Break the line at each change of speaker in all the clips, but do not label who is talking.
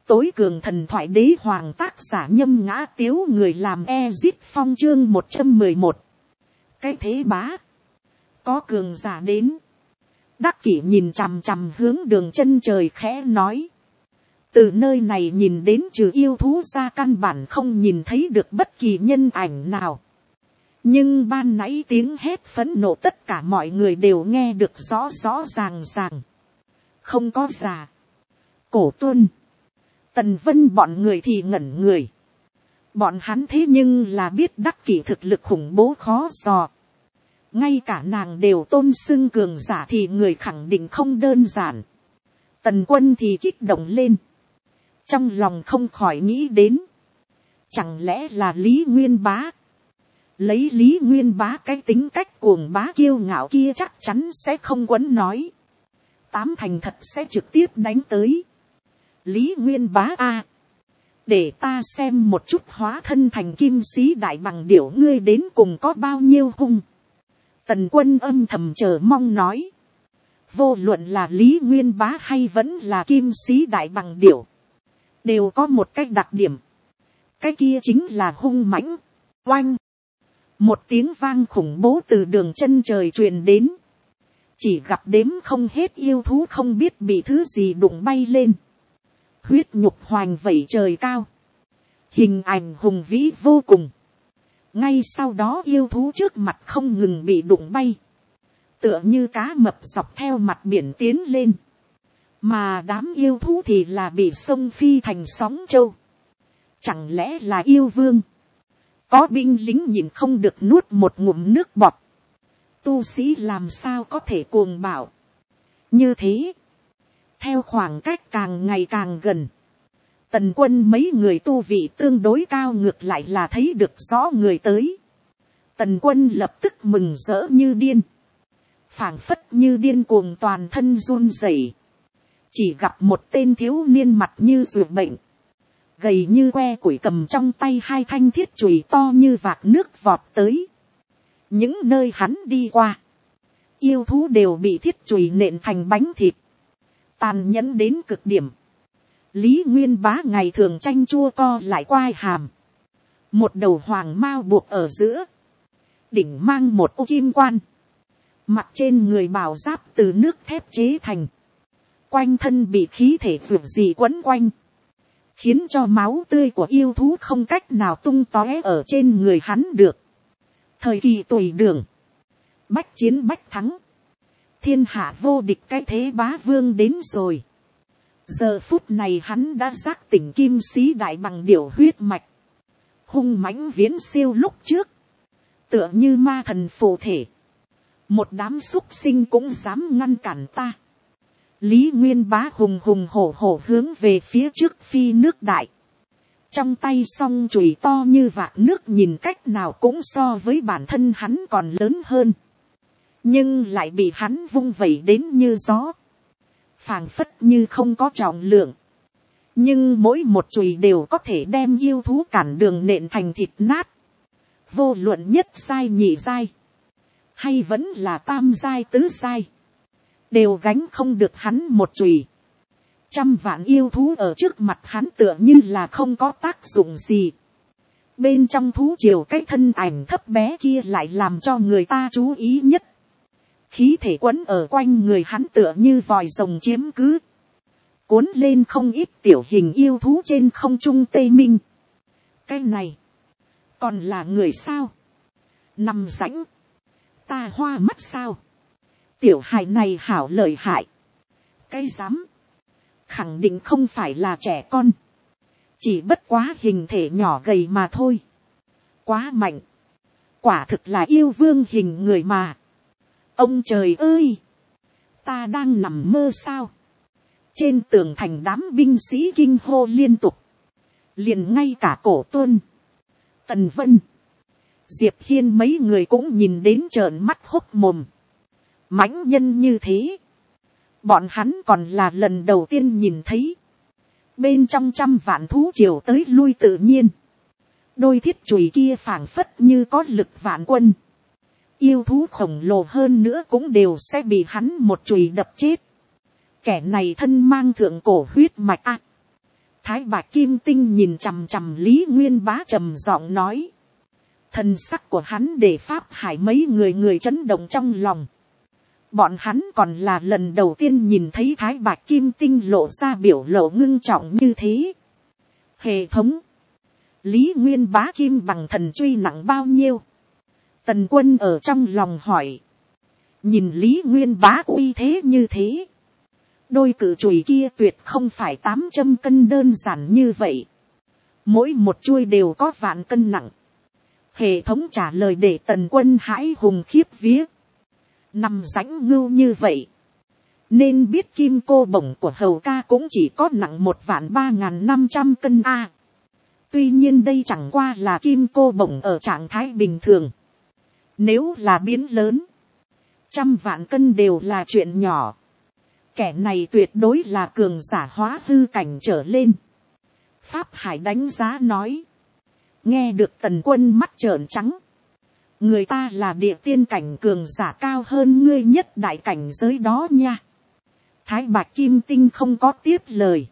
tối cường thần thoại đế hoàng, tác giả Nhâm Ngã Tiếu, người làm Ezit Phong, chương 111. Cái thế bá. Có cường giả đến. Đắc Kỷ nhìn chằm chằm hướng Đường Chân Trời khẽ nói. Từ nơi này nhìn đến trừ yêu thú ra căn bản không nhìn thấy được bất kỳ nhân ảnh nào. Nhưng ban nãy tiếng hét phẫn nộ tất cả mọi người đều nghe được rõ rõ ràng ràng. Không có giả. Cổ Tuân, Tần Vân bọn người thì ngẩn người. Bọn hắn thế nhưng là biết Đắc Kỷ thực lực khủng bố khó dò. Ngay cả nàng đều tôn xưng cường giả thì người khẳng định không đơn giản. Tần Quân thì kích động lên. Trong lòng không khỏi nghĩ đến. Chẳng lẽ là Lý Nguyên Bá? Lấy Lý Nguyên Bá cái tính cách cuồng bá kiêu ngạo kia chắc chắn sẽ không quấn nói. Tám thành thật sẽ trực tiếp đánh tới. Lý Nguyên Bá a, để ta xem một chút hóa thân thành kim sĩ đại bằng điểu ngươi đến cùng có bao nhiêu hung. Tần Quân âm thầm chờ mong nói. Vô luận là Lý Nguyên Bá hay vẫn là kim sĩ đại bằng điểu, đều có một cái đặc điểm. Cái kia chính là hung mãnh. Oanh. Một tiếng vang khủng bố từ Đường Chân Trời truyền đến. Chỉ gặp đếm không hết yêu thú không biết bị thứ gì đụng bay lên. Huyết nhục hoành vẩy trời cao. Hình ảnh hùng vĩ vô cùng. Ngay sau đó yêu thú trước mặt không ngừng bị đụng bay. Tựa như cá mập dọc theo mặt biển tiến lên. Mà đám yêu thú thì là bị sông phi thành sóng trâu. Chẳng lẽ là yêu vương? Có binh lính nhìn không được nuốt một ngụm nước bọt. Tu sĩ làm sao có thể cuồng bạo như thế? Theo khoảng cách càng ngày càng gần, Tần Quân mấy người tu vị tương đối cao ngược lại là thấy được rõ người tới. Tần Quân lập tức mừng rỡ như điên. Phảng phất như điên cuồng toàn thân run rẩy. Chỉ gặp một tên thiếu niên mặt như ruột bệnh, gầy như que củi, cầm trong tay hai thanh thiết chùy to như vạc nước vọt tới. Những nơi hắn đi qua, yêu thú đều bị thiết chùy nện thành bánh thịt. Tàn nhẫn đến cực điểm. Lý Nguyên Bá ngày thường tranh chua co lại quai hàm. Một đầu hoàng mao buộc ở giữa. Đỉnh mang một ô kim quan. Mặt trên người bào giáp từ nước thép chế thành. Quanh thân bị khí thể vượt dị quấn quanh. Khiến cho máu tươi của yêu thú không cách nào tung tóe ở trên người hắn được. Thời kỳ tùy đường. Bách chiến bách thắng. Thiên hạ vô địch, cái thế bá vương đến rồi. Giờ phút này hắn đã giác tỉnh kim sĩ đại bằng điểu huyết mạch. Hung mãnh viễn siêu lúc trước. Tựa như ma thần phù thể. Một đám súc sinh cũng dám ngăn cản ta. Lý Nguyên Bá hùng hùng hổ hổ hướng về phía trước phi nước đại. Trong tay song chùy to như vạc nước, nhìn cách nào cũng so với bản thân hắn còn lớn hơn. Nhưng lại bị hắn vung vẩy đến như gió. Phảng phất như không có trọng lượng. Nhưng mỗi một chùy đều có thể đem yêu thú cản đường nện thành thịt nát. Vô luận nhất giai nhị giai, hay vẫn là tam giai tứ giai, đều gánh không được hắn một chùy. Trăm vạn yêu thú ở trước mặt hắn tựa như là không có tác dụng gì. Bên trong thú triều cái thân ảnh thấp bé kia lại làm cho người ta chú ý nhất. Khí thể quấn ở quanh người hắn tựa như vòi rồng chiếm cứ. Cuốn lên không ít tiểu hình yêu thú trên không trung tê minh. Cái này còn là người sao? Nằm rãnh. Ta hoa mắt sao? Tiểu hài này hảo lợi hại. Cái dám. Khẳng định không phải là trẻ con. Chỉ bất quá hình thể nhỏ gầy mà thôi. Quá mạnh. Quả thực là yêu vương hình người mà. Ông trời ơi! Ta đang nằm mơ sao? Trên tường thành đám binh sĩ kinh hô liên tục. Liền ngay cả Cổ Tuân, Tần Vân, Diệp Hiên mấy người cũng nhìn đến trợn mắt hốc mồm. Mãnh nhân như thế, bọn hắn còn là lần đầu tiên nhìn thấy. Bên trong trăm vạn thú triều tới lui tự nhiên. Đôi thiết chùy kia phảng phất như có lực vạn quân. Yêu thú khổng lồ hơn nữa cũng đều sẽ bị hắn một chùy đập chết. Kẻ này thân mang thượng cổ huyết mạch Thái Bạch Kim Tinh nhìn chằm chằm Lý Nguyên Bá trầm giọng nói. Thần sắc của hắn để Pháp Hải mấy người chấn động trong lòng. Bọn hắn còn là lần đầu tiên nhìn thấy Thái Bạch Kim Tinh lộ ra biểu lộ ngưng trọng như thế. Hệ thống. Lý Nguyên Bá kim bằng thần truy nặng bao nhiêu? Tần Quân ở trong lòng hỏi. Nhìn Lý Nguyên Bá uy thế như thế. Đôi cự chùy kia tuyệt không phải 800 cân đơn giản như vậy. Mỗi một chuôi đều có vạn cân nặng. Hệ thống trả lời để Tần Quân hãi hùng khiếp vía. Nằm rãnh ngưu như vậy. Nên biết kim cô bổng của hầu ca cũng chỉ có nặng 1.3500 cân a. Tuy nhiên đây chẳng qua là kim cô bổng ở trạng thái bình thường. Nếu là biến lớn, 100 vạn cân đều là chuyện nhỏ. Kẻ này tuyệt đối là cường giả hóa hư cảnh trở lên. Pháp Hải đánh giá nói. Nghe được Tần Quân mắt trợn trắng. Người ta là địa tiên cảnh cường giả cao hơn ngươi nhất đại cảnh giới đó nha. Thái Bạch Kim Tinh không có tiếp lời.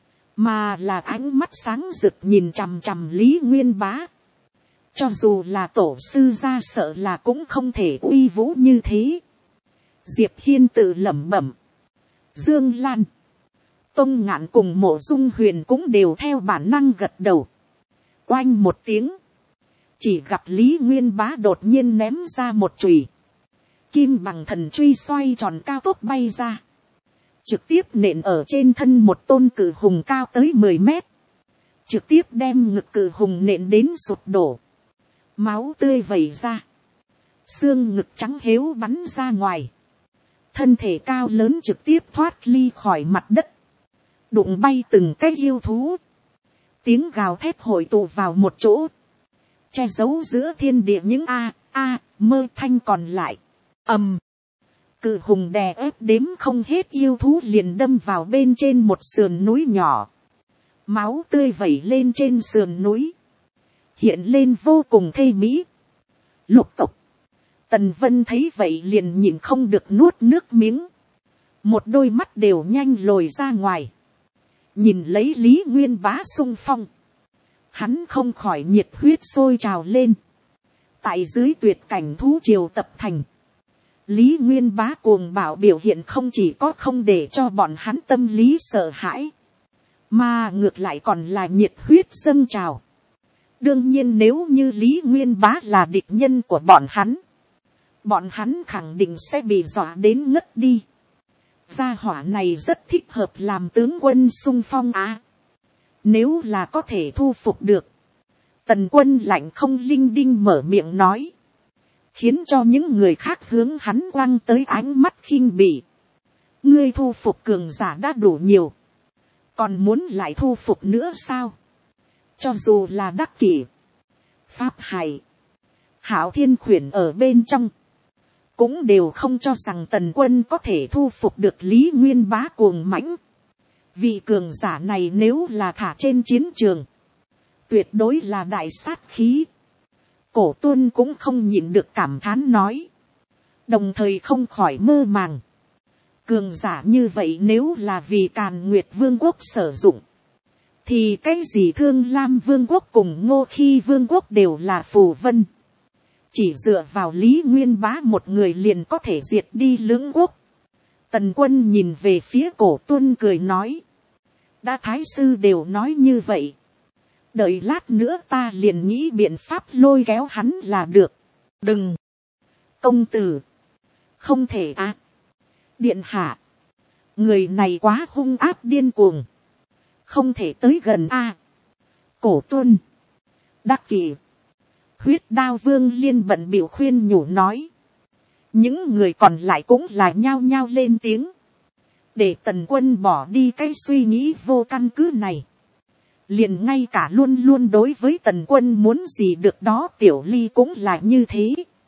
Mà là ánh mắt sáng rực nhìn chằm chằm Lý Nguyên Bá. Cho dù là tổ sư ra sợ là cũng không thể uy vũ như thế. Diệp Hiên tự lẩm bẩm. Dương Lan, Tông Ngạn cùng Mộ Dung Huyền cũng đều theo bản năng gật đầu. Oanh một tiếng. Chỉ gặp Lý Nguyên Bá đột nhiên ném ra một chùy. Kim bằng thần truy xoay tròn cao tốc bay ra. Trực tiếp nện ở trên thân một tôn cự hùng cao tới 10 mét. Trực tiếp đem ngực cự hùng nện đến sụp đổ. Máu tươi vẩy ra. Xương ngực trắng héo bắn ra ngoài. Thân thể cao lớn trực tiếp thoát ly khỏi mặt đất. Đụng bay từng cái yêu thú. Tiếng gào thét hội tụ vào một chỗ. Che giấu giữa thiên địa những mơ thanh còn lại. Ầm. Cự hùng đè ép đếm không hết yêu thú liền đâm vào bên trên một sườn núi nhỏ. Máu tươi vẩy lên trên sườn núi. Hiện lên vô cùng thê mỹ. Lục tục. Tần Vân thấy vậy liền nhìn không được nuốt nước miếng. Một đôi mắt đều nhanh lồi ra ngoài. Nhìn lấy Lý Nguyên Bá xung phong. Hắn không khỏi nhiệt huyết sôi trào lên. Tại dưới tuyệt cảnh thú triều tập thành. Lý Nguyên Bá cuồng bạo biểu hiện không chỉ có không để cho bọn hắn tâm lý sợ hãi. Mà ngược lại còn là nhiệt huyết dâng trào. Đương nhiên nếu như Lý Nguyên Bá là địch nhân của bọn hắn khẳng định sẽ bị dọa đến ngất đi. Gia hỏa này rất thích hợp làm tướng quân xung phong Nếu là có thể thu phục được. Tần Quân lạnh không linh đinh mở miệng nói. Khiến cho những người khác hướng hắn quăng tới ánh mắt khinh bỉ. Ngươi thu phục cường giả đã đủ nhiều. Còn muốn lại thu phục nữa sao? Cho dù là Đắc Kỷ, Pháp Hải, Hạo Thiên Khuyển ở bên trong. Cũng đều không cho rằng Tần Quân có thể thu phục được Lý Nguyên Bá cuồng mãnh. Vị cường giả này nếu là thả trên chiến trường. Tuyệt đối là đại sát khí. Cổ Tuân cũng không nhịn được cảm thán nói. Đồng thời không khỏi mơ màng. Cường giả như vậy nếu là vì Càn Nguyệt Vương quốc sử dụng. Thì cái gì Thương Lam Vương quốc cùng Ngô Khi Vương quốc đều là phù vân. Chỉ dựa vào Lý Nguyên Bá một người liền có thể diệt đi lưỡng quốc. Tần Quân nhìn về phía Cổ Tuân cười nói. Đã thái sư đều nói như vậy. Đợi lát nữa ta liền nghĩ biện pháp lôi kéo hắn là được. Đừng. Công tử. Không thể Điện hạ. Người này quá hung ác điên cuồng. Không thể tới gần Cổ Tuân. Đắc Kỷ. Huyết Đao Vương Liên bận biểu khuyên nhủ nói. Những người còn lại cũng là nhao nhao lên tiếng. Để Tần Quân bỏ đi cái suy nghĩ vô căn cứ này. Liền ngay cả luôn luôn đối với Tần Quân muốn gì được đó Tiểu Ly cũng là như thế.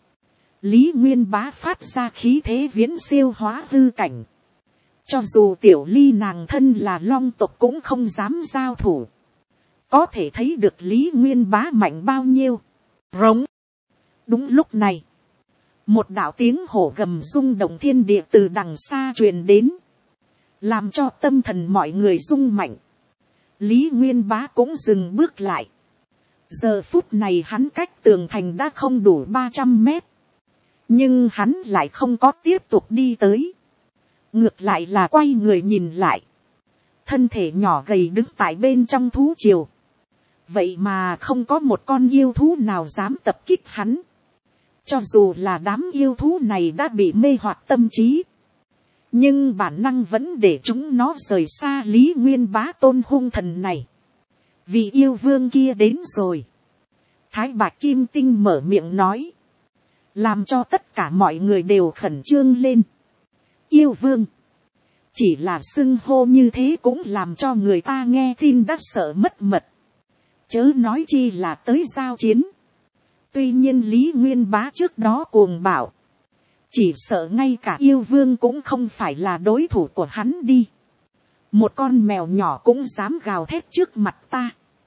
Lý Nguyên Bá phát ra khí thế viễn siêu hóa hư cảnh. Cho dù Tiểu Ly nàng thân là Long tộc cũng không dám giao thủ. Có thể thấy được Lý Nguyên Bá mạnh bao nhiêu. Rống. Đúng lúc này. Một đạo tiếng hổ gầm rung động thiên địa từ đằng xa truyền đến. Làm cho tâm thần mọi người rung mạnh. Lý Nguyên Bá cũng dừng bước lại. Giờ phút này hắn cách tường thành đã không đủ 300 mét. Nhưng hắn lại không có tiếp tục đi tới. Ngược lại là quay người nhìn lại. Thân thể nhỏ gầy đứng tại bên trong thú triều. Vậy mà không có một con yêu thú nào dám tập kích hắn. Cho dù là đám yêu thú này đã bị mê hoặc tâm trí. Nhưng bản năng vẫn để chúng nó rời xa Lý Nguyên Bá tôn hung thần này. Vì yêu vương kia đến rồi. Thái Bạch Kim Tinh mở miệng nói. Làm cho tất cả mọi người đều khẩn trương lên. Yêu vương. Chỉ là xưng hô như thế cũng làm cho người ta nghe tin đã sợ mất mật. Chớ nói chi là tới giao chiến. Tuy nhiên Lý Nguyên Bá trước đó cuồng bảo. Chỉ sợ ngay cả yêu vương cũng không phải là đối thủ của hắn đi. Một con mèo nhỏ cũng dám gào thét trước mặt ta.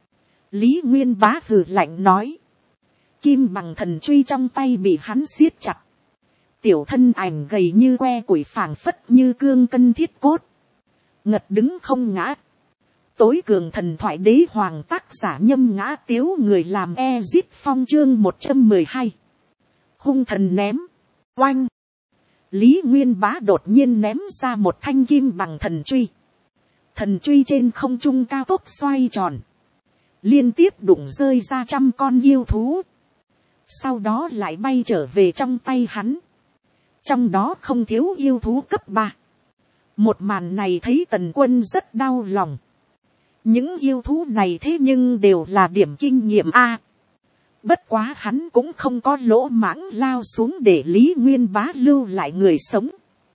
Lý Nguyên Bá hừ lạnh nói. Kim bằng thần truy trong tay bị hắn siết chặt. Tiểu thân ảnh gầy như que củi phảng phất như cương cân thiết cốt. Ngật đứng không ngã. Tối cường thần thoại đế hoàng tác giả Nhâm Ngã Tiếu người làm Ezip Phong chương 112. Hung thần ném. Oanh. Lý Nguyên Bá đột nhiên ném ra một thanh kim bằng thần truy. Thần truy trên không trung cao tốc xoay tròn. Liên tiếp đụng rơi ra trăm con yêu thú. Sau đó lại bay trở về trong tay hắn. Trong đó không thiếu yêu thú cấp 3. Một màn này thấy Tần Quân rất đau lòng. Những yêu thú này thế nhưng đều là điểm kinh nghiệm A. Bất quá hắn cũng không có lỗ mãng lao xuống để Lý Nguyên Bá lưu lại người sống.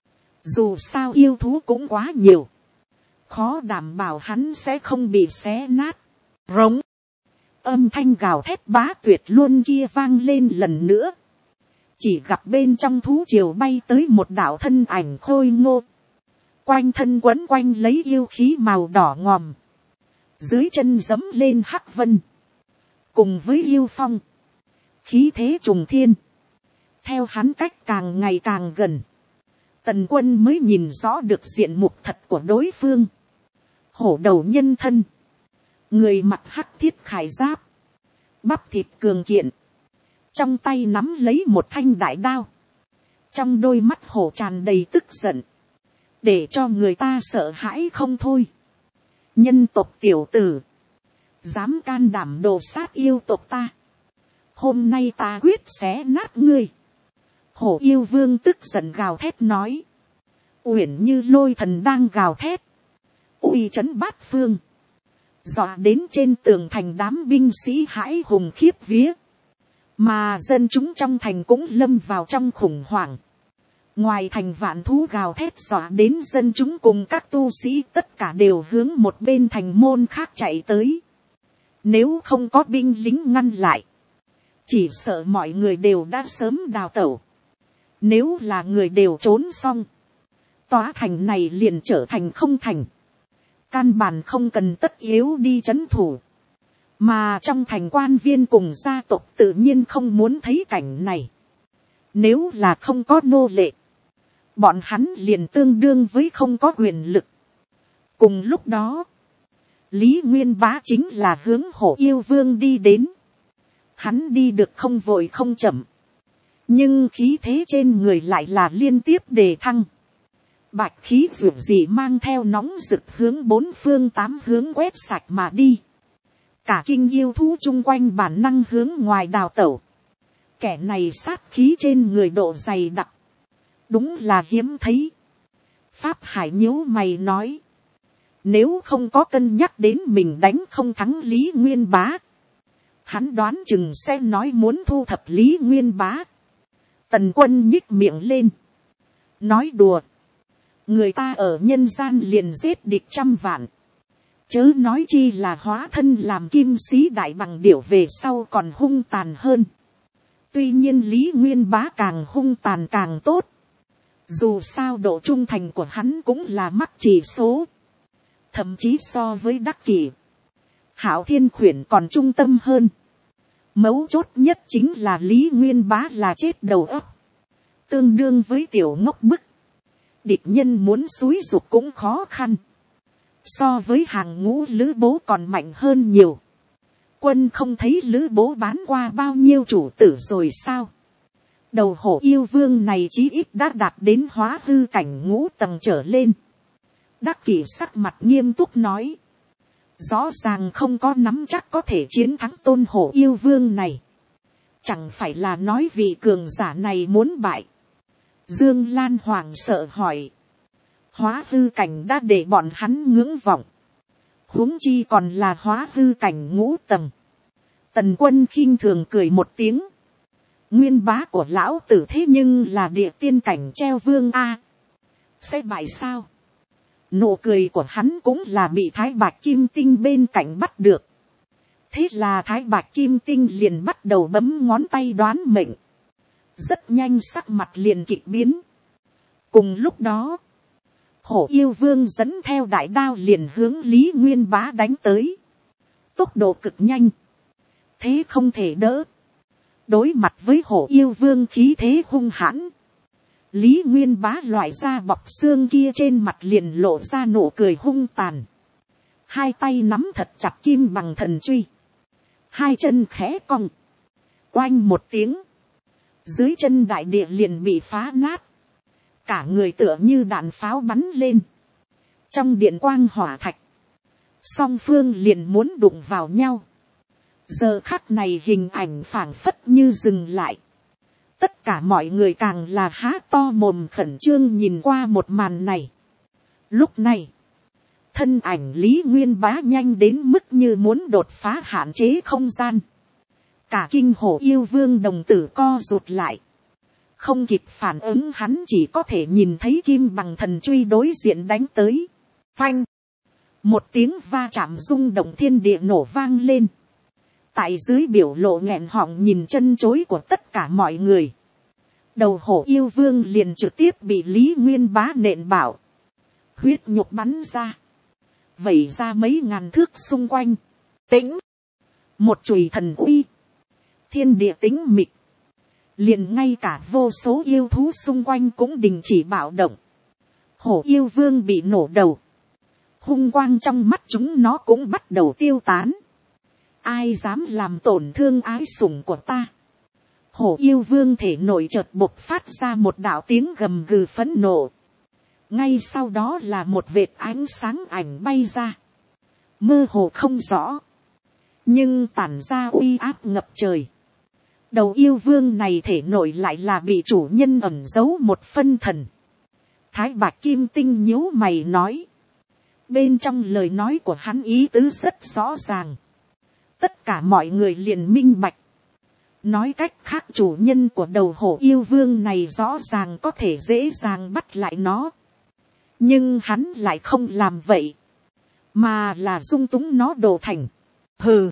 Dù sao yêu thú cũng quá nhiều. Khó đảm bảo hắn sẽ không bị xé nát. Rống. Âm thanh gào thét bá tuyệt luôn kia vang lên lần nữa. Chỉ gặp bên trong thú triều bay tới một đạo thân ảnh khôi ngô. Quanh thân quấn quanh lấy yêu khí màu đỏ ngòm. Dưới chân giẫm lên hắc vân. Cùng với yêu phong. Khí thế trùng thiên. Theo hắn cách càng ngày càng gần. Tần Quân mới nhìn rõ được diện mục thật của đối phương. Hổ đầu nhân thân. Người mặc hắc thiết khải giáp. Bắp thịt cường kiện. Trong tay nắm lấy một thanh đại đao. Trong đôi mắt hổ tràn đầy tức giận. Để cho người ta sợ hãi không thôi. Nhân tộc tiểu tử. Dám can đảm đồ sát yêu tộc ta. Hôm nay ta quyết xé nát ngươi. Hổ yêu vương tức giận gào thét nói. Uyển như lôi thần đang gào thét. Uy trấn bát phương. Dọa đến trên tường thành đám binh sĩ hãi hùng khiếp vía. Mà dân chúng trong thành cũng lâm vào trong khủng hoảng. Ngoài thành vạn thú gào thét dọa đến dân chúng cùng các tu sĩ tất cả đều hướng một bên thành môn khác chạy tới. Nếu không có binh lính ngăn lại. Chỉ sợ mọi người đều đã sớm đào tẩu. Nếu là người đều trốn xong. Tòa thành này liền trở thành không thành. Căn bản không cần tất yếu đi trấn thủ. Mà trong thành quan viên cùng gia tộc tự nhiên không muốn thấy cảnh này. Nếu là không có nô lệ. Bọn hắn liền tương đương với không có quyền lực. Cùng lúc đó. Lý Nguyên Bá chính là hướng Hổ yêu vương đi đến. Hắn đi được không vội không chậm. Nhưng khí thế trên người lại là liên tiếp đề thăng. Bạch khí rượu dị mang theo nóng rực hướng bốn phương tám hướng quét sạch mà đi. Cả kinh yêu thú chung quanh bản năng hướng ngoài đào tẩu. Kẻ này sát khí trên người độ dày đặc. Đúng là hiếm thấy. Pháp Hải nhíu mày nói. Nếu không có cân nhắc đến mình đánh không thắng Lý Nguyên Bá. Hắn đoán chừng sẽ nói muốn thu thập Lý Nguyên Bá. Tần Quân nhích miệng lên. Nói đùa. Người ta ở nhân gian liền giết địch 100 vạn. Chớ nói chi là hóa thân làm kim sĩ đại bằng điểu về sau còn hung tàn hơn. Tuy nhiên Lý Nguyên Bá càng hung tàn càng tốt. Dù sao độ trung thành của hắn cũng là mắc chỉ số. Thậm chí so với Đắc Kỷ. Hạo Thiên Khuyển còn trung tâm hơn. Mấu chốt nhất chính là Lý Nguyên Bá là chết đầu óc. Tương đương với tiểu ngốc bức. Địch nhân muốn xúi giục cũng khó khăn. so với hàng ngũ Lữ Bố còn mạnh hơn nhiều. Quân không thấy Lữ Bố bán qua bao nhiêu chủ tử rồi sao? Đầu hổ yêu vương này chí ít đã đạt đến hóa hư cảnh ngũ tầng trở lên. Đắc Kỷ sắc mặt nghiêm túc nói. Rõ ràng không có nắm chắc có thể chiến thắng tôn hổ yêu vương này. Chẳng phải là nói vị cường giả này muốn bại. Dương Lan hoảng sợ hỏi. Hóa hư cảnh đã để bọn hắn ngưỡng vọng. Huống chi còn là hóa hư cảnh ngũ tầng. Tần Quân khinh thường cười một tiếng. Nguyên bá của lão tử thế nhưng là địa tiên cảnh treo vương a. Sẽ bại sao? Nụ cười của hắn cũng là bị Thái Bạch Kim Tinh bên cạnh bắt được. Thế là Thái Bạch Kim Tinh liền bắt đầu bấm ngón tay đoán mệnh. Rất nhanh sắc mặt liền kịch biến. Cùng lúc đó, hổ yêu vương dẫn theo đại đao liền hướng Lý Nguyên Bá đánh tới. Tốc độ cực nhanh. Thế không thể đỡ. Đối mặt với hổ yêu vương khí thế hung hãn. Lý Nguyên Bá loại ra bọc xương kia trên mặt liền lộ ra nụ cười hung tàn. Hai tay nắm thật chặt kim bằng thần truy. Hai chân khẽ cong. Oanh một tiếng. Dưới chân đại địa liền bị phá nát. Cả người tựa như đạn pháo bắn lên. Trong điện quang hỏa thạch. Song phương liền muốn đụng vào nhau. Giờ khắc này hình ảnh phảng phất như dừng lại. Tất cả mọi người càng là há to mồm khẩn trương nhìn qua một màn này. Lúc này, thân ảnh Lý Nguyên Bá nhanh đến mức như muốn đột phá hạn chế không gian. Cả kinh hổ yêu vương đồng tử co rụt lại. Không kịp phản ứng hắn chỉ có thể nhìn thấy kim bằng thần truy đối diện đánh tới. Phanh! Một tiếng va chạm rung động thiên địa nổ vang lên. Tại dưới biểu lộ nghẹn họng nhìn chân chối của tất cả mọi người. Đầu hổ yêu vương liền trực tiếp bị Lý Nguyên Bá nện bảo. Huyết nhục bắn ra. Vẩy ra mấy ngàn thước xung quanh. Tĩnh. Một chùy thần uy. Thiên địa tĩnh mịch. Liền ngay cả vô số yêu thú xung quanh cũng đình chỉ bạo động. Hổ yêu vương bị nổ đầu. Hung quang trong mắt chúng nó cũng bắt đầu tiêu tán. Ai dám làm tổn thương ái sủng của ta? Hổ yêu vương thể nổi chợt bộc phát ra một đạo tiếng gầm gừ phẫn nộ. Ngay sau đó là một vệt ánh sáng ảnh bay ra. Mơ hồ không rõ. Nhưng tản ra uy áp ngập trời. Đầu yêu vương này thể nổi lại là bị chủ nhân ẩn giấu một phân thần. Thái Bạch Kim Tinh nhíu mày nói. Bên trong lời nói của hắn ý tứ rất rõ ràng. Tất cả mọi người liền minh bạch. Nói cách khác chủ nhân của đầu hổ yêu vương này rõ ràng có thể dễ dàng bắt lại nó. Nhưng hắn lại không làm vậy. Mà là dung túng nó đổ thành. Hừ.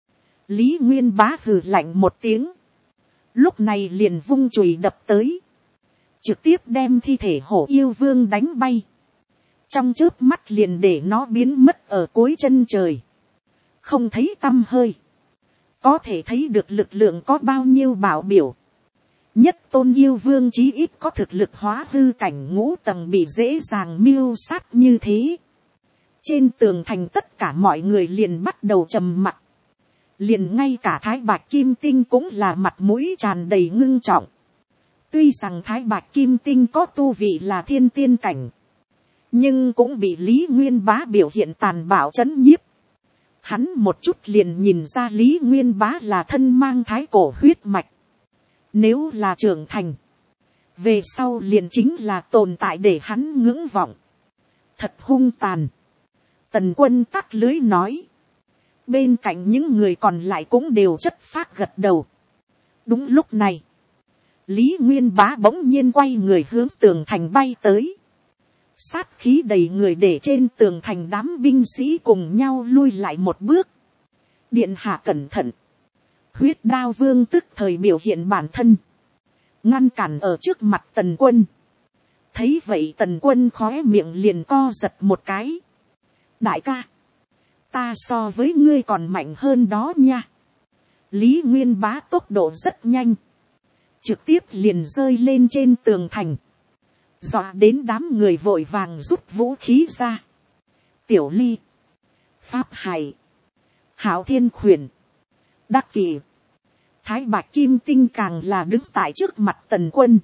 Lý Nguyên Bá hừ lạnh một tiếng. Lúc này liền vung chùy đập tới. Trực tiếp đem thi thể hổ yêu vương đánh bay. Trong chớp mắt liền để nó biến mất ở cuối chân trời. Không thấy tăm hơi. Có thể thấy được lực lượng có bao nhiêu bảo biểu. Nhất tôn yêu vương chí ít có thực lực hóa hư cảnh ngũ tầng bị dễ dàng mưu sát như thế. Trên tường thành tất cả mọi người liền bắt đầu trầm mặc. Liền ngay cả Thái Bạch Kim Tinh cũng là mặt mũi tràn đầy ngưng trọng. Tuy rằng Thái Bạch Kim Tinh có tu vị là thiên tiên cảnh. Nhưng cũng bị Lý Nguyên Bá biểu hiện tàn bạo trấn nhiếp. Hắn một chút liền nhìn ra Lý Nguyên Bá là thân mang thái cổ huyết mạch. Nếu là trưởng thành. Về sau liền chính là tồn tại để hắn ngưỡng vọng. Thật hung tàn. Tần Quân tắt lưới nói. Bên cạnh những người còn lại cũng đều chất phác gật đầu. Đúng lúc này. Lý Nguyên Bá bỗng nhiên quay người hướng tường thành bay tới. Sát khí đầy người để trên tường thành đám binh sĩ cùng nhau lui lại một bước. Điện hạ cẩn thận. Huyết Đao vương tức thời biểu hiện bản thân. Ngăn cản ở trước mặt Tần Quân. Thấy vậy Tần Quân khóe miệng liền co giật một cái. Đại ca. Ta so với ngươi còn mạnh hơn đó nha. Lý Nguyên Bá tốc độ rất nhanh. Trực tiếp liền rơi lên trên tường thành. Dọa đến đám người vội vàng rút vũ khí ra. Tiểu Ly, Pháp Hải, Hảo Thiên Khuyển, Đắc Kỷ, Thái Bạch Kim Tinh càng là đứng tại trước mặt Tần Quân.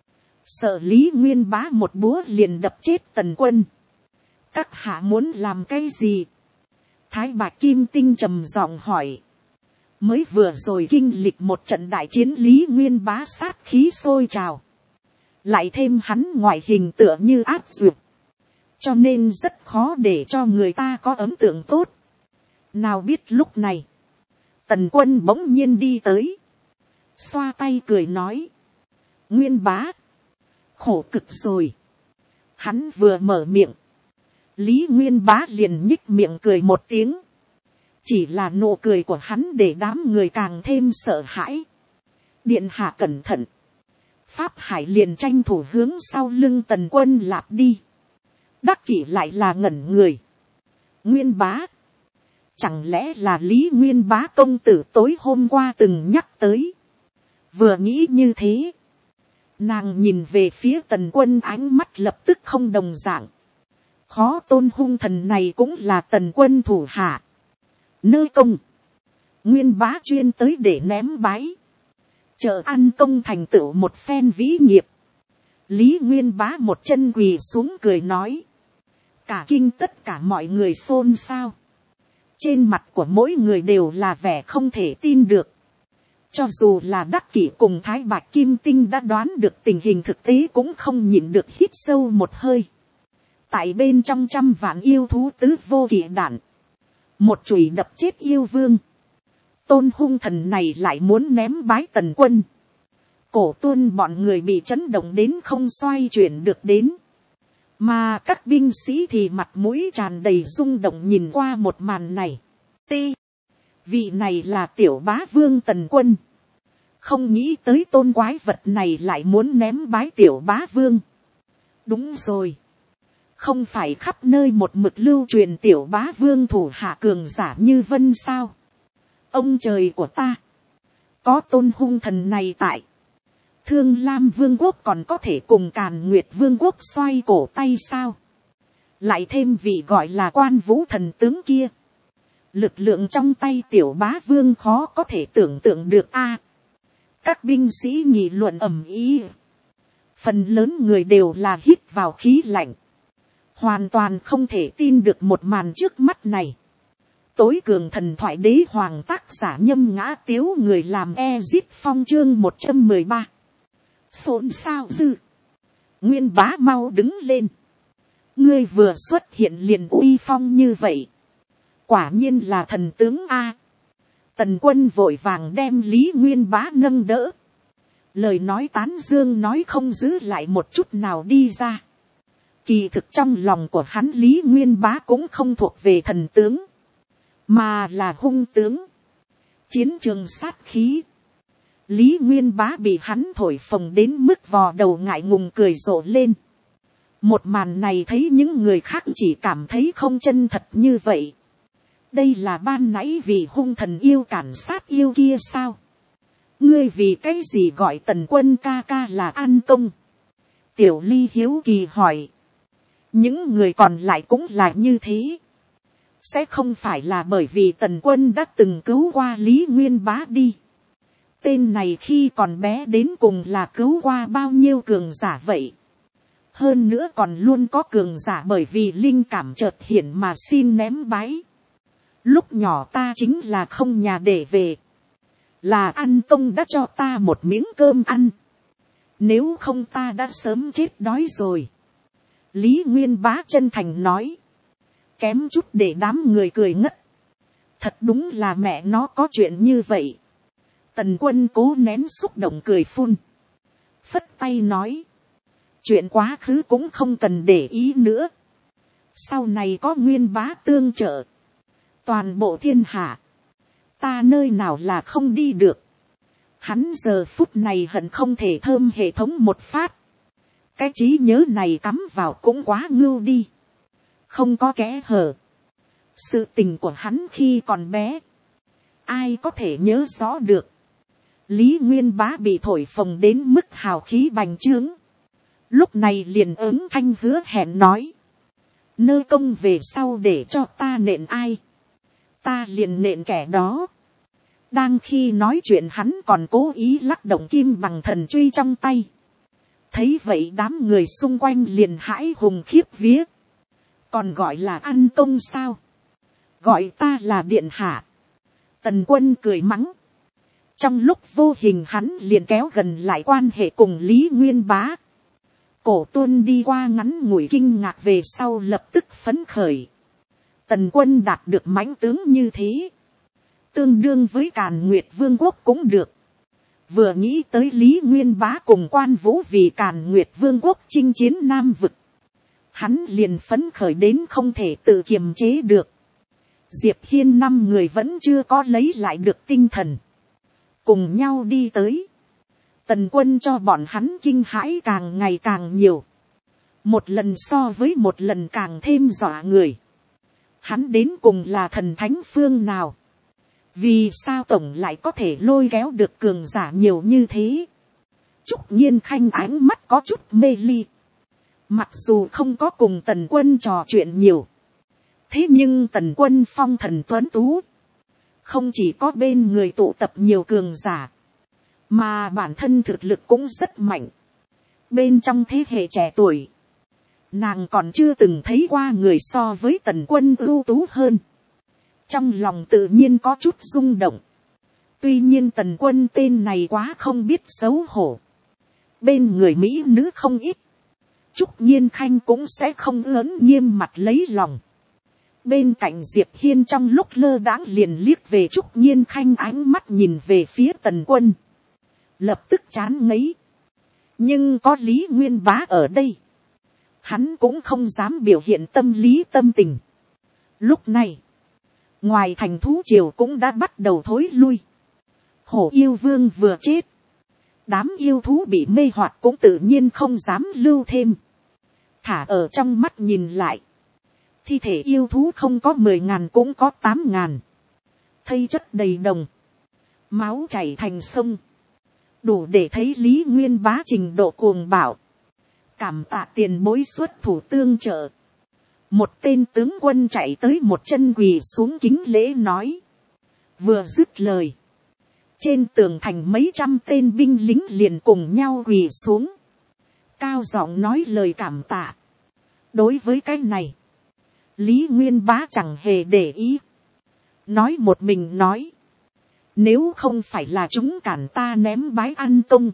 Sợ Lý Nguyên Bá một búa liền đập chết Tần Quân. Các hạ muốn làm cái gì? Thái Bạch Kim Tinh trầm giọng hỏi. Mới vừa rồi kinh lịch một trận đại chiến, Lý Nguyên Bá sát khí sôi trào. Lại thêm hắn ngoại hình tựa như áp dược, cho nên rất khó để cho người ta có ấn tượng tốt. Nào biết lúc này, Tần Quân bỗng nhiên đi tới, xoa tay cười nói. Nguyên Bá, khổ cực rồi. Hắn vừa mở miệng, Lý Nguyên Bá liền nhích miệng cười một tiếng. Chỉ là nụ cười của hắn để đám người càng thêm sợ hãi. Điện hạ cẩn thận. Pháp Hải liền tranh thủ hướng sau lưng Tần Quân lạp đi. Đắc Kỷ lại là ngẩn người. Nguyên Bá, chẳng lẽ là Lý Nguyên Bá công tử tối hôm qua từng nhắc tới? Vừa nghĩ như thế, nàng nhìn về phía Tần Quân, ánh mắt lập tức không đồng dạng. Khó Tôn hung thần này cũng là Tần Quân thủ hạ. Nơi công, Nguyên Bá chuyên tới để ném bái, chờ ăn công thành tựu một phen vĩ nghiệp. Lý Nguyên Bá một chân quỳ xuống cười nói. Cả kinh tất cả mọi người xôn xao. Trên mặt của mỗi người đều là vẻ không thể tin được. Cho dù là Đắc Kỷ cùng Thái Bạch Kim Tinh đã đoán được tình hình thực tế cũng không nhịn được hít sâu một hơi. Tại bên trong trăm vạn yêu thú tứ vô kỵ đạn, một chùy đập chết yêu vương. Tôn hung thần này lại muốn ném bái Tần Quân. Cổ Tuân bọn người bị chấn động đến không xoay chuyển được đến. Mà các binh sĩ thì mặt mũi tràn đầy rung động nhìn qua một màn này. Vị này là tiểu bá vương Tần Quân. Không nghĩ tới tôn quái vật này lại muốn ném bái tiểu bá vương. Đúng rồi. Không phải khắp nơi một mực lưu truyền tiểu bá vương thủ hạ cường giả như vân sao? Ông trời của ta, có tôn hung thần này tại, Thương Lam Vương quốc còn có thể cùng Càn Nguyệt Vương quốc xoay cổ tay sao? Lại thêm vị gọi là Quan Vũ thần tướng kia. Lực lượng trong tay tiểu bá vương khó có thể tưởng tượng được a. Các binh sĩ nghị luận ầm ĩ. Phần lớn người đều là hít vào khí lạnh. Hoàn toàn không thể tin được một màn trước mắt này. Tối cường thần thoại đế hoàng tác giả Nhâm Ngã Tiếu, người làm Ezip Phong chương 113. Xôn xao dư. Nguyên Bá mau đứng lên. Ngươi vừa xuất hiện liền uy phong như vậy. Quả nhiên là thần tướng A. Tần Quân vội vàng đem Lý Nguyên Bá nâng đỡ. Lời nói tán dương nói không giữ lại một chút nào đi ra. Kỳ thực trong lòng của hắn Lý Nguyên Bá cũng không thuộc về thần tướng, mà là hung tướng. Chiến trường sát khí. Lý Nguyên Bá bị hắn thổi phồng đến mức vò đầu ngại ngùng cười rộ lên. Một màn này thấy những người khác chỉ cảm thấy không chân thật như vậy. Đây là ban nãy vì hung thần yêu cản sát yêu kia sao? Ngươi vì cái gì gọi Tần Quân ca ca là an công? Tiểu Ly hiếu kỳ hỏi. Những người còn lại cũng là như thế. Sẽ không phải là bởi vì Tần Quân đã từng cứu qua Lý Nguyên Bá đi. Tên này khi còn bé đến cùng là cứu qua bao nhiêu cường giả vậy? Hơn nữa còn luôn có cường giả bởi vì linh cảm chợt hiện mà xin ném bái. Lúc nhỏ ta chính là không nhà để về. Là ăn công đã cho ta một miếng cơm ăn. Nếu không ta đã sớm chết đói rồi. Lý Nguyên Bá chân thành nói. Kém chút để đám người cười ngất. Thật đúng là mẹ nó có chuyện như vậy. Tần Quân cố nén xúc động cười phun. Phất tay nói. Chuyện quá khứ cũng không cần để ý nữa. Sau này có Nguyên Bá tương trợ. Toàn bộ thiên hạ. Ta nơi nào là không đi được. Hắn giờ phút này hận không thể thơm hệ thống một phát. Cái trí nhớ này cắm vào cũng quá ngưu đi. Không có kẽ hở. Sự tình của hắn khi còn bé. Ai có thể nhớ rõ được. Lý Nguyên Bá bị thổi phồng đến mức hào khí bành trướng. Lúc này liền ứng thanh hứa hẹn nói. Nơ công về sau để cho ta nện ai, ta liền nện kẻ đó. Đang khi nói chuyện hắn còn cố ý lắc động kim bằng thần truy trong tay. Thấy vậy đám người xung quanh liền hãi hùng khiếp vía. Còn gọi là ăn công sao? Gọi ta là điện hạ. Tần Quân cười mắng. Trong lúc vô hình hắn liền kéo gần lại quan hệ cùng Lý Nguyên Bá. Cổ Tuân đi qua ngắn ngủi kinh ngạc về sau lập tức phấn khởi. Tần Quân đạt được mãnh tướng như thế, tương đương với Càn Nguyệt Vương quốc cũng được. Vừa nghĩ tới Lý Nguyên Bá cùng Quan Vũ vì Càn Nguyệt Vương quốc chinh chiến Nam vực, hắn liền phấn khởi đến không thể tự kiềm chế được. Diệp Hiên 5 người vẫn chưa có lấy lại được tinh thần, cùng nhau đi tới. Tần Quân cho bọn hắn kinh hãi càng ngày càng nhiều, một lần so với một lần càng thêm dọa người. Hắn đến cùng là thần thánh phương nào? Vì sao tổng lại có thể lôi kéo được cường giả nhiều như thế? Trúc Nhiên Khanh ánh mắt có chút mê ly. Mặc dù không có cùng Tần Quân trò chuyện nhiều, thế nhưng Tần Quân phong thần tuấn tú, không chỉ có bên người tụ tập nhiều cường giả, mà bản thân thực lực cũng rất mạnh. Bên trong thế hệ trẻ tuổi, nàng còn chưa từng thấy qua người so với Tần Quân ưu tú hơn. Trong lòng tự nhiên có chút rung động. Tuy nhiên Tần Quân tên này quá không biết xấu hổ. Bên người mỹ nữ không ít, Trúc Nhiên Khanh cũng sẽ không ớn nghiêm mặt lấy lòng. Bên cạnh Diệp Hiên trong lúc lơ đãng liền liếc về Trúc Nhiên Khanh, ánh mắt nhìn về phía Tần Quân, lập tức chán ngấy. Nhưng có Lý Nguyên Bá ở đây, hắn cũng không dám biểu hiện tâm lý tâm tình. Lúc này, ngoài thành thú triều cũng đã bắt đầu thối lui. Hổ yêu vương vừa chết, đám yêu thú bị mê hoặc cũng tự nhiên không dám lưu thêm. Thả ở trong mắt nhìn lại, thi thể yêu thú không có 10.000 cũng có 8.000. Thây chất đầy đồng, máu chảy thành sông, đủ để thấy Lý Nguyên Bá trình độ cuồng bạo. Cảm tạ tiền bối xuất thủ tương trợ. Một tên tướng quân chạy tới một chân quỳ xuống kính lễ nói. Vừa dứt lời, trên tường thành mấy trăm tên binh lính liền cùng nhau quỳ xuống, cao giọng nói lời cảm tạ. Đối với cái này, Lý Nguyên Bá chẳng hề để ý, nói một mình nói. Nếu không phải là chúng cản ta ném bái ăn công,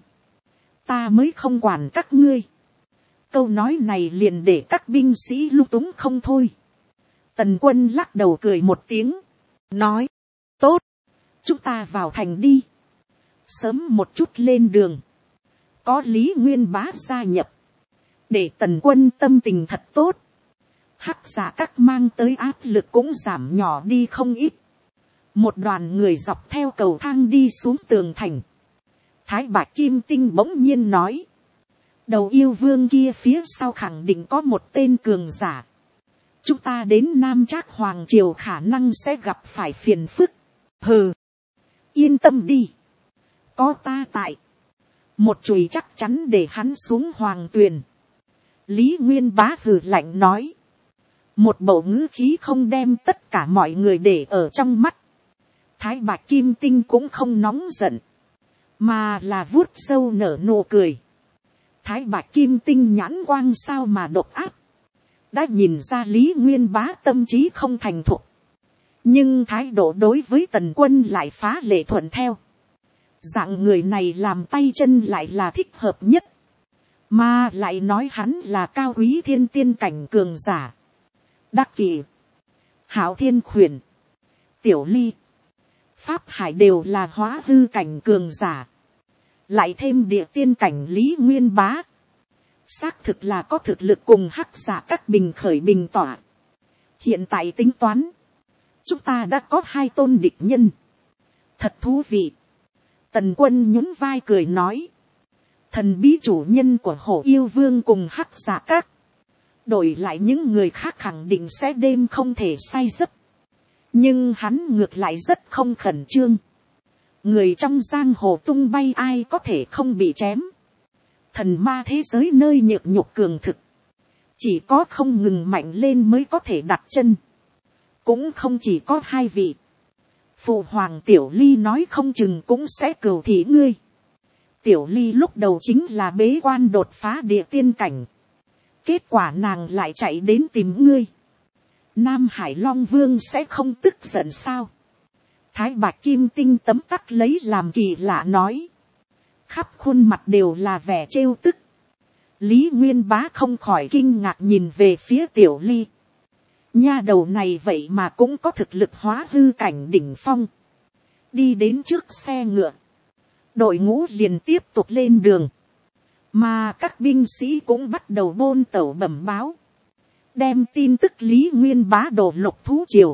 ta mới không quản các ngươi. Câu nói này liền để các binh sĩ lung túng không thôi. Tần Quân lắc đầu cười một tiếng, nói, tốt, chúng ta vào thành đi. Sớm một chút lên đường. Có Lý Nguyên Bá gia nhập, để Tần Quân tâm tình thật tốt. Hắc giả các mang tới áp lực cũng giảm nhỏ đi không ít. Một đoàn người dọc theo cầu thang đi xuống tường thành. Thái Bạch Kim Tinh bỗng nhiên nói, đầu yêu vương kia phía sau khẳng định có một tên cường giả. Chúng ta đến Nam Trác Hoàng Triều khả năng sẽ gặp phải phiền phức. Hừ, yên tâm đi, có ta tại, một chùy chắc chắn để hắn xuống hoàng tuyền. Lý Nguyên Bá hừ lạnh nói, một bầu ngữ khí không đem tất cả mọi người để ở trong mắt. Thái Bạch Kim Tinh cũng không nóng giận, mà là vuốt râu nở nụ cười. Thái Bạch Kim Tinh nhãn quang sao mà độc ác, đã nhìn ra Lý Nguyên Bá tâm trí không thành thục, nhưng thái độ đối với Tần Quân lại phá lệ thuận theo. Dạng người này làm tay chân lại là thích hợp nhất, mà lại nói hắn là cao quý thiên tiên cảnh cường giả. Đắc Kỷ, Hạo Thiên Khuyển, Tiểu Ly, Pháp Hải đều là hóa hư cảnh cường giả, lại thêm địa tiên cảnh Lý Nguyên Bá, xác thực là có thực lực cùng hắc giả các bình khởi bình tỏa. Hiện tại tính toán, chúng ta đã có 2 tôn địch nhân, thật thú vị. Tần Quân nhún vai cười nói, thần bí chủ nhân của Hổ yêu vương cùng hắc giả các, đổi lại những người khác khẳng định sẽ đêm không thể say giấc, nhưng hắn ngược lại rất không khẩn trương. Người trong giang hồ tung bay ai có thể không bị chém. Thần ma thế giới nơi nhược nhục cường thực, chỉ có không ngừng mạnh lên mới có thể đặt chân, cũng không chỉ có hai vị. Phụ hoàng Tiểu Ly nói không chừng cũng sẽ cừu thị ngươi. Tiểu Ly lúc đầu chính là bế quan đột phá địa tiên cảnh, kết quả nàng lại chạy đến tìm ngươi. Nam Hải Long Vương sẽ không tức giận sao? Thái Bạch Kim Tinh tấm tắc lấy làm kỳ lạ nói, khắp khuôn mặt đều là vẻ trêu tức. Lý Nguyên Bá không khỏi kinh ngạc nhìn về phía Tiểu Ly. Nha đầu này vậy mà cũng có thực lực hóa hư cảnh đỉnh phong. Đi đến trước xe ngựa, đội ngũ liền tiếp tục lên đường, mà các binh sĩ cũng bắt đầu bôn tẩu bẩm báo, đem tin tức Lý Nguyên Bá đổ lục thú triều,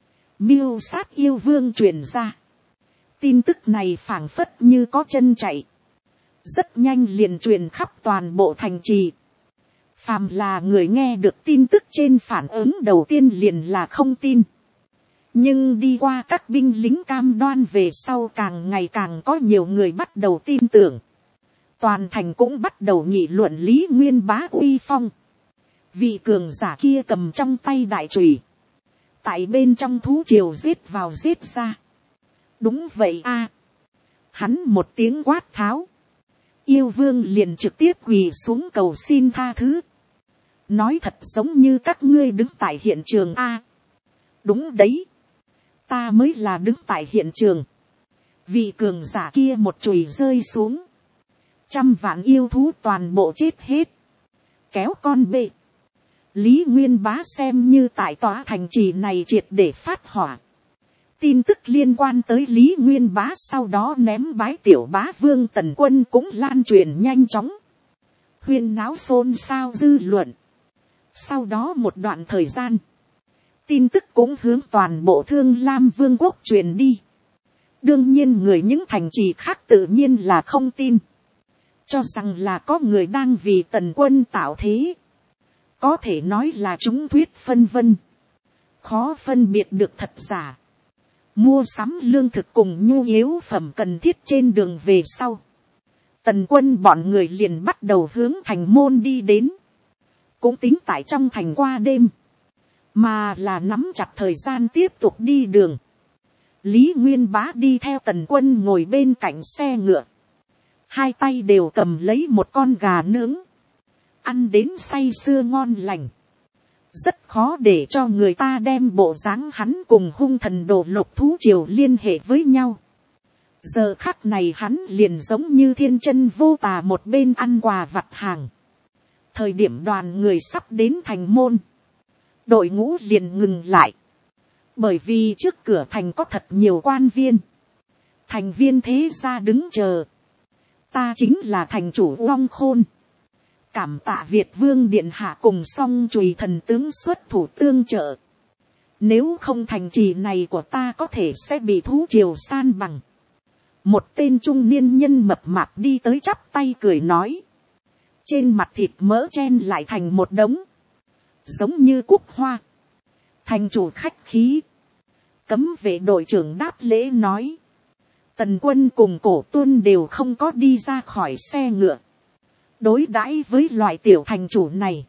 mưu sát yêu vương truyền ra. Tin tức này phảng phất như có chân chạy, rất nhanh liền truyền khắp toàn bộ thành trì. Phàm là người nghe được tin tức trên phản ứng đầu tiên liền là không tin. Nhưng đi qua các binh lính cam đoan về sau càng ngày càng có nhiều người bắt đầu tin tưởng. Toàn thành cũng bắt đầu nghị luận Lý Nguyên Bá uy phong. Vị cường giả kia cầm trong tay đại chùy, tại bên trong thú triều giết vào giết ra. Đúng vậy a. Hắn một tiếng quát tháo, yêu vương liền trực tiếp quỳ xuống cầu xin tha thứ. Nói thật giống như các ngươi đứng tại hiện trường a. Đúng đấy, ta mới là đứng tại hiện trường. Vị cường giả kia một chùy rơi xuống, 100 vạn yêu thú toàn bộ chết hết. Kéo con bê. Lý Nguyên Bá xem như tại tòa thành trì này triệt để phát hỏa. Tin tức liên quan tới Lý Nguyên Bá sau đó ném bái tiểu bá vương Tần Quân cũng lan truyền nhanh chóng. Huyên náo xôn xao dư luận. Sau đó một đoạn thời gian, tin tức cũng hướng toàn bộ Thương Lam Vương quốc truyền đi. Đương nhiên người những thành trì khác tự nhiên là không tin, cho rằng là có người đang vì Tần Quân tạo thế. Có thể nói là chúng thuyết phân vân, khó phân biệt được thật giả. Mua sắm lương thực cùng nhu yếu phẩm cần thiết trên đường về sau, Tần Quân bọn người liền bắt đầu hướng thành môn đi đến. Cũng tính tại trong thành qua đêm, mà là nắm chặt thời gian tiếp tục đi đường. Lý Nguyên Bá đi theo Tần Quân ngồi bên cạnh xe ngựa, hai tay đều cầm lấy một con gà nướng, ăn đến say sưa ngon lành. Rất khó để cho người ta đem bộ dáng hắn cùng hung thần đồ lục thú triều liên hệ với nhau. Giờ khắc này hắn liền giống như thiên chân vô tà một bên ăn quà vặt hàng. Thời điểm đoàn người sắp đến thành môn, đội ngũ liền ngừng lại. Bởi vì trước cửa thành có thật nhiều quan viên, thành viên thế gia đứng chờ. Ta chính là thành chủ Long Khôn. Cảm tạ Việt Vương Điện Hạ cùng song chùy thần tướng xuất thủ tương trợ. Nếu không thành trì này của ta có thể sẽ bị thú triều san bằng. Một tên trung niên nhân mập mạp đi tới chắp tay cười nói. Trên mặt thịt mỡ chen lại thành một đống, giống như cúc hoa. Thành chủ khách khí. Cấm vệ đội trưởng đáp lễ nói. Tần Quân cùng Cổ Tuân đều không có đi ra khỏi xe ngựa. Đối đãi với loại tiểu thành chủ này,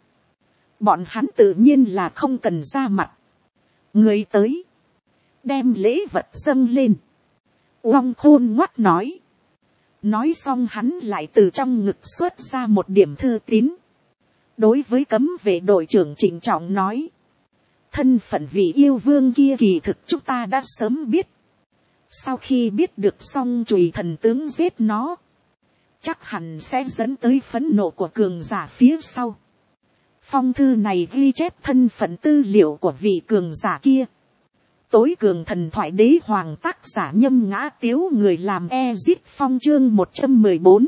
bọn hắn tự nhiên là không cần ra mặt. Người tới, đem lễ vật dâng lên. Long Khôn ngoắt nói. Nói xong hắn lại từ trong ngực xuất ra một điểm thư tín. Đối với cấm vệ đội trưởng trịnh trọng nói. Thân phận vị yêu vương kia kỳ thực chúng ta đã sớm biết. Sau khi biết được song chùy thần tướng giết nó, chắc hẳn sẽ dẫn tới phẫn nộ của cường giả phía sau. Phong thư này ghi chép thân phận tư liệu của vị cường giả kia. Tối cường thần thoại đế hoàng tác giả Nhâm Ngã Tiếu, người làm Ezit Phong chương 114.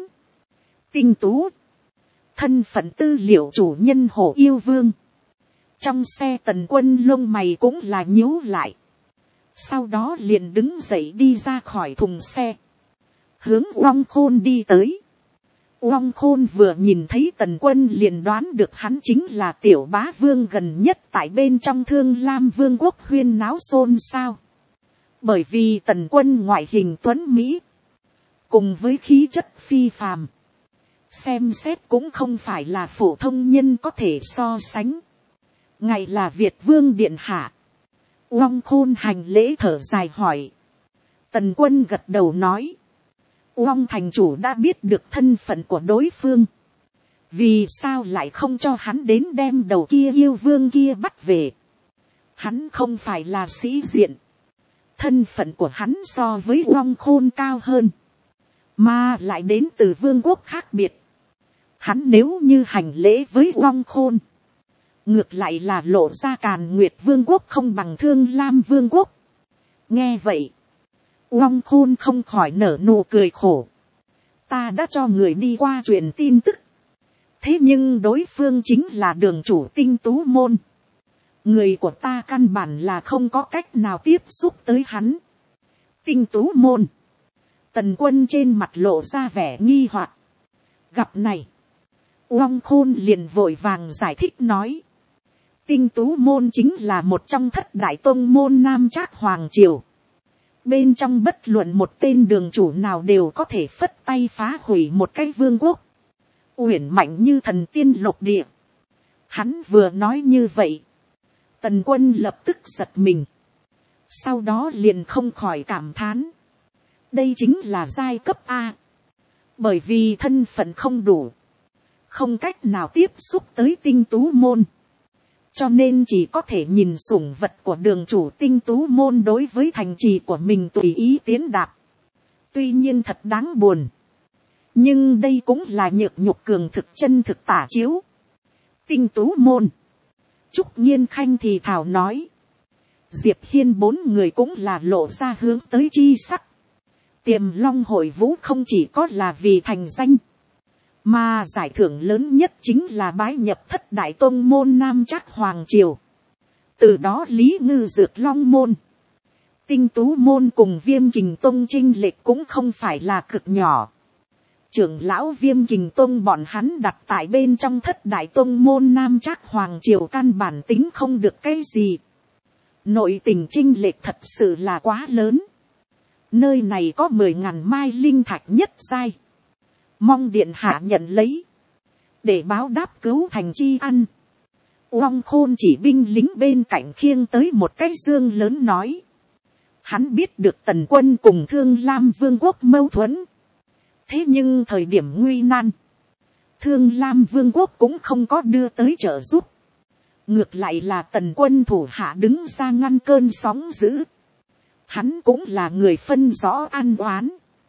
Tinh tú. Thân phận tư liệu chủ nhân Hổ Yêu Vương. Trong xe Tần Quân lông mày cũng là nhíu lại. Sau đó liền đứng dậy đi ra khỏi thùng xe, hướng Long Khôn đi tới. Long Khôn vừa nhìn thấy Tần Quân liền đoán được hắn chính là tiểu bá vương gần nhất tại bên trong Thương Lam Vương quốc huyên náo xôn xao. Bởi vì Tần Quân ngoại hình tuấn mỹ, cùng với khí chất phi phàm, xem xét cũng không phải là phổ thông nhân có thể so sánh. Ngài là Việt vương điện hạ. Uong Khôn hành lễ thở dài hỏi. Tần Quân gật đầu nói. Uong thành chủ đã biết được thân phận của đối phương. Vì sao lại không cho hắn đến đem đầu kia yêu vương kia bắt về. Hắn không phải là sĩ diện. Thân phận của hắn so với Uong Khôn cao hơn. Mà lại đến từ vương quốc khác biệt. Hắn nếu như hành lễ với Uong Khôn. Ngược lại là lộ ra Càn Nguyệt vương quốc không bằng Thương Lam vương quốc. Nghe vậy. Uong Khôn không khỏi nở nụ cười khổ. Ta đã cho người đi qua truyền tin tức. Thế nhưng đối phương chính là đường chủ Tinh Tú Môn. Người của ta căn bản là không có cách nào tiếp xúc tới hắn. Tinh Tú Môn. Tần Quân trên mặt lộ ra vẻ nghi hoặc. Gặp này. Uong Khôn liền vội vàng giải thích nói. Tinh Tú Môn chính là một trong thất đại tông môn Nam Trác Hoàng Triều. Bên trong bất luận một tên đường chủ nào đều có thể phất tay phá hủy một cái vương quốc. Uyển mạnh như thần tiên lục địa. Hắn vừa nói như vậy. Tần Quân lập tức giật mình. Sau đó liền không khỏi cảm thán. Đây chính là giai cấp A. Bởi vì thân phận không đủ. Không cách nào tiếp xúc tới Tinh Tú Môn. Cho nên chỉ có thể nhìn sủng vật của đường chủ Tinh Tú Môn đối với thành trì của mình tùy ý tiến đạp. Tuy nhiên thật đáng buồn. Nhưng đây cũng là nhược nhục cường thực chân thực tả chiếu. Tinh Tú Môn. Trúc Nhiên Khanh thì thảo nói. Diệp Hiên 4 người cũng là lộ ra hướng tới chi sắc. Tiềm Long Hội Vũ không chỉ có là vì thành danh. Mà giải thưởng lớn nhất chính là bái nhập thất đại tôn môn Nam Trác Hoàng Triều. Từ đó Lý Ngư Dược Long Môn. Tinh Tú Môn cùng Viêm Kình Tông chênh lệch cũng không phải là cực nhỏ. Trưởng lão Viêm Kình Tông bọn hắn đặt tại bên trong thất đại tôn môn Nam Trác Hoàng Triều căn bản tính không được cái gì. Nội tình chênh lệch thật sự là quá lớn. Nơi này có 10.000 mai linh thạch nhất giai. Mong điện hạ nhận lấy. Để báo đáp cứu thành chi ăn. Uong Khôn chỉ binh lính bên cạnh khiêng tới một cái dương lớn nói. Hắn biết được Tần Quân cùng Thương Lam vương quốc mâu thuẫn. Thế nhưng thời điểm nguy nan. Thương Lam vương quốc cũng không có đưa tới trợ giúp. Ngược lại là Tần Quân thủ hạ đứng ra ngăn cơn sóng dữ. Hắn cũng là người phân rõ ăn oán.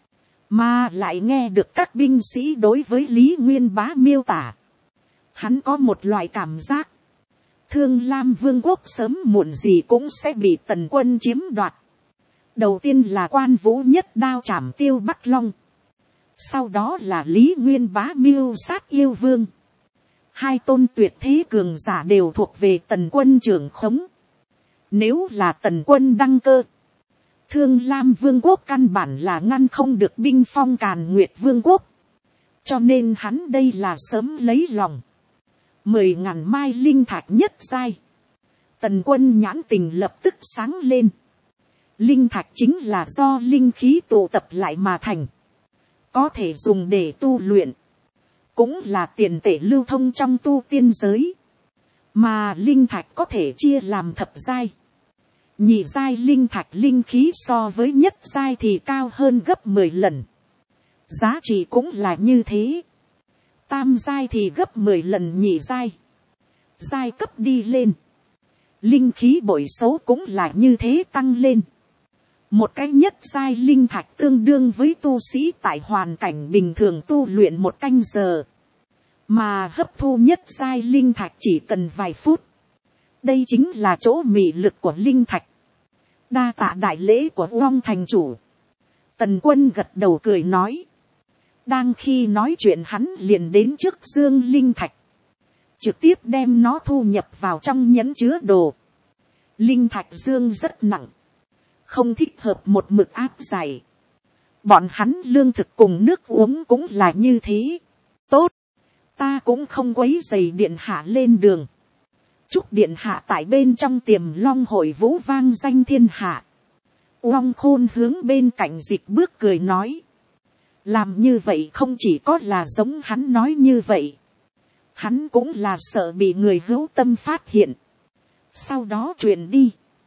Mà lại nghe được các binh sĩ đối với Lý Nguyên Bá miêu tả. Hắn có một loại cảm giác. Thương Lam vương quốc sớm muộn gì cũng sẽ bị Tần Quân chiếm đoạt. Đầu tiên là Quan Vũ nhất đao chảm Tiêu Bắc Long. Sau đó là Lý Nguyên Bá mưu sát yêu vương. Hai tôn tuyệt thế cường giả đều thuộc về Tần Quân trưởng khống. Nếu là Tần Quân đăng cơ. Thương Lam vương quốc căn bản là ngăn không được binh phong Càn Nguyệt vương quốc. Cho nên hắn đây là sớm lấy lòng. 10.000 mai linh thạch nhất giai. Tần Quân nhãn tình lập tức sáng lên. Linh thạch chính là do linh khí tụ tập lại mà thành. Có thể dùng để tu luyện. Cũng là tiền tệ lưu thông trong tu tiên giới. Mà linh thạch có thể chia làm thập giai. Nhị giai linh thạch linh khí so với nhất giai thì cao hơn gấp 10 lần. Giá trị cũng là như thế. Tam giai thì gấp 10 lần nhị giai. Giai cấp đi lên. Linh khí bội số cũng là như thế tăng lên. Một cái nhất giai linh thạch tương đương với tu sĩ tại hoàn cảnh bình thường tu luyện 1 canh giờ. Mà hấp thu nhất giai linh thạch chỉ cần vài phút. Đây chính là chỗ mị lực của linh thạch. Đa tạ đại lễ của Uong thành chủ. Tần Quân gật đầu cười nói. Đang khi nói chuyện hắn liền đến trước dương linh thạch. Trực tiếp đem nó thu nhập vào trong nhẫn chứa đồ. Linh thạch dương rất nặng. Không thích hợp một mực áp giải. Bọn hắn lương thực cùng nước uống cũng là như thế. Tốt. Ta cũng không quấy rầy điện hạ lên đường. Chúc điện hạ tại bên trong Tiềm Long Hội Vũ vang danh thiên hạ. Uong Khôn hướng bên cạnh Dịch Bước cười nói. Làm như vậy không chỉ có là giống hắn nói như vậy. Hắn cũng là sợ bị người hữu tâm phát hiện. Sau đó truyền đi.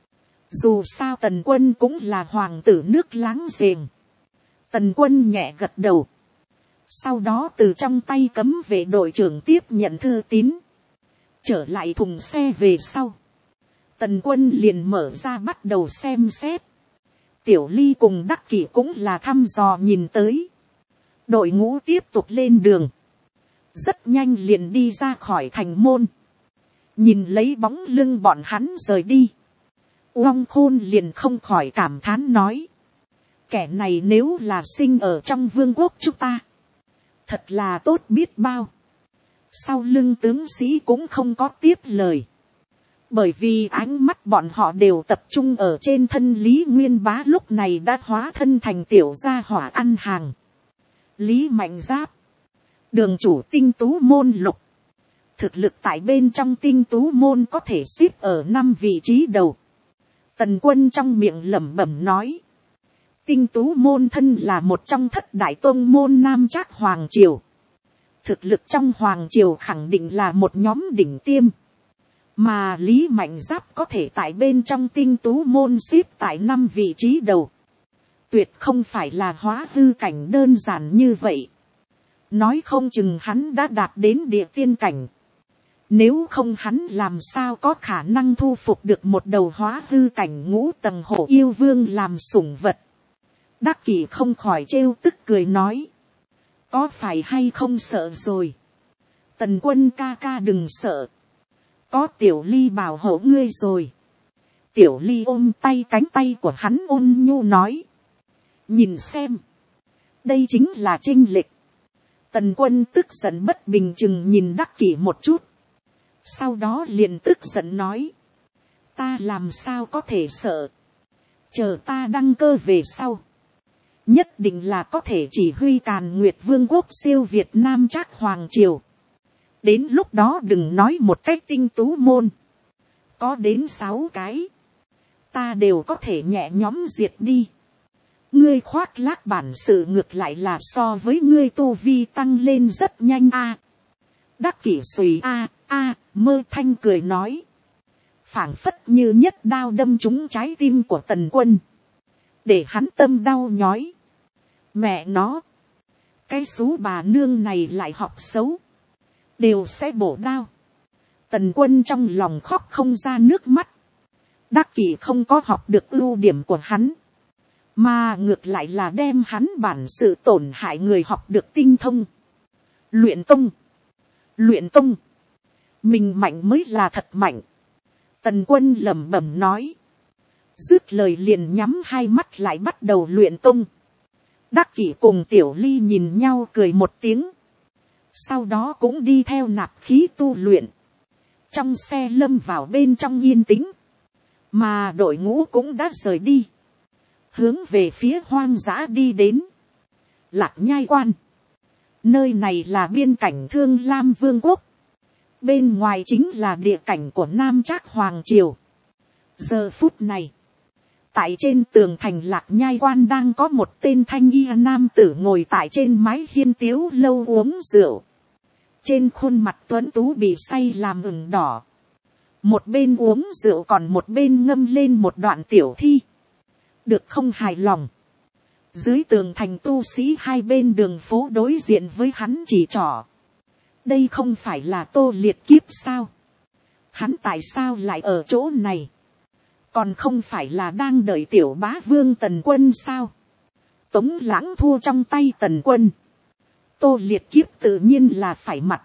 Dù sao Tần Quân cũng là hoàng tử nước láng giềng. Tần Quân nhẹ gật đầu. Sau đó từ trong tay cấm vệ đội trưởng tiếp nhận thư tín. Trở lại thùng xe về sau. Tần Quân liền mở ra bắt đầu xem xét. Tiểu Ly cùng Đắc Kỷ cũng là thăm dò nhìn tới. Đội ngũ tiếp tục lên đường. Rất nhanh liền đi ra khỏi thành môn. Nhìn lấy bóng lưng bọn hắn rời đi. Uông Khôn liền không khỏi cảm thán nói. Kẻ này nếu là sinh ở trong vương quốc chúng ta. Thật là tốt biết bao. Sau lưng tướng sĩ cũng không có tiếp lời. Bởi vì ánh mắt bọn họ đều tập trung ở trên thân Lý Nguyên Bá lúc này đã hóa thân thành tiểu gia hỏa ăn hàng. Lý Mạnh Giáp. Đường chủ Tinh Tú môn lục. Thực lực tại bên trong Tinh Tú môn có thể xếp ở 5 vị trí đầu. Tần Quân trong miệng lẩm bẩm nói. Tinh Tú môn thân là một trong thất đại tôn môn Nam Trác Hoàng Triều. Thực lực trong Hoàng Triều khẳng định là một nhóm đỉnh tiêm. Mà Lý Mạnh Giáp có thể tại bên trong Tinh Tú môn xếp tại 5 vị trí đầu. Tuyệt không phải là hóa hư cảnh đơn giản như vậy. Nói không chừng hắn đã đạt đến địa tiên cảnh. Nếu không hắn làm sao có khả năng thu phục được một đầu hóa hư cảnh ngũ tầng hổ yêu vương làm sủng vật. Đắc Kỷ không khỏi trêu tức cười nói. Có phải hay không sợ rồi. Tần Quân ca ca đừng sợ. Có Tiểu Ly bảo hộ ngươi rồi. Tiểu Ly ôm tay cánh tay của hắn ôn nhu nói. Nhìn xem. Đây chính là chênh lệch. Tần Quân tức giận bất bình chừng nhìn Đắc Kỷ một chút. Sau đó liền tức giận nói. Ta làm sao có thể sợ. Chờ ta đăng cơ về sau. Nhất định là có thể chỉ huy Càn Nguyệt Vương quốc siêu Việt Nam Trác Hoàng Triều. Đến lúc đó đừng nói một cách Tinh Tú môn. Có đến 6 cái. Ta đều có thể nhẹ nhõm diệt đi. Ngươi khoác lác bản sự ngược lại là so với ngươi tu vi tăng lên rất nhanh a. Đắc Kỷ xùy mơ thanh cười nói. Phảng phất như nhất đao đâm trúng trái tim của Tần Quân. Để hắn tâm đau nhói. Mẹ nó. Cái xú bà nương này lại học xấu. Đều sẽ bổ đao. Tần Quân trong lòng khóc không ra nước mắt. Đắc Kỷ không có học được ưu điểm của hắn. Mà ngược lại là đem hắn bản sự tổn hại người học được tinh thông. Luyện công. Luyện công. Mình mạnh mới là thật mạnh. Tần Quân lẩm bẩm nói. Dứt lời liền nhắm hai mắt lại bắt đầu luyện công. Đắc Kỷ cùng Tiểu Ly nhìn nhau cười một tiếng. Sau đó cũng đi theo nạp khí tu luyện. Trong xe lâm vào bên trong yên tĩnh. Mà đội ngũ cũng đã rời đi. Hướng về phía hoang dã đi đến. Lạc Nhai Quan. Nơi này là biên cảnh Thương Lam Vương quốc. Bên ngoài chính là địa cảnh của Nam Trác Hoàng Triều. Giờ phút này. Tại trên tường thành Lạc Nhai Quan đang có một tên thanh y nam tử ngồi tại trên mái hiên tiếu lâu uống rượu. Trên khuôn mặt tuấn tú bị say làm ửng đỏ. Một bên uống rượu còn một bên ngâm lên một đoạn tiểu thi. Được không hài lòng. Dưới tường thành tu sĩ hai bên đường phố đối diện với hắn chỉ trỏ. Đây không phải là Tô Liệt Kiếp sao? Hắn tại sao lại ở chỗ này? Còn không phải là đang đợi tiểu bá vương Tần Quân sao? Tống Lãng thua trong tay Tần Quân. Tô Liệt Kiếp tự nhiên là phải mặt.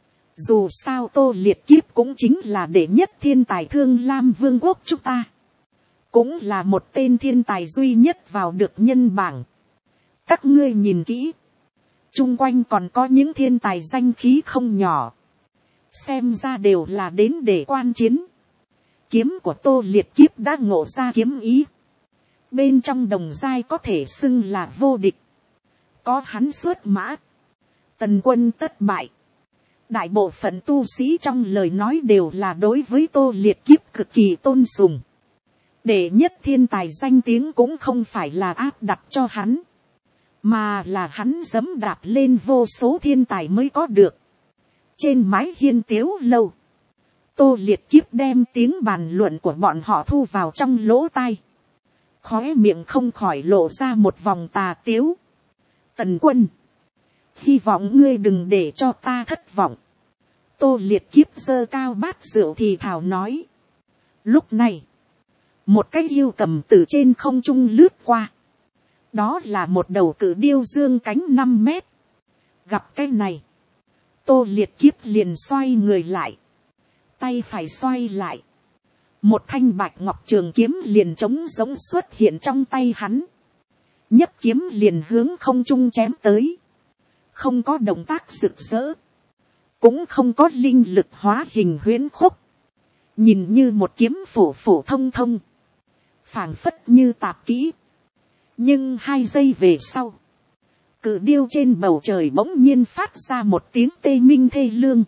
Dù sao Tô Liệt Kiếp cũng chính là đệ nhất thiên tài Thương Lam Vương quốc chúng ta. Cũng là một tên thiên tài duy nhất vào được nhân bảng. Các ngươi nhìn kỹ. Chung quanh còn có những thiên tài danh khí không nhỏ. Xem ra đều là đến để quan chiến. Kiếm của Tô Liệt Kiếp đã ngộ ra kiếm ý. Bên trong đồng giai có thể xưng là vô địch. Có hắn xuất mã. Tần Quân tất bại. Đại bộ phận tu sĩ trong lời nói đều là đối với Tô Liệt Kiếp cực kỳ tôn sùng. Đệ nhất thiên tài danh tiếng cũng không phải là áp đặt cho hắn. mà là hắn giẫm đạp lên vô số thiên tài mới có được. Trên mái hiên tiếu lâu, Tô Liệt Kiếp đem tiếng bàn luận của bọn họ thu vào trong lỗ tai, khóe miệng không khỏi lộ ra một vòng tà tiếu. Tần Quân, hy vọng ngươi đừng để cho ta thất vọng. Tô Liệt Kiếp giơ cao bát rượu thì thào nói. Lúc này, một cái yêu cầm từ trên không trung lướt qua. Đó là một đầu cự điêu dương cánh 5 mét. Gặp cái này, Tô Liệt Kiếp liền xoay người lại, tay phải xoay lại, một thanh bạch ngọc trường kiếm liền trống giống xuất hiện trong tay hắn, nhấc kiếm liền hướng không trung chém tới, không có động tác rực rỡ, cũng không có linh lực hóa hình huyễn khúc, nhìn như một kiếm phổ phổ thông thông, phảng phất như tạp kỹ. Nhưng 2 giây về sau, cự điêu trên bầu trời bỗng nhiên phát ra một tiếng tê minh thê lương,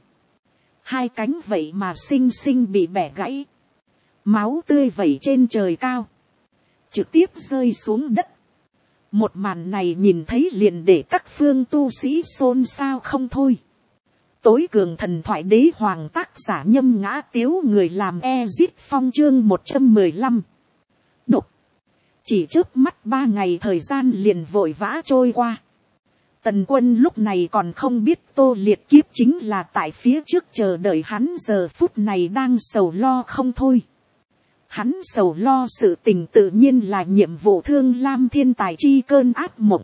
2 cánh vậy mà xinh xinh bị bẻ gãy, máu tươi vẩy trên trời cao, trực tiếp rơi xuống đất. Một màn này nhìn thấy liền để các phương tu sĩ xôn xao không thôi. Tối cường thần thoại đế hoàng tác giả Nhâm Ngã Tiếu, người làm Ezit Phong chương 115. Độc. Chỉ trước mắt 3 ngày thời gian liền vội vã trôi qua. Tần Quân lúc này còn không biết Tô Liệt Kiếp chính là tại phía trước chờ đợi hắn, giờ phút này đang sầu lo không thôi. Hắn sầu lo sự tình tự nhiên là nhiệm vụ Thương Lam thiên tài chi cơn ác mộng.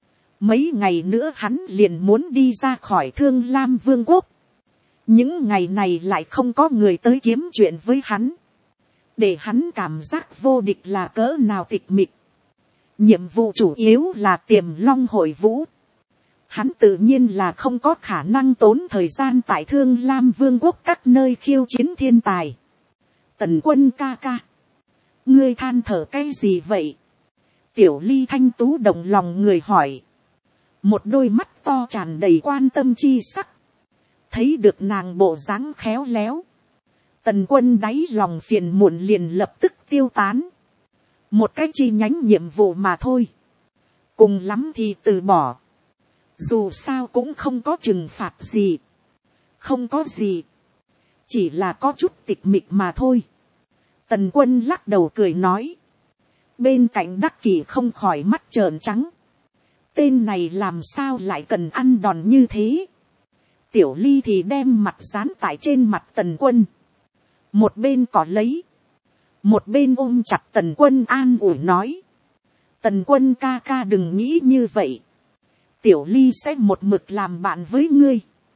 Mấy ngày nữa hắn liền muốn đi ra khỏi Thương Lam vương quốc. Những ngày này lại không có người tới kiếm chuyện với hắn, để hắn cảm giác vô địch là cỡ nào tịch mịch. Nhiệm vụ chủ yếu là Tiềm Long hội vũ. Hắn tự nhiên là không có khả năng tốn thời gian tại Thương Lam vương quốc các nơi khiêu chiến thiên tài. Tần Quân ca ca, ngươi than thở cái gì vậy? Tiểu Ly thanh tú động lòng người hỏi. Một đôi mắt to tràn đầy quan tâm chi sắc. Thấy được nàng bộ dáng khéo léo, Tần Quân đáy lòng phiền muộn liền lập tức tiêu tán. Một cái chi nhánh nhiệm vụ mà thôi, cùng lắm thì từ bỏ. Dù sao cũng không có trừng phạt gì, không có gì, chỉ là có chút tịch mịch mà thôi. Tần Quân lắc đầu cười nói. Bên cạnh Đắc Kỷ không khỏi mắt trợn trắng. Tên này làm sao lại cần ăn đòn như thế? Tiểu Ly thì đem mặt dán tại trên mặt Tần Quân, một bên cỏ lấy, một bên ôm chặt Tần Quân an ủi nói. Tần Quân ca ca đừng nghĩ như vậy, Tiểu Ly sẽ một mực làm bạn với ngươi.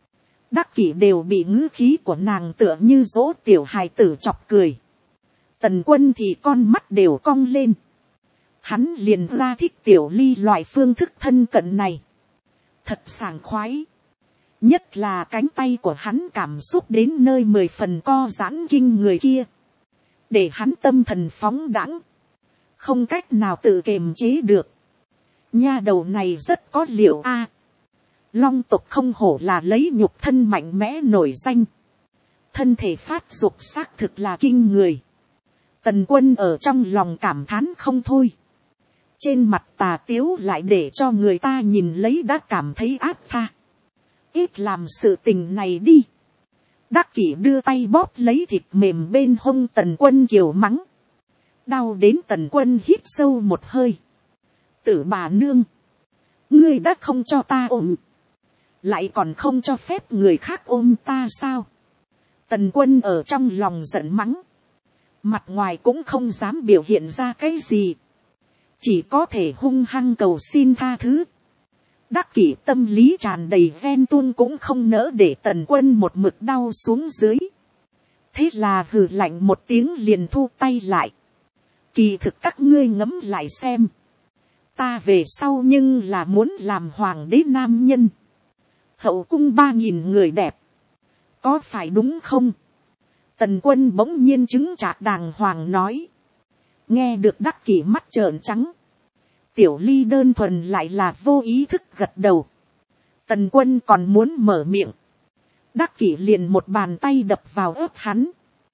Đắc Kỷ đều bị ngữ khí của nàng tựa như dỗ tiểu hài tử chọc cười. Tần Quân thì con mắt đều cong lên. Hắn liền ra thích Tiểu Ly loại phương thức thân cận này, thật sảng khoái. Nhất là cánh tay của hắn cảm xúc đến nơi 10 phần co giãn kinh người kia, để hắn tâm thần phóng đãng, không cách nào tự kiềm chế được. Nha đầu này rất có liệu a. Long tộc không hổ là lấy nhục thân mạnh mẽ nổi danh, thân thể phát dục xác thực là kinh người. Tần Quân ở trong lòng cảm thán không thôi. Trên mặt tà tiếu lại để cho người ta nhìn lấy đã cảm thấy áp tha. Ít làm sự tình này đi. Đắc Kỷ đưa tay bóp lấy thịt mềm bên hông Tần Quân kiều mắng. Đau đến Tần Quân hít sâu một hơi. Tử bà nương, ngươi đã không cho ta ôm, lại còn không cho phép người khác ôm ta sao? Tần Quân ở trong lòng giận mắng, mặt ngoài cũng không dám biểu hiện ra cái gì, chỉ có thể hung hăng cầu xin tha thứ. Đắc Kỷ tâm lý tràn đầy ghen tuông cũng không nỡ để Tần Quân một mực đau xuống dưới. Thế là hừ lạnh một tiếng liền thu tay lại. Kỳ thực các ngươi ngẫm lại xem, ta về sau nhưng là muốn làm hoàng đế nam nhân, hậu cung 3000 người đẹp, có phải đúng không? Tần Quân bỗng nhiên chứng trạc đàng hoàng nói. Nghe được Đắc Kỷ mắt trợn trắng. Tiểu Ly đơn thuần lại là vô ý thức gật đầu. Tần Quân còn muốn mở miệng, Đắc Kỷ liền một bàn tay đập vào ớt hắn.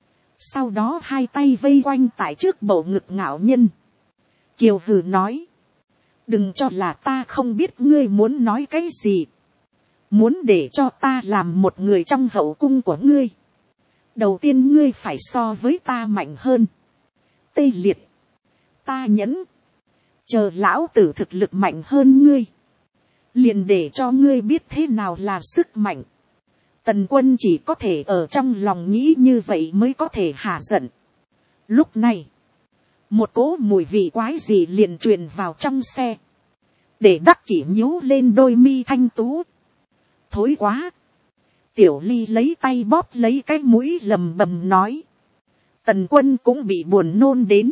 Sau đó 2 tay vây quanh tại trước bầu ngực ngạo nhân. Kiều hừ nói. đừng cho là ta không biết ngươi muốn nói cái gì, muốn để cho ta làm một người trong hậu cung của ngươi, đầu tiên ngươi phải so với ta mạnh hơn. Tê Liệt, ta nhẫn, chờ lão tử thực lực mạnh hơn ngươi, liền để cho ngươi biết thế nào là sức mạnh. Tần Quân chỉ có thể ở trong lòng nghĩ như vậy mới có thể hạ giận. Lúc này, một cỗ mùi vị quái gì liền truyền vào trong xe, để Đắc Kỷ nhíu lên đôi mi thanh tú. Thối quá. Tiểu Ly lấy tay bóp lấy cái mũi lầm bầm nói. Tần Quân cũng bị buồn nôn đến.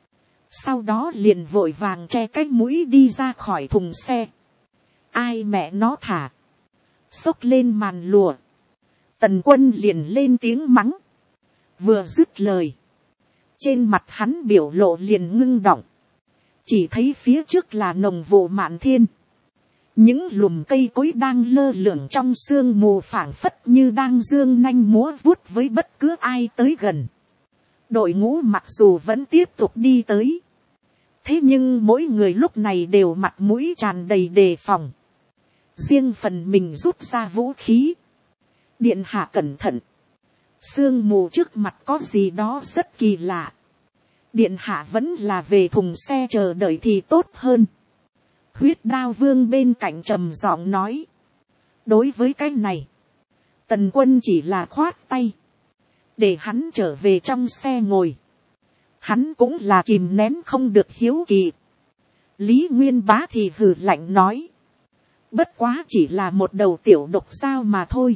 Sau đó liền vội vàng che cái mũi đi ra khỏi thùng xe. Ai mẹ nó thả. Xốc lên màn lụa. Tần Quân liền lên tiếng mắng. Vừa dứt lời, trên mặt hắn biểu lộ liền ngưng đọng. Chỉ thấy phía trước là nồng vụ mạn thiên. Những lùm cây cối đang lơ lửng trong sương mù, phảng phất như đang dương nanh múa vuốt với bất cứ ai tới gần. Đội ngũ mặc dù vẫn tiếp tục đi tới, thế nhưng mỗi người lúc này đều mặt mũi tràn đầy đề phòng. Riêng phần mình rút ra vũ khí. Điện hạ cẩn thận. Sương mù trước mặt có gì đó rất kỳ lạ. Điện hạ vẫn là về thùng xe chờ đợi thì tốt hơn. Huyết Đao Vương bên cạnh trầm giọng nói. Đối với cái này, Tần Quân chỉ là khoát tay, để hắn trở về trong xe ngồi. Hắn cũng là kìm nén không được hiếu kỳ. Lý Nguyên Bá thì hừ lạnh nói. Bất quá chỉ là một đầu tiểu độc dao mà thôi.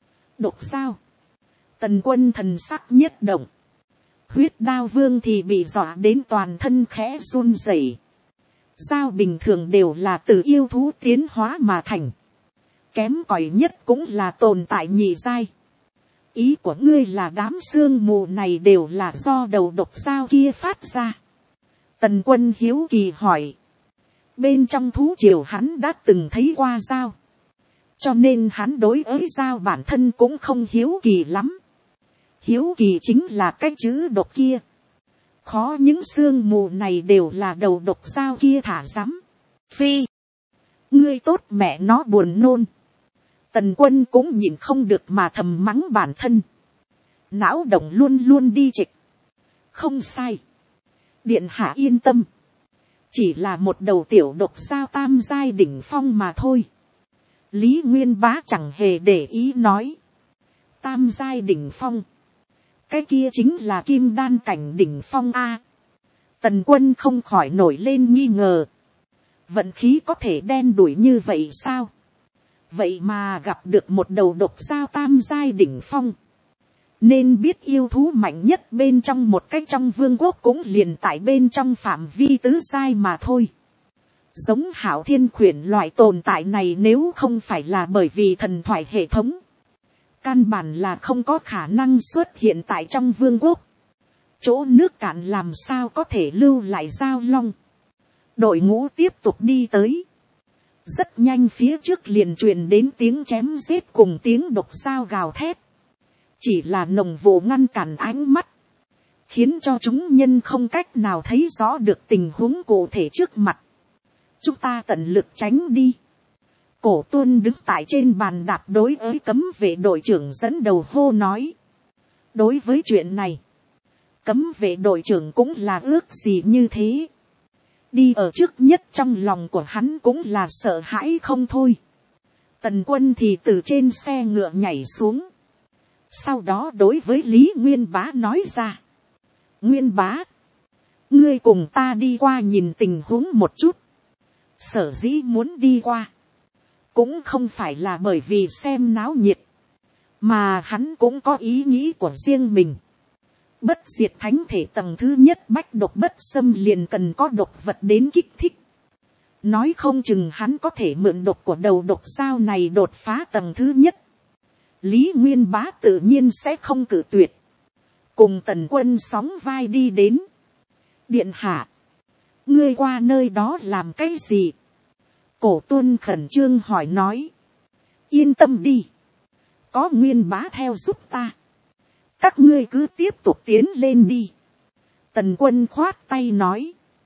Độc dao? Tần Quân thần sắc nhất động. Huyết Đao Vương thì bị dọa đến toàn thân khẽ run rẩy. Dao bình thường đều là từ yêu thú tiến hóa mà thành. Kém cỏi nhất cũng là tồn tại nhị giai. Ý của ngươi là đám sương mù này đều là do đầu độc dao kia phát ra. Tần Quân hiếu kỳ hỏi. Bên trong thú triều hắn đã từng thấy qua dao, cho nên hắn đối với dao bản thân cũng không hiếu kỳ lắm. Hiếu kỳ chính là cái chữ độc kia. Khó những sương mù này đều là đầu độc dao kia thả rắm. Phi, ngươi tốt mẹ nó buồn nôn. Tần Quân cũng nhìn không được mà thầm mắng bản thân. Não động luôn luôn đi trịch. Không sai. Điện hạ yên tâm. Chỉ là một đầu tiểu độc dao tam giai đỉnh phong mà thôi. Lý Nguyên Bá chẳng hề để ý nói. Tam giai đỉnh phong. Cái kia chính là kim đan cảnh đỉnh phong A. Tần Quân không khỏi nổi lên nghi ngờ. Vận khí có thể đen đủi như vậy sao? Vậy mà gặp được một đầu độc dao tam giai đỉnh phong. Nên biết yêu thú mạnh nhất bên trong một cái trong vương quốc cũng liền tại bên trong phạm vi tứ giai mà thôi. Giống Hạo Thiên Khuyển loại tồn tại này nếu không phải là bởi vì thần thoại hệ thống, căn bản là không có khả năng xuất hiện tại trong vương quốc. Chỗ nước cạn làm sao có thể lưu lại giao long. Đội ngũ tiếp tục đi tới. Rất nhanh phía trước liền truyền đến tiếng chém giết cùng tiếng độc dao gào thét. Chỉ là nồng vụ ngăn cản ánh mắt, khiến cho chúng nhân không cách nào thấy rõ được tình huống cụ thể trước mặt. Chúng ta tận lực tránh đi. Cổ Tuân đứng tại trên bàn đạp đối với cấm vệ đội trưởng dẫn đầu hô nói. Đối với chuyện này, cấm vệ đội trưởng cũng là ước gì như thế. Đi ở trước nhất trong lòng của hắn cũng là sợ hãi không thôi. Tần Quân thì từ trên xe ngựa nhảy xuống. Sau đó đối với Lý Nguyên Bá nói ra. Nguyên Bá, ngươi cùng ta đi qua nhìn tình huống một chút. Sở dĩ muốn đi qua, cũng không phải là bởi vì xem náo nhiệt, mà hắn cũng có ý nghĩ của riêng mình. Bất diệt thánh thể tầng thứ nhất bách độc bất xâm liền cần có độc vật đến kích thích. Nói không chừng hắn có thể mượn độc của đầu độc dao này đột phá tầng thứ nhất. Lý Nguyên Bá tự nhiên sẽ không cự tuyệt. Cùng Tần Quân sóng vai đi đến. Điện hạ, ngươi qua nơi đó làm cái gì? Cổ Tuân khẩn trương hỏi nói. Yên tâm đi. Có Nguyên Bá theo giúp ta. Các ngươi cứ tiếp tục tiến lên đi. Tần Quân khoát tay nói.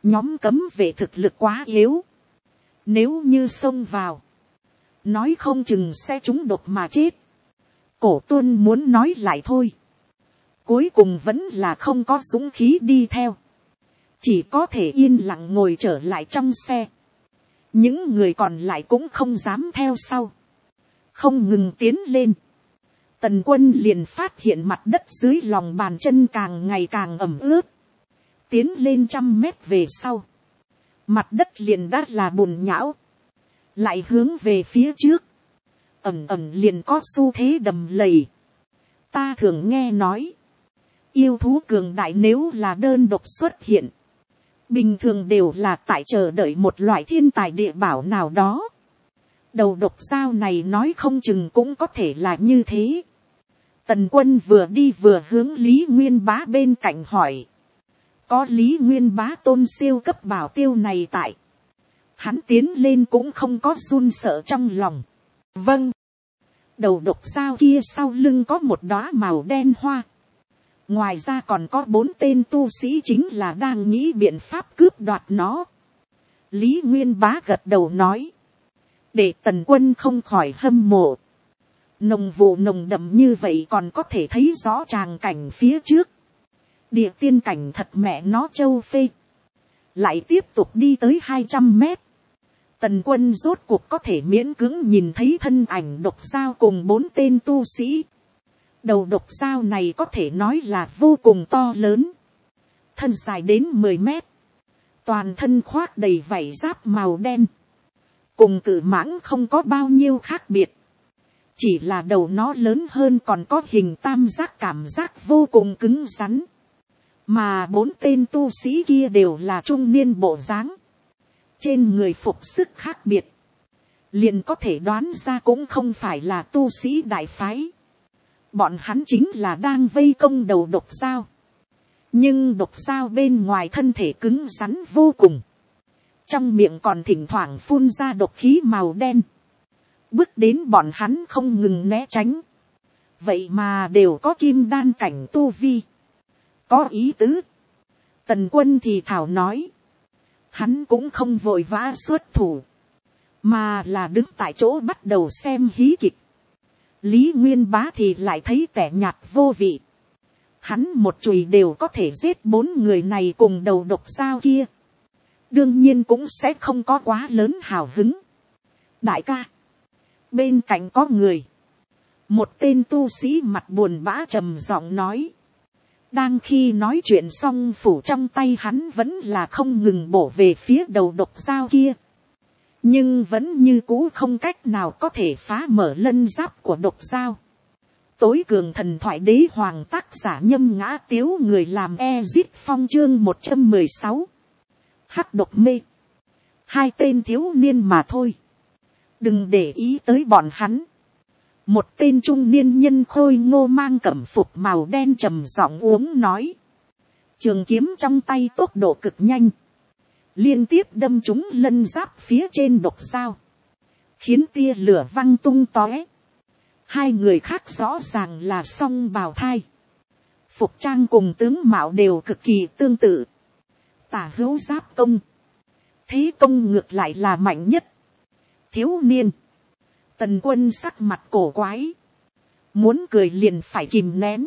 Nhóm cấm vệ thực lực quá yếu. Nếu như xông vào, nói không chừng sẽ trúng độc mà chết. Cổ tuân muốn nói lại thôi. Cuối cùng vẫn là không có dũng khí đi theo. Chỉ có thể yên lặng ngồi trở lại trong xe. Những người còn lại cũng không dám theo sau. Không ngừng tiến lên. Tần Quân liền phát hiện mặt đất dưới lòng bàn chân càng ngày càng ẩm ướt. Tiến lên 100 mét về sau. Mặt đất liền đã là bùn nhão. Lại hướng về phía trước. Ẩm ẩm liền có xu thế đầm lầy. Ta thường nghe nói. Yêu thú cường đại nếu là đơn độc xuất hiện. Bình thường đều là tại chờ đợi một loại thiên tài địa bảo nào đó. Đầu độc dao này nói không chừng cũng có thể là như thế. Tần Quân vừa đi vừa hướng Lý Nguyên Bá bên cạnh hỏi. Có Lý Nguyên Bá tôn siêu cấp bảo tiêu này tại. Hắn tiến lên cũng không có run sợ trong lòng. Vâng. Đầu độc dao kia sau lưng có một đóa màu đen hoa. Ngoài ra còn có 4 tên tu sĩ chính là đang nghĩ biện pháp cướp đoạt nó. Lý Nguyên Bá gật đầu nói. Để Tần Quân không khỏi hâm mộ. Nồng vụ nồng đậm như vậy còn có thể thấy rõ tràng cảnh phía trước. Địa tiên cảnh thật mẹ nó châu phê. Lại tiếp tục đi tới 200 mét. Tần Quân rốt cuộc có thể miễn cưỡng nhìn thấy thân ảnh độc dao cùng 4 tên tu sĩ. Đầu độc dao này có thể nói là vô cùng to lớn. Thân dài đến 10 mét. Toàn thân khoác đầy vảy giáp màu đen. Cùng cự mãng không có bao nhiêu khác biệt. Chỉ là đầu nó lớn hơn còn có hình tam giác cảm giác vô cùng cứng rắn. Mà 4 tên tu sĩ kia đều là trung niên bộ dáng. Trên người phục sức khác biệt. Liền có thể đoán ra cũng không phải là tu sĩ đại phái. Bọn hắn chính là đang vây công đầu độc dao. Nhưng độc dao bên ngoài thân thể cứng rắn vô cùng. Trong miệng còn thỉnh thoảng phun ra độc khí màu đen. Bước đến bọn hắn không ngừng né tránh. Vậy mà đều có kim đan cảnh tu vi. Có ý tứ. Tần Quân thì thảo nói. Hắn cũng không vội vã xuất thủ. Mà là đứng tại chỗ bắt đầu xem hí kịch. Lý Nguyên Bá thì lại thấy tẻ nhạt vô vị. Hắn một chùy đều có thể giết 4 người này cùng đầu độc dao kia. Đương nhiên cũng sẽ không có quá lớn hào hứng. Đại ca. Bên cạnh có người. Một tên tu sĩ mặt buồn bã trầm giọng nói. Đang khi nói chuyện xong phủ trong tay hắn vẫn là không ngừng bổ về phía đầu độc dao kia. Nhưng vẫn như cũ không cách nào có thể phá mở lân giáp của độc dao. Tối cường thần thoại đế hoàng tác giả Nhâm Ngã Tiếu, người làm Ezit Phong chương 116. Hắc độc mê. 2 tên thiếu niên mà thôi. Đừng để ý tới bọn hắn. Một tên trung niên nhân khôi ngô mang cẩm phục màu đen trầm giọng uống nói. Trường kiếm trong tay tốc độ cực nhanh. Liên tiếp đâm trúng lân giáp phía trên độc dao. Khiến tia lửa văng tung tóe. 2 người khác rõ ràng là song bào thai. Phục trang cùng tướng mạo đều cực kỳ tương tự. Tả hữu giáp công. Thế công ngược lại là mạnh nhất. Thiếu niên. Tần Quân sắc mặt cổ quái. Muốn cười liền phải kìm nén.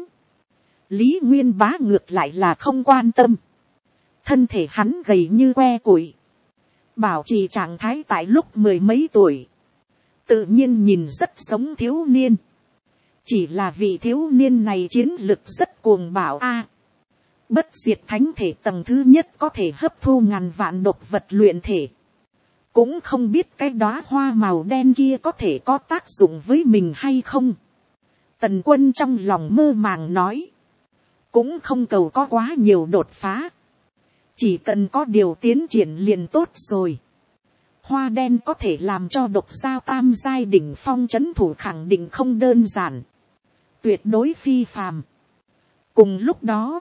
Lý Nguyên Bá ngược lại là không quan tâm. Thân thể hắn gầy như que củi. Bảo trì trạng thái tại lúc 10 mấy tuổi. Tự nhiên nhìn rất giống thiếu niên. Chỉ là vị thiếu niên này chiến lực rất cuồng bạo a. Bất diệt thánh thể tầng thứ nhất có thể hấp thu ngàn vạn độc vật luyện thể. Cũng không biết cái đóa hoa màu đen kia có thể có tác dụng với mình hay không. Tần Quân trong lòng mơ màng nói. Cũng không cầu có quá nhiều đột phá. Chỉ cần có điều tiến triển liền tốt rồi. Hoa đen có thể làm cho độc dao tam giai đỉnh phong trấn thủ khẳng định không đơn giản. Tuyệt đối phi phàm. Cùng lúc đó.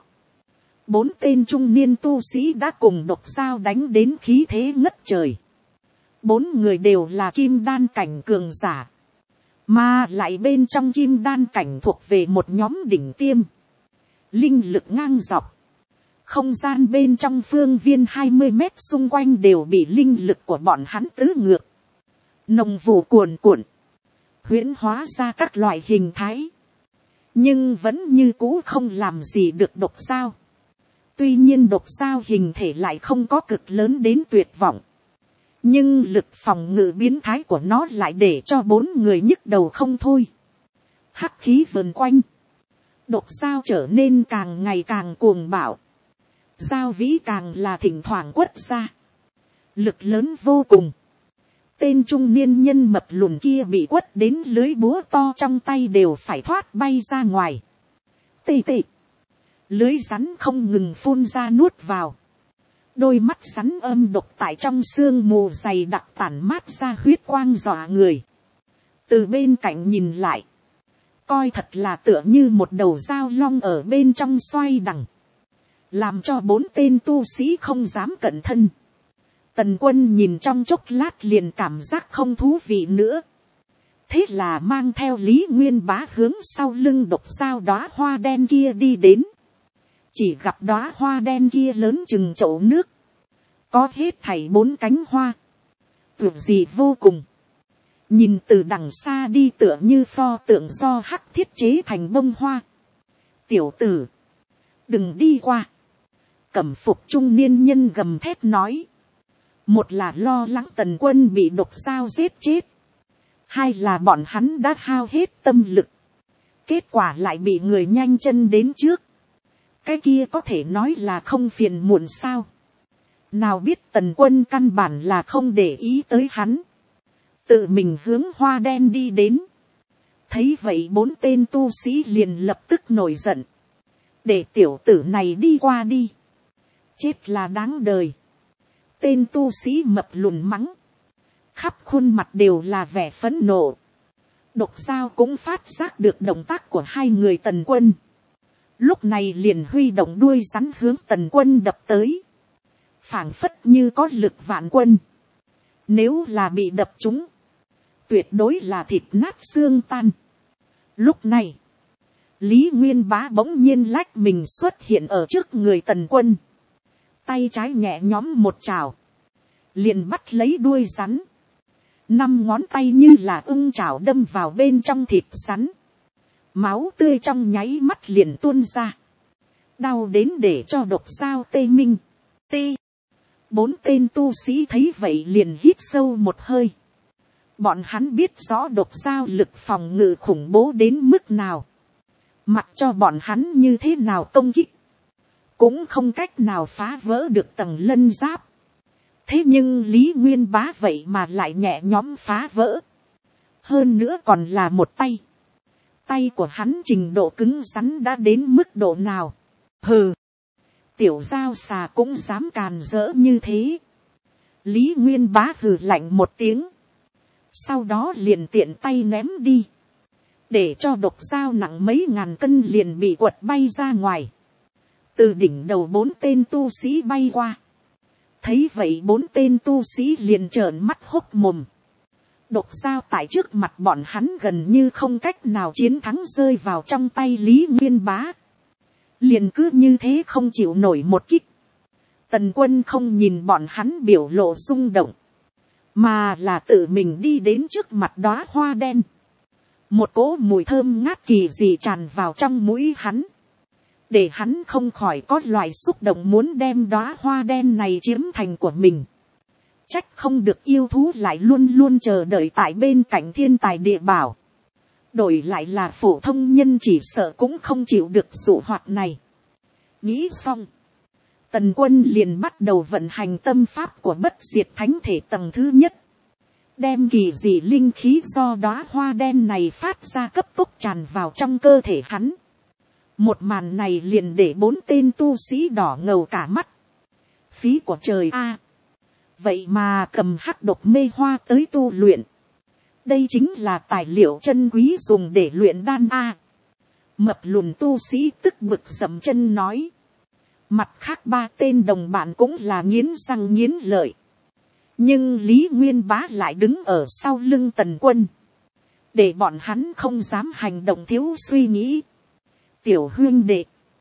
4 tên trung niên tu sĩ đã cùng độc dao đánh đến khí thế ngất trời. 4 người đều là kim đan cảnh cường giả. Mà lại bên trong kim đan cảnh thuộc về một nhóm đỉnh tiêm. Linh lực ngang dọc. không gian bên trong phương viên 20 mét xung quanh đều bị linh lực của bọn hắn tứ ngược, nồng vụ cuồn cuộn, huyễn hóa ra các loại hình thái, nhưng vẫn như cũ không làm gì được độc dao. Tuy nhiên độc dao hình thể lại không có cực lớn đến tuyệt vọng, nhưng lực phòng ngự biến thái của nó lại để cho 4 người nhức đầu không thôi. Hắc khí vần quanh, độc dao trở nên càng ngày càng cuồng bạo, dao vĩ càng là thỉnh thoảng quất ra, lực lớn vô cùng. Tên trung niên nhân mập lùn kia bị quất đến lưới búa to trong tay đều phải thoát bay ra ngoài. Tê tê, lưới rắn không ngừng phun ra nuốt vào, đôi mắt rắn âm độc tại trong sương mù dày đặc tản mát ra huyết quang dọa người. Từ bên cạnh nhìn lại, coi thật là tựa như một đầu dao long ở bên trong xoay đằng, làm cho 4 tên tu sĩ không dám cẩn thân. Tần Quân nhìn trong chốc lát liền cảm giác không thú vị nữa, thế là mang theo Lý Nguyên Bá hướng sau lưng độc dao đóa hoa đen kia đi đến. Chỉ gặp đóa hoa đen kia lớn chừng chậu nước, có hết thảy 4 cánh hoa, tuyệt dị vô cùng. Nhìn từ đằng xa đi tựa như pho tượng do hắc thiết chế thành bông hoa. Tiểu tử, đừng đi qua. Cẩm phục trung niên nhân gầm thét nói. Một là lo lắng Tần Quân bị độc dao giết chết, hai là bọn hắn đã hao hết tâm lực, kết quả lại bị người nhanh chân đến trước. Cái kia có thể nói là không phiền muộn sao. Nào biết Tần Quân căn bản là không để ý tới hắn, tự mình hướng hoa đen đi đến. Thấy vậy 4 tên tu sĩ liền lập tức nổi giận. Để tiểu tử này đi qua đi, chết là đáng đời. Tên tu sĩ mập lùn mắng, khắp khuôn mặt đều là vẻ phẫn nộ. Độc dao cũng phát giác được động tác của 2 người Tần Quân, lúc này liền huy động đuôi rắn hướng Tần Quân đập tới, phảng phất như có lực vạn quân. Nếu là bị đập trúng, tuyệt đối là thịt nát xương tan. Lúc này, Lý Nguyên Bá bỗng nhiên lách mình xuất hiện ở trước người Tần Quân, tay trái nhẹ nhõm một chảo, liền bắt lấy đuôi rắn. 5 ngón tay như là ưng chảo đâm vào bên trong thịt rắn, máu tươi trong nháy mắt liền tuôn ra, đau đến để cho độc dao tê minh. 4 tên tu sĩ thấy vậy liền hít sâu một hơi. Bọn hắn biết rõ độc dao lực phòng ngự khủng bố đến mức nào, mặc cho bọn hắn như thế nào công kích, cũng không cách nào phá vỡ được tầng lân giáp. Thế nhưng Lý Nguyên Bá vậy mà lại nhẹ nhõm phá vỡ, hơn nữa còn là một tay. Tay của hắn trình độ cứng rắn đã đến mức độ nào. Hừ, tiểu dao xà cũng dám càn rỡ như thế. Lý Nguyên Bá hừ lạnh một tiếng, sau đó liền tiện tay ném đi, để cho độc dao nặng mấy ngàn cân liền bị quật bay ra ngoài, từ đỉnh đầu 4 tên tu sĩ bay qua. Thấy vậy 4 tên tu sĩ liền trợn mắt hốc mồm. Độc dao tại trước mặt bọn hắn gần như không cách nào chiến thắng, rơi vào trong tay Lý Nguyên Bá, liền cứ như thế không chịu nổi một kích. Tần Quân không nhìn bọn hắn biểu lộ rung động, mà là tự mình đi đến trước mặt đóa hoa đen. Một cỗ mùi thơm ngát kỳ dị tràn vào trong mũi hắn, để hắn không khỏi có loại xúc động muốn đem đóa hoa đen này chiếm thành của mình. Trách không được yêu thú lại luôn luôn chờ đợi tại bên cạnh thiên tài địa bảo, đổi lại là phổ thông nhân chỉ sợ cũng không chịu được dụ hoạt này. Nghĩ xong, Tần Quân liền bắt đầu vận hành tâm pháp của bất diệt thánh thể tầng thứ nhất, đem kỳ dị linh khí do đóa hoa đen này phát ra cấp tốc tràn vào trong cơ thể hắn. Một màn này liền để 4 tên tu sĩ đỏ ngầu cả mắt. Phí của trời a, vậy mà cầm hắc độc mê hoa tới tu luyện, đây chính là tài liệu chân quý dùng để luyện đan a. Mập lùn tu sĩ tức bực dậm chân nói. Mặt khác 3 tên đồng bạn cũng là nghiến răng nghiến lợi, nhưng Lý Nguyên Bá lại đứng ở sau lưng Tần Quân, để bọn hắn không dám hành động thiếu suy nghĩ. Tiểu huynh đệ,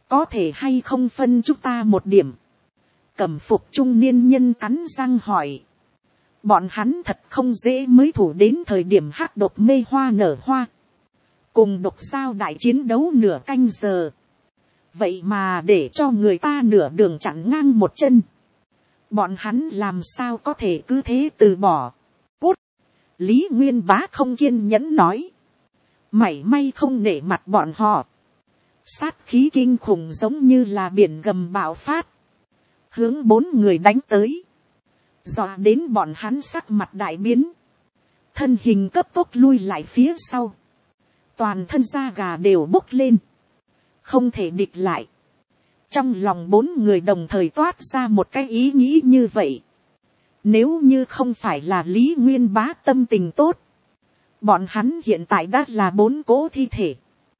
có thể hay không phân chúng ta một điểm. Cẩm phục trung niên nhân cắn răng hỏi. Bọn hắn thật không dễ mới thủ đến thời điểm hắc độc mê hoa nở hoa. Cùng độc giao đại chiến đấu nửa canh giờ. Vậy mà để cho người ta nửa đường chặn ngang một chân. Bọn hắn làm sao có thể cứ thế từ bỏ. Cút. Lý Nguyên Bá không kiên nhẫn nói. Mảy may không nể mặt bọn họ. Sát khí kinh khủng giống như là biển gầm bạo phát. Hướng 4 người đánh tới. Dọa đến bọn hắn sắc mặt đại biến. Thân hình cấp tốc lui lại phía sau. Toàn thân da gà đều bốc lên. Không thể địch lại. Trong lòng 4 người đồng thời toát ra một cái ý nghĩ như vậy. Nếu như không phải là Lý Nguyên Bá tâm tình tốt. Bọn hắn hiện tại đã là 4 cỗ thi thể.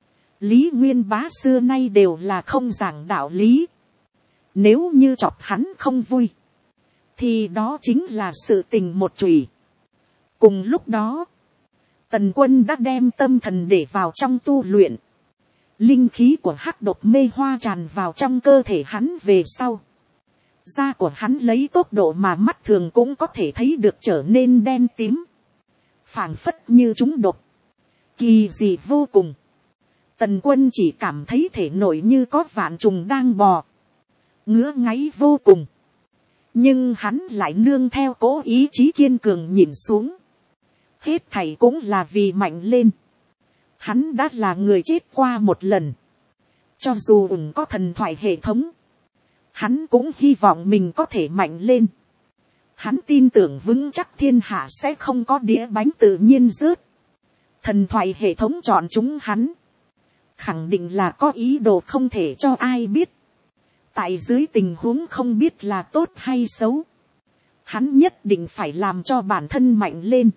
Lý Nguyên Bá xưa nay đều là không giảng đạo lý. Nếu như chọc hắn không vui. Thì đó chính là sự tình một chùy. Cùng lúc đó. Tần Quân đã đem tâm thần để vào trong tu luyện. Linh khí của hắc độc mê hoa tràn vào trong cơ thể hắn về sau. Da của hắn lấy tốc độ mà mắt thường cũng có thể thấy được trở nên đen tím. Phảng phất như trúng độc. Kỳ dị vô cùng. Tần Quân chỉ cảm thấy thể nội như có vạn trùng đang bò. Ngứa ngáy vô cùng. Nhưng hắn lại nương theo cố ý chí kiên cường nhìn xuống. Hết thảy cũng là vì mạnh lên. Hắn đã là người chết qua một lần. Cho dù có thần thoại hệ thống. Hắn cũng hy vọng mình có thể mạnh lên. Hắn tin tưởng vững chắc thiên hạ sẽ không có đĩa bánh tự nhiên rớt. Thần thoại hệ thống chọn chúng hắn. Khẳng định là có ý đồ không thể cho ai biết. Tại dưới tình huống không biết là tốt hay xấu. Hắn nhất định phải làm cho bản thân mạnh lên.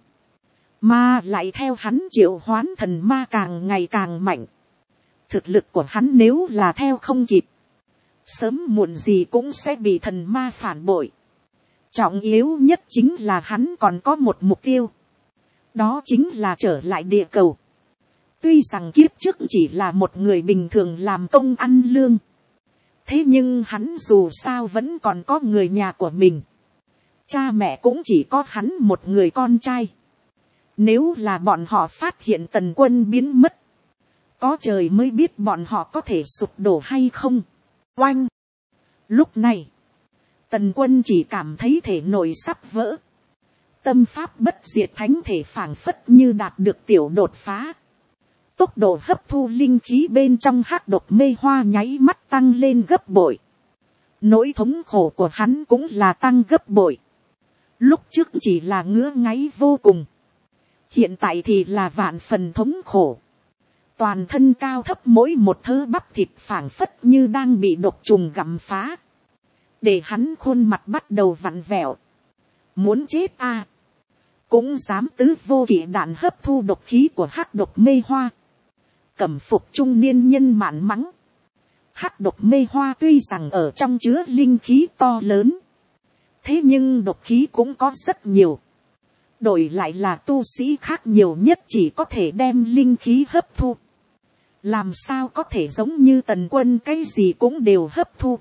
Mà lại theo hắn triệu hoán thần ma càng ngày càng mạnh. Thực lực của hắn nếu là theo không kịp. Sớm muộn gì cũng sẽ bị thần ma phản bội. Trọng yếu nhất chính là hắn còn có một mục tiêu. Đó chính là trở lại địa cầu. Tuy rằng kiếp trước chỉ là một người bình thường làm công ăn lương. Thế nhưng hắn dù sao vẫn còn có người nhà của mình. Cha mẹ cũng chỉ có hắn một người con trai. Nếu là bọn họ phát hiện Tần Quân biến mất. Có trời mới biết bọn họ có thể sụp đổ hay không. Oanh! Lúc này, Tần Quân chỉ cảm thấy thể nội sắp vỡ. Tâm pháp bất diệt thánh thể phảng phất như đạt được tiểu đột phá. Tốc độ hấp thu linh khí bên trong hắc độc mê hoa nháy mắt tăng lên gấp bội. Nỗi thống khổ của hắn cũng là tăng gấp bội. Lúc trước chỉ là ngứa ngáy vô cùng. Hiện tại thì là vạn phần thống khổ. Toàn thân cao thấp mỗi một thớ bắp thịt phảng phất như đang bị độc trùng gặm phá. Để hắn khuôn mặt bắt đầu vặn vẹo. Muốn chết à. Cũng dám tứ vô kỵ đạn hấp thu độc khí của hắc độc mê hoa. Cẩm phục trung niên nhân mạn mắng. Hắc độc mê hoa tuy rằng ở trong chứa linh khí to lớn. Thế nhưng độc khí cũng có rất nhiều. Đổi lại là tu sĩ khác nhiều nhất chỉ có thể đem linh khí hấp thu. Làm sao có thể giống như Tần Quân cái gì cũng đều hấp thu.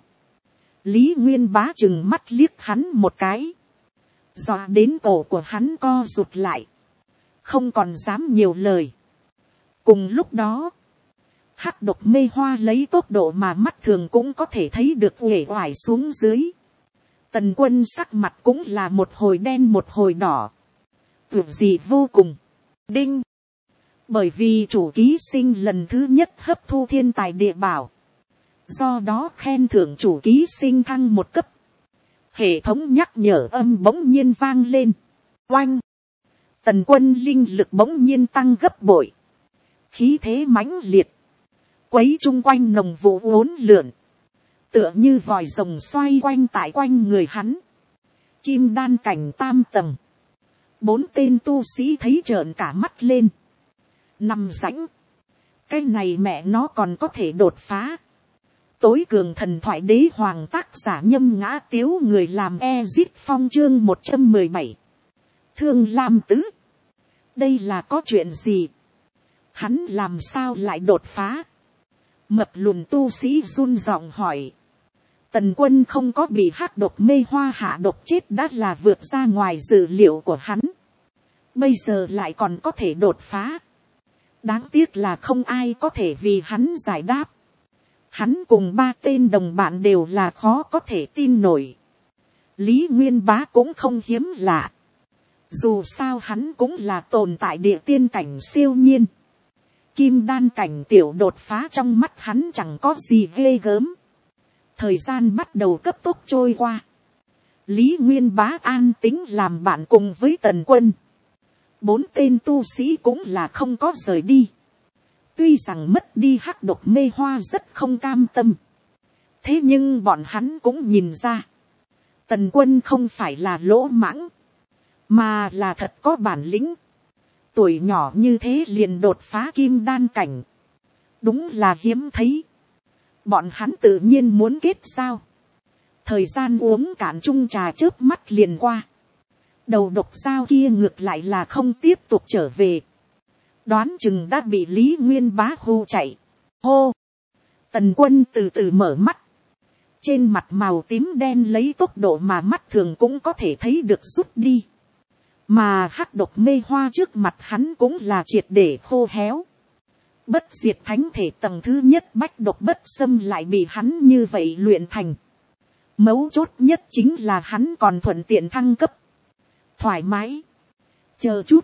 Lý Nguyên Bá chừng mắt liếc hắn một cái. Dọa đến cổ của hắn co rụt lại. Không còn dám nhiều lời. Cùng lúc đó, hắc độc mê hoa lấy tốc độ mà mắt thường cũng có thể thấy được uể oải xuống dưới. Tần Quân sắc mặt cũng là một hồi đen một hồi đỏ. Tuyệt gì vô cùng. Đinh. Bởi vì chủ ký sinh lần thứ nhất hấp thu thiên tài địa bảo. Do đó khen thưởng chủ ký sinh thăng một cấp. Hệ thống nhắc nhở âm bỗng nhiên vang lên. Oanh. Tần Quân linh lực bỗng nhiên tăng gấp bội. Khí thế mãnh liệt. Quấy chung quanh nồng vụ uốn lượn. Tựa như vòi rồng xoay quanh tại quanh người hắn. Kim đan cảnh tam tầng. 4 tên tu sĩ thấy trợn cả mắt lên. Nằm rãnh. Cái này mẹ nó còn có thể đột phá. Tối cường thần thoại đế hoàng tác giả Nhâm Ngã Tiếu người làm Ezit Phong chương 117. Thương Lam Tứ. Đây là có chuyện gì? Hắn làm sao lại đột phá? Mập lùn tu sĩ run giọng hỏi. Tần Quân không có bị hắc độc mê hoa hạ độc chết đã là vượt ra ngoài dự liệu của hắn. Bây giờ lại còn có thể đột phá. Đáng tiếc là không ai có thể vì hắn giải đáp. Hắn cùng 3 tên đồng bạn đều là khó có thể tin nổi. Lý Nguyên Bá cũng không hiếm lạ. Dù sao hắn cũng là tồn tại địa tiên cảnh siêu nhiên. Kim đan cảnh tiểu đột phá trong mắt hắn chẳng có gì ghê gớm. Thời gian bắt đầu cấp tốc trôi qua. Lý Nguyên Bá an tính làm bạn cùng với Tần Quân. 4 tên tu sĩ cũng là không có rời đi. Tuy rằng mất đi hắc độc mê hoa rất không cam tâm. Thế nhưng bọn hắn cũng nhìn ra. Tần Quân không phải là lỗ mãng. Mà là thật có bản lĩnh. Tuổi nhỏ như thế liền đột phá kim đan cảnh. Đúng là hiếm thấy. Bọn hắn tự nhiên muốn kết giao. Thời gian uống cạn chung trà chớp mắt liền qua. Đầu độc dao kia ngược lại là không tiếp tục trở về. Đoán chừng đã bị Lý Nguyên Bá hù chạy. Hô! Tần Quân từ từ mở mắt. Trên mặt màu tím đen lấy tốc độ mà mắt thường cũng có thể thấy được rút đi. Mà hắc độc mê hoa trước mặt hắn cũng là triệt để khô héo. Bất diệt thánh thể tầng thứ nhất bách độc bất xâm lại bị hắn như vậy luyện thành. Mấu chốt nhất chính là hắn còn thuận tiện thăng cấp. Thoải mái. Chờ chút.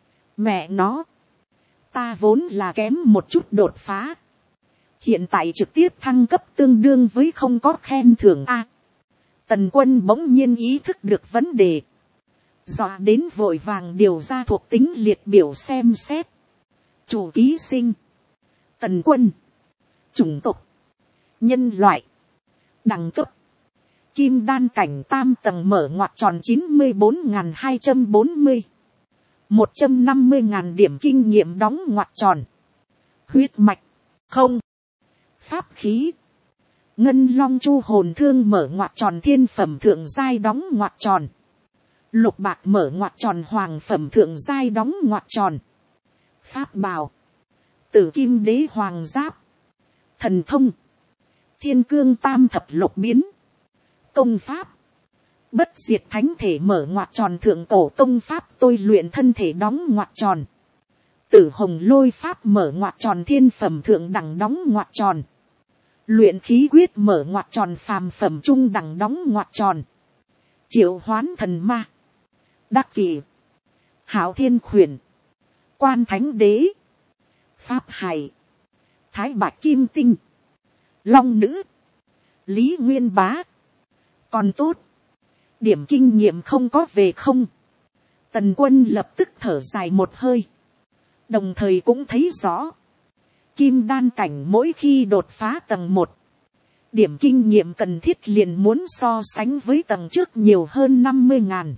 Mẹ nó. Ta vốn là kém một chút đột phá. Hiện tại trực tiếp thăng cấp tương đương với không có khen thưởng a. Tần Quân bỗng nhiên ý thức được vấn đề. Dọa đến vội vàng điều ra thuộc tính liệt biểu xem xét. Chủ ký sinh. Tần Quân. Chủng tộc. Nhân loại. Đẳng cấp. Kim đan cảnh tam tầng mở ngoặc tròn 94.240. 150.000 điểm kinh nghiệm đóng ngoặc tròn. Huyết mạch. Không. Pháp khí. Ngân long chu hồn thương mở ngoặc tròn thiên phẩm thượng giai đóng ngoặc tròn. Lục bạc mở ngoặc tròn hoàng phẩm thượng giai đóng ngoặc tròn. Pháp bào. Tử kim đế hoàng giáp. Thần thông. Thiên cương tam thập lục biến. Công pháp. Bất diệt thánh thể mở ngoặc tròn thượng cổ công pháp tôi luyện thân thể đóng ngoặc tròn. Tử hồng lôi pháp mở ngoặc tròn thiên phẩm thượng đẳng đóng ngoặc tròn. Luyện khí quyết mở ngoặc tròn phàm phẩm trung đẳng đóng ngoặc tròn. Triệu hoán thần ma. Đắc kỳ. Hảo thiên khuyển. Quan thánh đế. Pháp hải. Thái bạch kim tinh. Long nữ. Lý Nguyên Bá. Còn tốt. Điểm kinh nghiệm không có về không. Tần Quân lập tức thở dài một hơi. Đồng thời cũng thấy rõ. Kim đan cảnh mỗi khi đột phá tầng 1. Điểm kinh nghiệm cần thiết liền muốn so sánh với tầng trước nhiều hơn 50.000.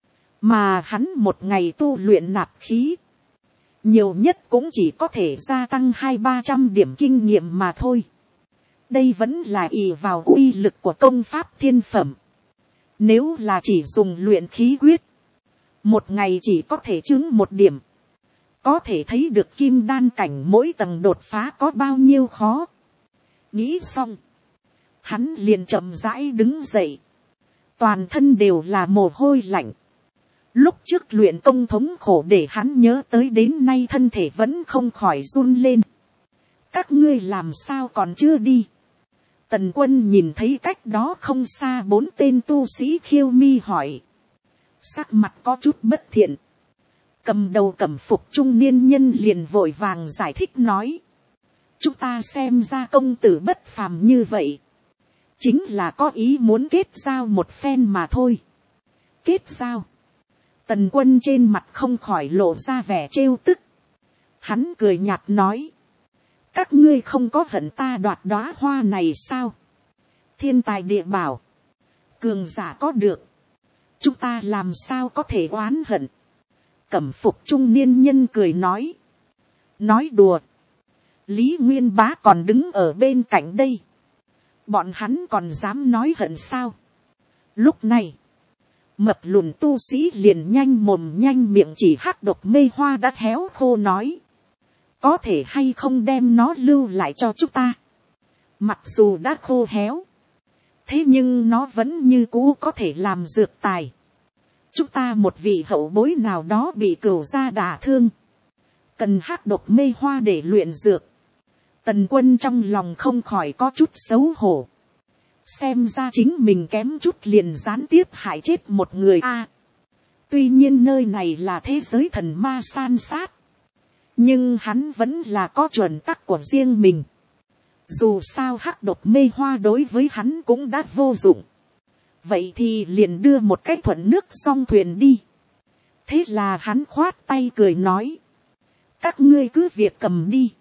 Mà hắn một ngày tu luyện nạp khí. Nhiều nhất cũng chỉ có thể gia tăng 200-300 điểm kinh nghiệm mà thôi. Đây vẫn là ỷ vào uy lực của công pháp thiên phẩm. Nếu là chỉ dùng luyện khí quyết. Một ngày chỉ có thể chứng 1 điểm. Có thể thấy được kim đan cảnh mỗi tầng đột phá có bao nhiêu khó. Nghĩ xong. Hắn liền chậm rãi đứng dậy. Toàn thân đều là mồ hôi lạnh. Lúc trước luyện công thống khổ để hắn nhớ tới đến nay thân thể vẫn không khỏi run lên. Các ngươi làm sao còn chưa đi? Tần Quân nhìn thấy cách đó không xa 4 tên tu sĩ khiêu mi hỏi. Sắc mặt có chút bất thiện. Cầm đầu cẩm phục trung niên nhân liền vội vàng giải thích nói. Chúng ta xem ra công tử bất phàm như vậy. Chính là có ý muốn kết giao một phen mà thôi. Kết giao. Tần Quân trên mặt không khỏi lộ ra vẻ trêu tức. Hắn cười nhạt nói. Các ngươi không có hận ta đoạt đóa hoa này sao? Thiên tài địa bảo. Cường giả có được. Chúng ta làm sao có thể oán hận? Cẩm phục trung niên nhân cười nói. Nói đùa. Lý Nguyên Bá còn đứng ở bên cạnh đây. Bọn hắn còn dám nói hận sao? Lúc này. Mập lùn tu sĩ liền nhanh mồm nhanh miệng chỉ hắc độc mê hoa đã héo khô nói. Có thể hay không đem nó lưu lại cho chúng ta? Mặc dù đã khô héo, thế nhưng nó vẫn như cũ có thể làm dược tài. Chúng ta một vị hậu bối nào đó bị cửu gia đả thương, cần hắc độc mê hoa để luyện dược. Tần Quân trong lòng không khỏi có chút xấu hổ. Xem ra chính mình kém chút liền gián tiếp hại chết một người a. Tuy nhiên nơi này là thế giới thần ma san sát, nhưng hắn vẫn là có chuẩn tắc của riêng mình. Dù sao hắc độc mê hoa đối với hắn cũng đã vô dụng. Vậy thì liền đưa một cái thuận nước song thuyền đi. Thế là hắn khoát tay cười nói, các ngươi cứ việc cầm đi.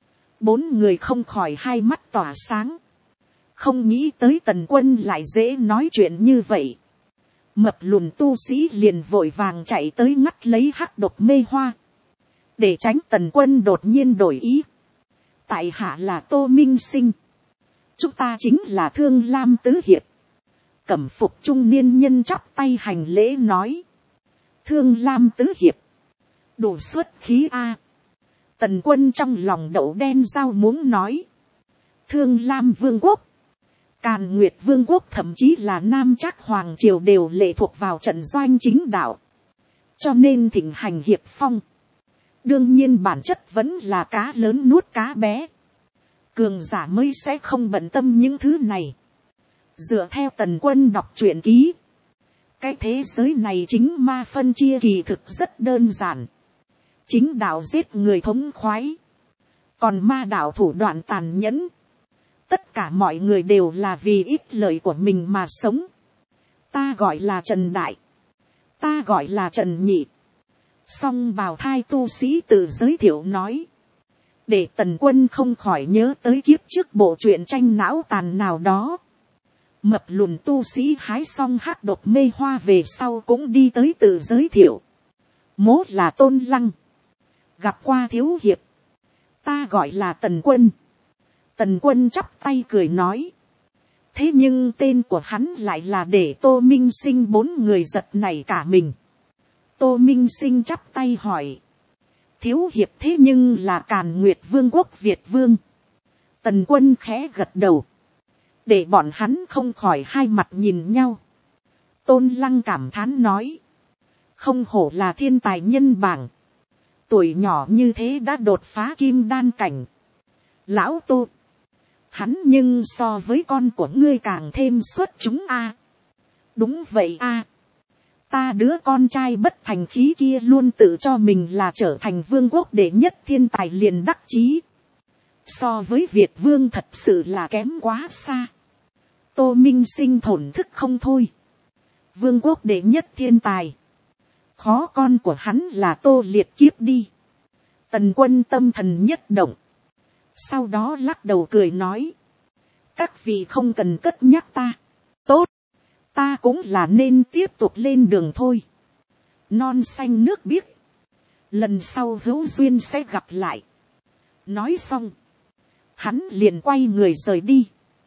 4 người không khỏi hai mắt tỏa sáng. Không nghĩ tới Tần Quân lại dễ nói chuyện như vậy. Mập lùn tu sĩ liền vội vàng chạy tới ngắt lấy hắc độc mê hoa, để tránh Tần Quân đột nhiên đổi ý. Tại hạ là Tô Minh Sinh, chúng ta chính là Thương Lam tứ hiệp. Cẩm phục trung niên nhân chắp tay hành lễ nói, Thương Lam tứ hiệp, đủ xuất khí a. Tần Quân trong lòng đậu đen rau muống nói, Thương Lam vương quốc, Càn Nguyệt vương quốc, thậm chí là Nam Trác hoàng triều đều lệ thuộc vào trận doanh chính đạo, cho nên thịnh hành hiệp phong. Đương nhiên bản chất vẫn là cá lớn nuốt cá bé. Cường giả mới sẽ không bận tâm những thứ này. Dựa theo Tần Quân đọc truyện ký, cái thế giới này chính ma phân chia kỳ thực rất đơn giản. Chính đạo giết người thống khoái, còn ma đạo thủ đoạn tàn nhẫn. Tất cả mọi người đều là vì ích lợi của mình mà sống. Ta gọi là Trần Đại, ta gọi là Trần Nhị. Song bào thai tu sĩ tự giới thiệu nói, để Tần Quân không khỏi nhớ tới kiếp trước bộ truyện tranh não tàn nào đó. Mập lùn tu sĩ hái xong hắc độc mê hoa về sau cũng đi tới tự giới thiệu. Mố là Tôn Lăng, gặp qua thiếu hiệp, ta gọi là Tần Quân. Tần Quân chắp tay cười nói, thế nhưng tên của hắn lại là để Tô Minh Sinh. 4 người giật nảy cả mình. Tô Minh Sinh chắp tay hỏi, thiếu hiệp thế nhưng là Càn Nguyệt vương quốc Việt vương. Tần Quân khẽ gật đầu, để bọn hắn không khỏi hai mặt nhìn nhau. Tôn Lăng cảm thán nói, không hổ là thiên tài nhân bảng, tuổi nhỏ như thế đã đột phá kim đan cảnh. Lão Tô, hắn nhưng so với con của ngươi càng thêm xuất chúng a. Đúng vậy a. Ta đứa con trai bất thành khí kia luôn tự cho mình là trở thành vương quốc đệ nhất thiên tài liền đắc chí. So với Việt vương thật sự là kém quá xa. Tô Minh Sinh thổn thức không thôi. Vương quốc đệ nhất thiên tài, khó con của hắn là Tô Liệt kiếp đi. Tần Quân tâm thần nhất động, sau đó lắc đầu cười nói, các vị không cần cất nhắc ta. Tốt, ta cũng là nên tiếp tục lên đường thôi. Non xanh nước biếc, lần sau hữu duyên sẽ gặp lại. Nói xong, hắn liền quay người rời đi.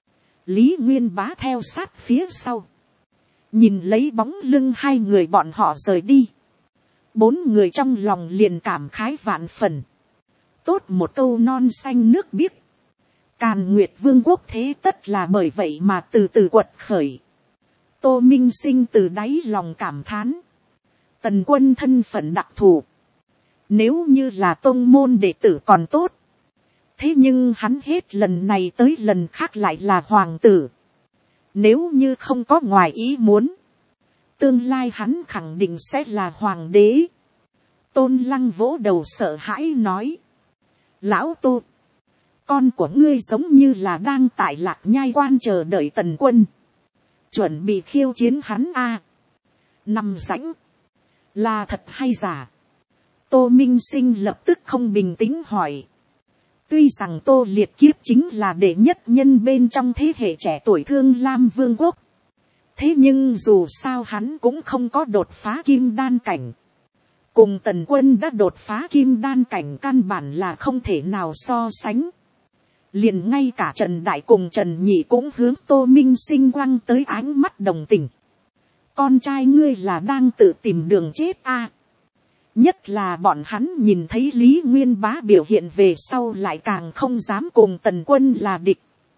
Lý Nguyên Bá theo sát phía sau, nhìn lấy bóng lưng hai người bọn họ rời đi. 4 người trong lòng liền cảm khái vạn phần. Tốt một câu non xanh nước biếc, Càn Nguyệt vương quốc thế tất là bởi vậy mà từ từ quật khởi. Tô Minh Sinh từ đáy lòng cảm thán, Tần Quân thân phận đặc thù, nếu như là tông môn đệ tử còn tốt, thế nhưng hắn hết lần này tới lần khác lại là hoàng tử. Nếu như không có ngoài ý muốn, tương lai hắn khẳng định sẽ là hoàng đế. Tôn Lăng vỗ đầu sợ hãi nói, lão Tô, con của ngươi giống như là đang tại Lạc Nhai quan chờ đợi Tần Quân, chuẩn bị khiêu chiến hắn a. Nằm rãnh, là thật hay giả? Tô Minh Sinh lập tức không bình tĩnh hỏi. Tuy rằng Tô Liệt kiếp chính là đệ nhất nhân bên trong thế hệ trẻ tuổi Thương Lam vương quốc, thế nhưng dù sao hắn cũng không có đột phá kim đan cảnh. Cùng Tần Quân đã đột phá kim đan cảnh căn bản là không thể nào so sánh. Liền ngay cả Trần Đại cùng Trần Nhị cũng hướng Tô Minh Sinh quăng tới ánh mắt đồng tình. Con trai ngươi là đang tự tìm đường chết a. Nhất là bọn hắn nhìn thấy Lý Nguyên Bá biểu hiện về sau lại càng không dám cùng Tần Quân là địch.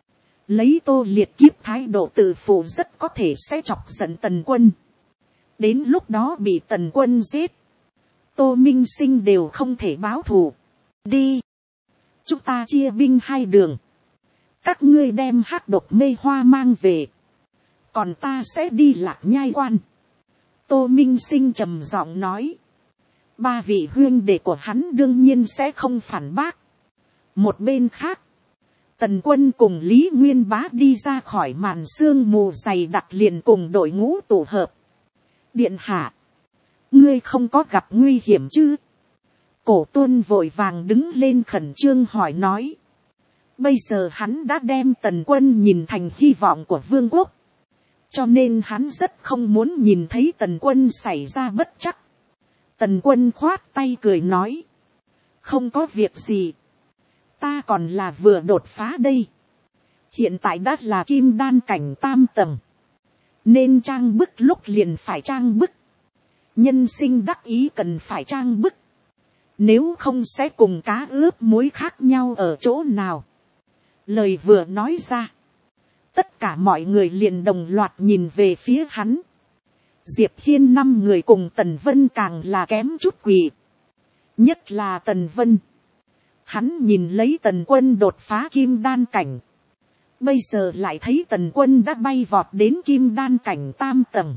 lấy Tô Liệt Kiếp thái độ tự phụ rất có thể sẽ chọc giận Tần Quân. Đến lúc đó bị Tần Quân giết, Tô Minh Sinh đều không thể báo thù. Đi, chúng ta chia binh hai đường, các ngươi đem Hắc Độc Mê Hoa mang về, còn ta sẽ đi Lạc Nhai Quan. Tô Minh Sinh trầm giọng nói. Ba vị huyên đệ của hắn đương nhiên sẽ không phản bác. Một bên khác, Tần Quân cùng Lý Nguyên Bá đi ra khỏi màn sương mù dày đặc, liền cùng đội ngũ tụ hợp. Điện hạ, ngươi không có gặp nguy hiểm chứ? Cổ Tuân vội vàng đứng lên khẩn trương hỏi nói. Bây giờ hắn đã đem Tần Quân nhìn thành hy vọng của vương quốc, cho nên hắn rất không muốn nhìn thấy Tần Quân xảy ra bất trắc. Tần Quân khoát tay cười nói. Không có việc gì, ta còn là vừa đột phá đây. Hiện tại đã là kim đan cảnh tam tầng, nên trang bức lúc liền phải trang bức. Nhân sinh đắc ý cần phải trang bức, nếu không sẽ cùng cá ướp muối khác nhau ở chỗ nào. Lời vừa nói ra, tất cả mọi người liền đồng loạt nhìn về phía hắn. Diệp Hiên 5 người cùng Tần Vân càng là kém chút quỳ. Nhất là Tần Vân. Hắn nhìn lấy Tần Quân đột phá kim đan cảnh. Bây giờ lại thấy Tần Quân đã bay vọt đến kim đan cảnh tam tầng.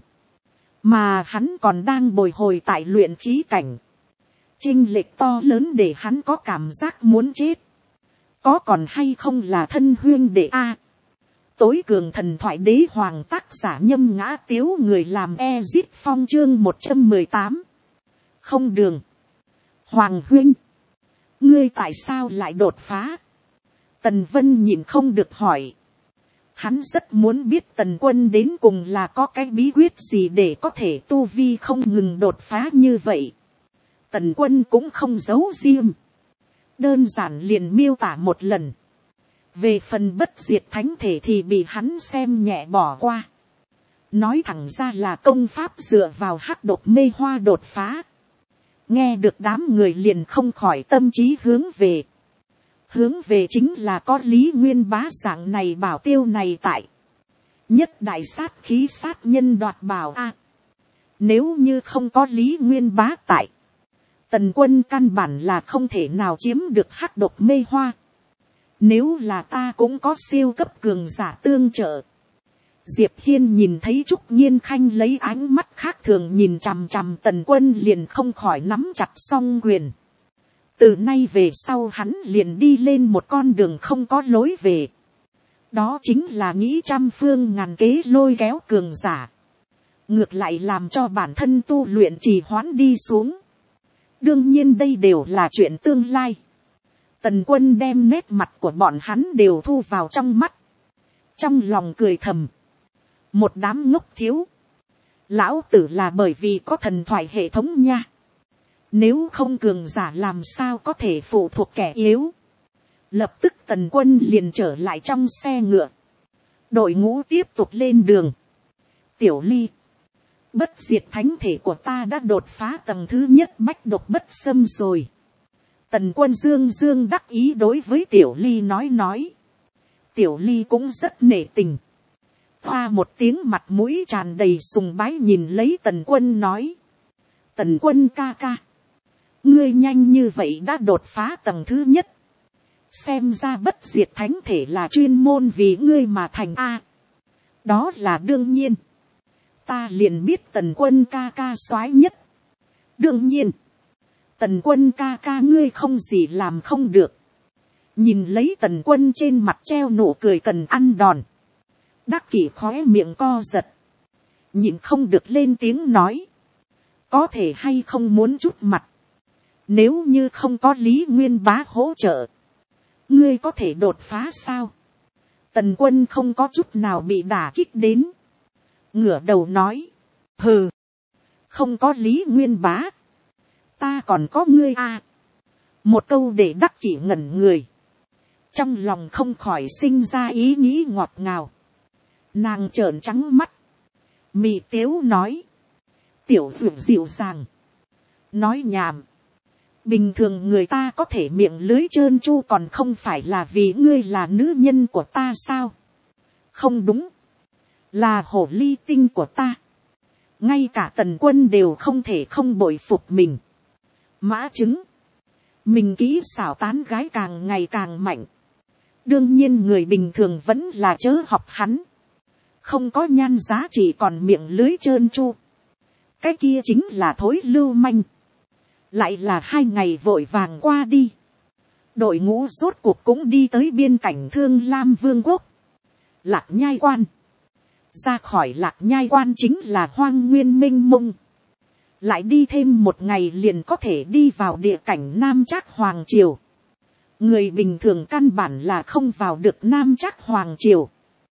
Mà hắn còn đang bồi hồi tại luyện khí cảnh. Chênh lệch to lớn để hắn có cảm giác muốn chết. Có còn hay không là thân huyên đệ a? Tối cường thần thoại đế hoàng, tác giả Nhâm Ngã Tiếu, người làm Ezit Phong, chương 118. Không đường. Hoàng huynh, ngươi tại sao lại đột phá? Tần Vân nhìn không được hỏi. Hắn rất muốn biết Tần Quân đến cùng là có cái bí quyết gì để có thể tu vi không ngừng đột phá như vậy. Tần Quân cũng không giấu riêng, đơn giản liền miêu tả một lần. Về phần bất diệt thánh thể thì bị hắn xem nhẹ bỏ qua. Nói thẳng ra là công pháp dựa vào Hắc Độc Mê Hoa đột phá. Nghe được đám người liền không khỏi tâm trí hướng về. Hướng về chính là có Lý Nguyên Bá dạng này bảo tiêu này tại. Nhất đại sát khí sát nhân đoạt bảo a. Nếu như không có Lý Nguyên Bá tại, Tần Quân căn bản là không thể nào chiếm được Hắc Độc Mê Hoa. Nếu là ta cũng có siêu cấp cường giả tương trợ. Diệp Hiên nhìn thấy Trúc Nhiên Khanh lấy ánh mắt khác thường nhìn chằm chằm Tần Quân liền không khỏi nắm chặt song quyền. Từ nay về sau hắn liền đi lên một con đường không có lối về. Đó chính là nghĩ trăm phương ngàn kế lôi kéo cường giả. Ngược lại làm cho bản thân tu luyện trì hoãn đi xuống. Đương nhiên đây đều là chuyện tương lai. Tần Quân đem nét mặt của bọn hắn đều thu vào trong mắt. Trong lòng cười thầm. Một đám ngốc thiếu. Lão tử là bởi vì có thần thoại hệ thống nha. Nếu không cường giả làm sao có thể phụ thuộc kẻ yếu. Lập tức Tần Quân liền trở lại trong xe ngựa. Đội ngũ tiếp tục lên đường. Tiểu Ly, bất diệt thánh thể của ta đã đột phá tầng thứ nhất bách độc bất xâm rồi. Tần Quân dương đắc ý đối với Tiểu Ly nói. Tiểu Ly cũng rất nể tình. Hoa một tiếng, mặt mũi tràn đầy sùng bái nhìn lấy Tần Quân nói. Tần Quân ca ca, ngươi nhanh như vậy đã đột phá tầng thứ nhất. Xem ra bất diệt thánh thể là chuyên môn vì ngươi mà thành a. Đó là đương nhiên. Ta liền biết Tần Quân ca ca soái nhất. Đương nhiên. Tần Quân ca ca ngươi không gì làm không được. Nhìn lấy Tần Quân trên mặt treo nụ cười cần ăn đòn. Đắc Kỷ khóe miệng co giật. Nhìn không được lên tiếng nói. Có thể hay không muốn chút mặt. Nếu như không có Lý Nguyên Bá hỗ trợ, ngươi có thể đột phá sao? Tần Quân không có chút nào bị đả kích đến. Ngửa đầu nói. Hừ. Không có Lý Nguyên Bá, ta còn có ngươi à. Một câu để Đắc Kỷ ngẩn người. Trong lòng không khỏi sinh ra ý nghĩ ngọt ngào. Nàng trợn trắng mắt. Mị tiếu nói. Tiểu dịu dịu dàng. Nói nhảm. Bình thường người ta có thể miệng lưới trơn chu còn không phải là vì ngươi là nữ nhân của ta sao? Không đúng. Là hồ ly tinh của ta. Ngay cả Tần Quân đều không thể không bội phục mình. Mã chứng. Mình kỹ xảo tán gái càng ngày càng mạnh. Đương nhiên người bình thường vẫn là chớ học hắn. Không có nhan giá trị còn miệng lưới trơn chu. Cái kia chính là thối lưu manh. Lại là 2 ngày vội vàng qua đi. Đội ngũ rốt cuộc cũng đi tới biên cảnh Thương Lam Vương quốc. Lạc Nhai Quan. Ra khỏi Lạc Nhai Quan chính là hoang nguyên mênh mông. Lại đi thêm 1 ngày liền có thể đi vào địa cảnh Nam Trác Hoàng Triều. Người bình thường căn bản là không vào được Nam Trác Hoàng Triều.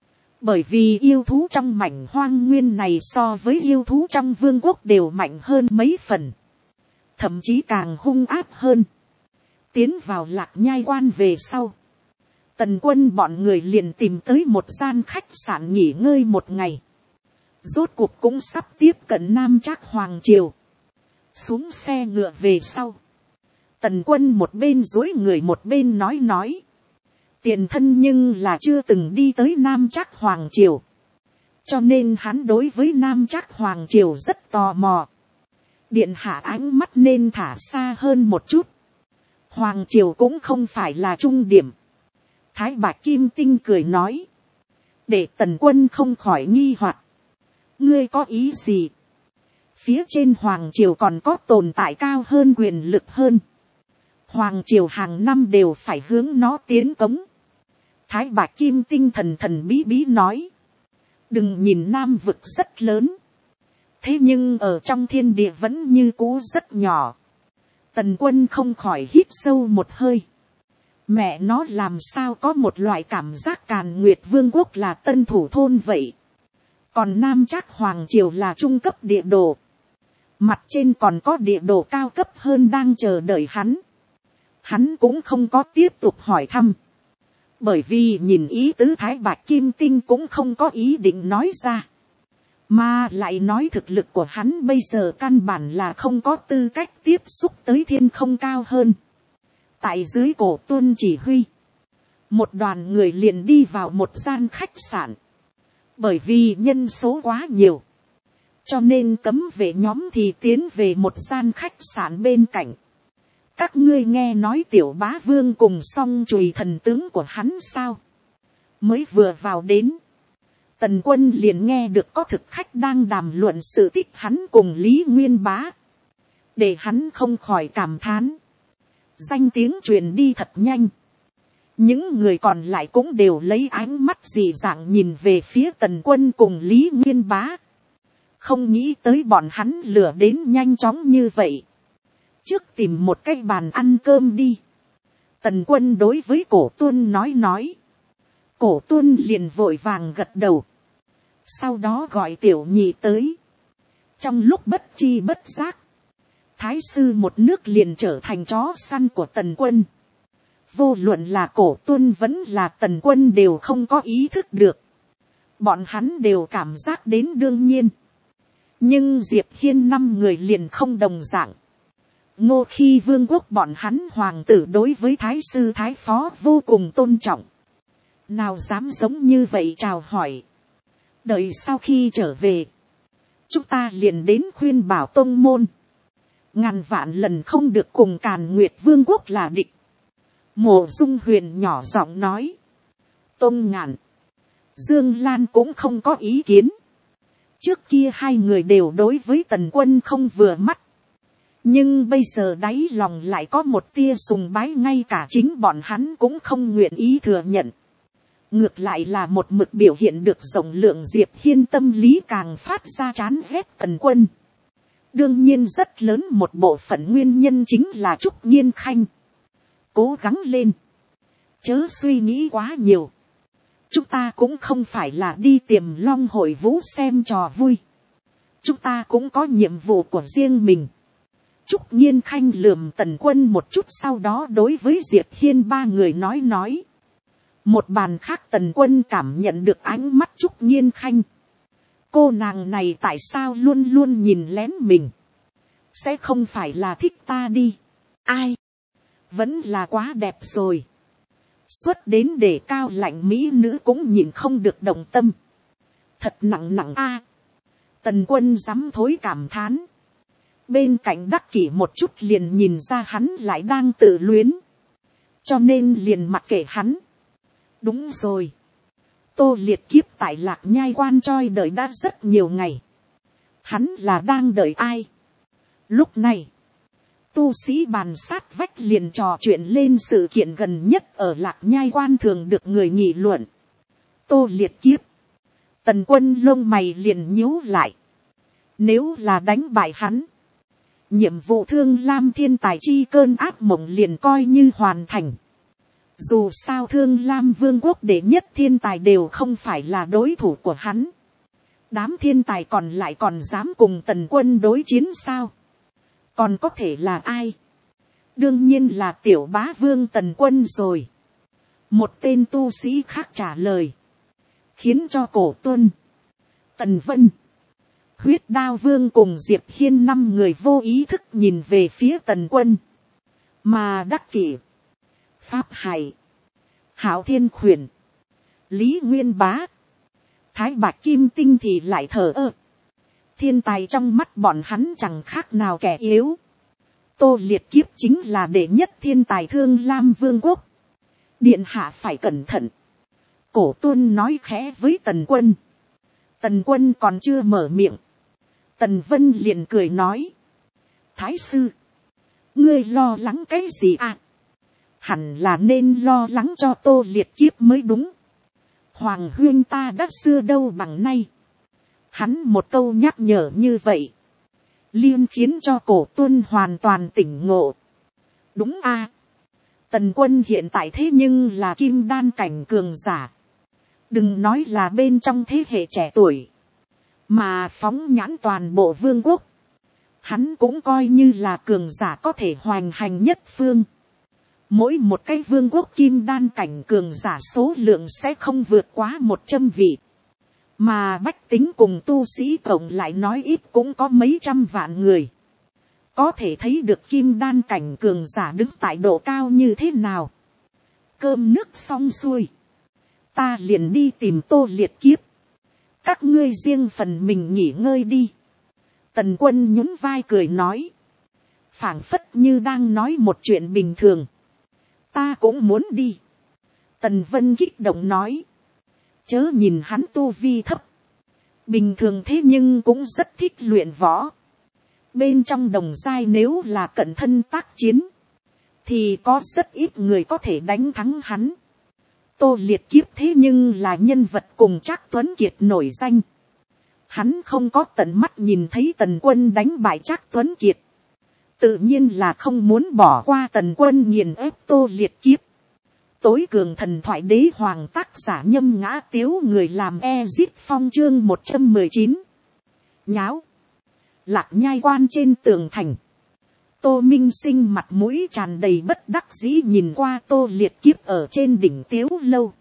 Bởi vì yêu thú trong mảnh hoang nguyên này so với yêu thú trong vương quốc đều mạnh hơn mấy phần. Thậm chí càng hung ác hơn. Tiến vào Lạc Nhai Quan về sau. Tần Quân bọn người liền tìm tới một gian khách sạn nghỉ ngơi 1 ngày. Rốt cuộc cũng sắp tiếp cận Nam Trác Hoàng Triều. Xuống xe ngựa về sau. Tần Quân một bên dối người một bên nói. Tiền thân nhưng là chưa từng đi tới Nam Trác Hoàng Triều. Cho nên hắn đối với Nam Trác Hoàng Triều rất tò mò. Điện hạ ánh mắt nên thả xa hơn một chút. Hoàng Triều cũng không phải là trung điểm. Thái Bạch Kim Tinh cười nói. Để Tần Quân không khỏi nghi hoặc. Ngươi có ý gì? Phía trên Hoàng Triều còn có tồn tại cao hơn quyền lực hơn. Hoàng Triều hàng năm đều phải hướng nó tiến cống. Thái Bạch Kim Tinh thần bí bí nói. Đừng nhìn Nam vực rất lớn. Thế nhưng ở trong thiên địa vẫn như cũ rất nhỏ. Tần Quân không khỏi hít sâu một hơi. Mẹ nó làm sao có một loại cảm giác Càn Nguyệt Vương quốc là tân thủ thôn vậy. Còn Nam Trác Hoàng Triều là trung cấp địa đồ. Mặt trên còn có địa đồ cao cấp hơn đang chờ đợi hắn. Hắn cũng không có tiếp tục hỏi thăm. Bởi vì nhìn ý tứ Thái Bạch Kim Tinh cũng không có ý định nói ra. Mà lại nói thực lực của hắn bây giờ căn bản là không có tư cách tiếp xúc tới thiên không cao hơn. Tại dưới Cổ Tuân chỉ huy. Một đoàn người liền đi vào một gian khách sạn. Bởi vì nhân số quá nhiều. Cho nên cấm vệ nhóm thì tiến về một gian khách sạn bên cạnh. Các ngươi nghe nói Tiểu Bá Vương cùng song chùy thần tướng của hắn sao? Mới vừa vào đến. Tần Quân liền nghe được có thực khách đang đàm luận sự tích hắn cùng Lý Nguyên Bá. Để hắn không khỏi cảm thán. Danh tiếng truyền đi thật nhanh. Những người còn lại cũng đều lấy ánh mắt dị dạng nhìn về phía Tần Quân cùng Lý Nguyên Bá. Không nghĩ tới bọn hắn lừa đến nhanh chóng như vậy. Trước tìm một cái bàn ăn cơm đi. Tần Quân đối với Cổ Tuân nói. Cổ Tuân liền vội vàng gật đầu. Sau đó gọi Tiểu Nhị tới. Trong lúc bất chi bất giác. Thái sư một nước liền trở thành chó săn của Tần Quân. Vô luận là Cổ Tuân vẫn là Tần Quân đều không có ý thức được. Bọn hắn đều cảm giác đến đương nhiên. Nhưng Diệp Hiên 5 người liền không đồng dạng. Ngô Khi Vương quốc bọn hắn hoàng tử đối với thái sư thái phó vô cùng tôn trọng. Nào dám giống như vậy chào hỏi. Đợi sau khi trở về. Chúng ta liền đến khuyên bảo tông môn. Ngàn vạn lần không được cùng Càn Nguyệt Vương quốc là địch. Mộ Dung Huyền nhỏ giọng nói. Tông Ngạn. Dương Lan cũng không có ý kiến. Trước kia 2 người đều đối với Tần Quân không vừa mắt. Nhưng bây giờ đáy lòng lại có một tia sùng bái, ngay cả chính bọn hắn cũng không nguyện ý thừa nhận. Ngược lại là một mực biểu hiện được rộng lượng Diệp Hiên tâm lý càng phát ra chán ghét Tần Quân. Đương nhiên rất lớn một bộ phận nguyên nhân chính là Trúc Nhiên Khanh. Cố gắng lên. Chớ suy nghĩ quá nhiều. Chúng ta cũng không phải là đi Tiềm Long hội vũ xem trò vui. Chúng ta cũng có nhiệm vụ của riêng mình. Trúc Nhiên Khanh lườm Tần Quân một chút, sau đó đối với Diệp Hiên 3 người nói. Một bàn khác Tần Quân cảm nhận được ánh mắt Trúc Nhiên Khanh. Cô nàng này tại sao luôn luôn nhìn lén mình? Sẽ không phải là thích ta đi. Ai? Vẫn là quá đẹp rồi. xuất đến để cao lạnh mỹ nữ cũng nhìn không được động tâm. Thật nặng nặng a. Tần Quân dám thối cảm thán. Bên cạnh Đắc Kỷ một chút liền nhìn ra hắn lại đang tự luyến. Cho nên liền mặc kệ hắn. Đúng rồi. Tô Liệt Kiếp tại Lạc Nhai Quan Choi đợi đã rất nhiều ngày. Hắn là đang đợi ai? Lúc này, tu sĩ bàn sát vách liền trò chuyện lên sự kiện gần nhất ở Lạc Nhai Quan thường được người nghị luận. Tô Liệt Kiếp. Tần Quân lông mày liền nhíu lại. Nếu là đánh bại hắn, nhiệm vụ Thương Lam thiên tài chi cơn ác mộng liền coi như hoàn thành. Dù sao Thương Lam vương quốc đệ nhất thiên tài đều không phải là đối thủ của hắn. Đám thiên tài còn lại còn dám cùng Tần Quân đối chiến sao? Còn có thể là ai? Đương nhiên là tiểu bá vương Tần Quân rồi. Một tên tu sĩ khác trả lời. Khiến cho Cổ Tuân, Tần Vân, Huyết Đao Vương cùng Diệp Hiên 5 người vô ý thức nhìn về phía Tần Quân. Mà Đắc Kỷ, Pháp Hải, Hạo Thiên Khuyển, Lý Nguyên Bá, Thái Bạch Kim Tinh thì lại thờ ơ. Thiên tài trong mắt bọn hắn chẳng khác nào kẻ yếu. Tô Liệt Kiếp chính là đệ nhất thiên tài Thương Lam vương quốc. Điện hạ phải cẩn thận. Cổ Tuân nói khẽ với Tần Quân. Tần Quân còn chưa mở miệng. Tần Vân liền cười nói. Thái sư, ngươi lo lắng cái gì à? Hẳn là nên lo lắng cho Tô Liệt Kiếp mới đúng. Hoàng huyên ta đã xưa đâu bằng nay. Hắn một câu nhắc nhở như vậy, liên khiến cho Cổ Tuân hoàn toàn tỉnh ngộ. Đúng a. Tần Quân hiện tại thế nhưng là kim đan cảnh cường giả. Đừng nói là bên trong thế hệ trẻ tuổi, mà phóng nhãn toàn bộ vương quốc, hắn cũng coi như là cường giả có thể hoành hành nhất phương. Mỗi một cái vương quốc kim đan cảnh cường giả số lượng sẽ không vượt quá 100 vị. Mà bách tính cùng tu sĩ cộng lại nói ít cũng có mấy trăm vạn người. Có thể thấy được kim đan cảnh cường giả đứng tại độ cao như thế nào. Cơm nước xong xuôi, ta liền đi tìm Tô Liệt Kiếp. Các ngươi riêng phần mình nghỉ ngơi đi. Tần Quân nhún vai cười nói. Phảng phất như đang nói một chuyện bình thường. Ta cũng muốn đi. Tần Vân kích động nói. Chớ nhìn hắn tu vi thấp. Bình thường thế nhưng cũng rất thích luyện võ. Bên trong đồng giai nếu là cận thân tác chiến, thì có rất ít người có thể đánh thắng hắn. Tô Liệt Kiếp thế nhưng là nhân vật cùng Trác Tuấn Kiệt nổi danh. Hắn không có tận mắt nhìn thấy Tần Quân đánh bại Trác Tuấn Kiệt. Tự nhiên là không muốn bỏ qua Tần Quân nghiền ép Tô Liệt Kiếp. Tối cường thần thoại đế hoàng tác giả Nhâm Ngã Tiếu người làm Ezit Phong chương 119. Nháo. Lạc Nhai Quan trên tường thành. Tô Minh Sinh mặt mũi tràn đầy bất đắc dĩ nhìn qua Tô Liệt Kiếp ở trên đỉnh Tiếu lâu.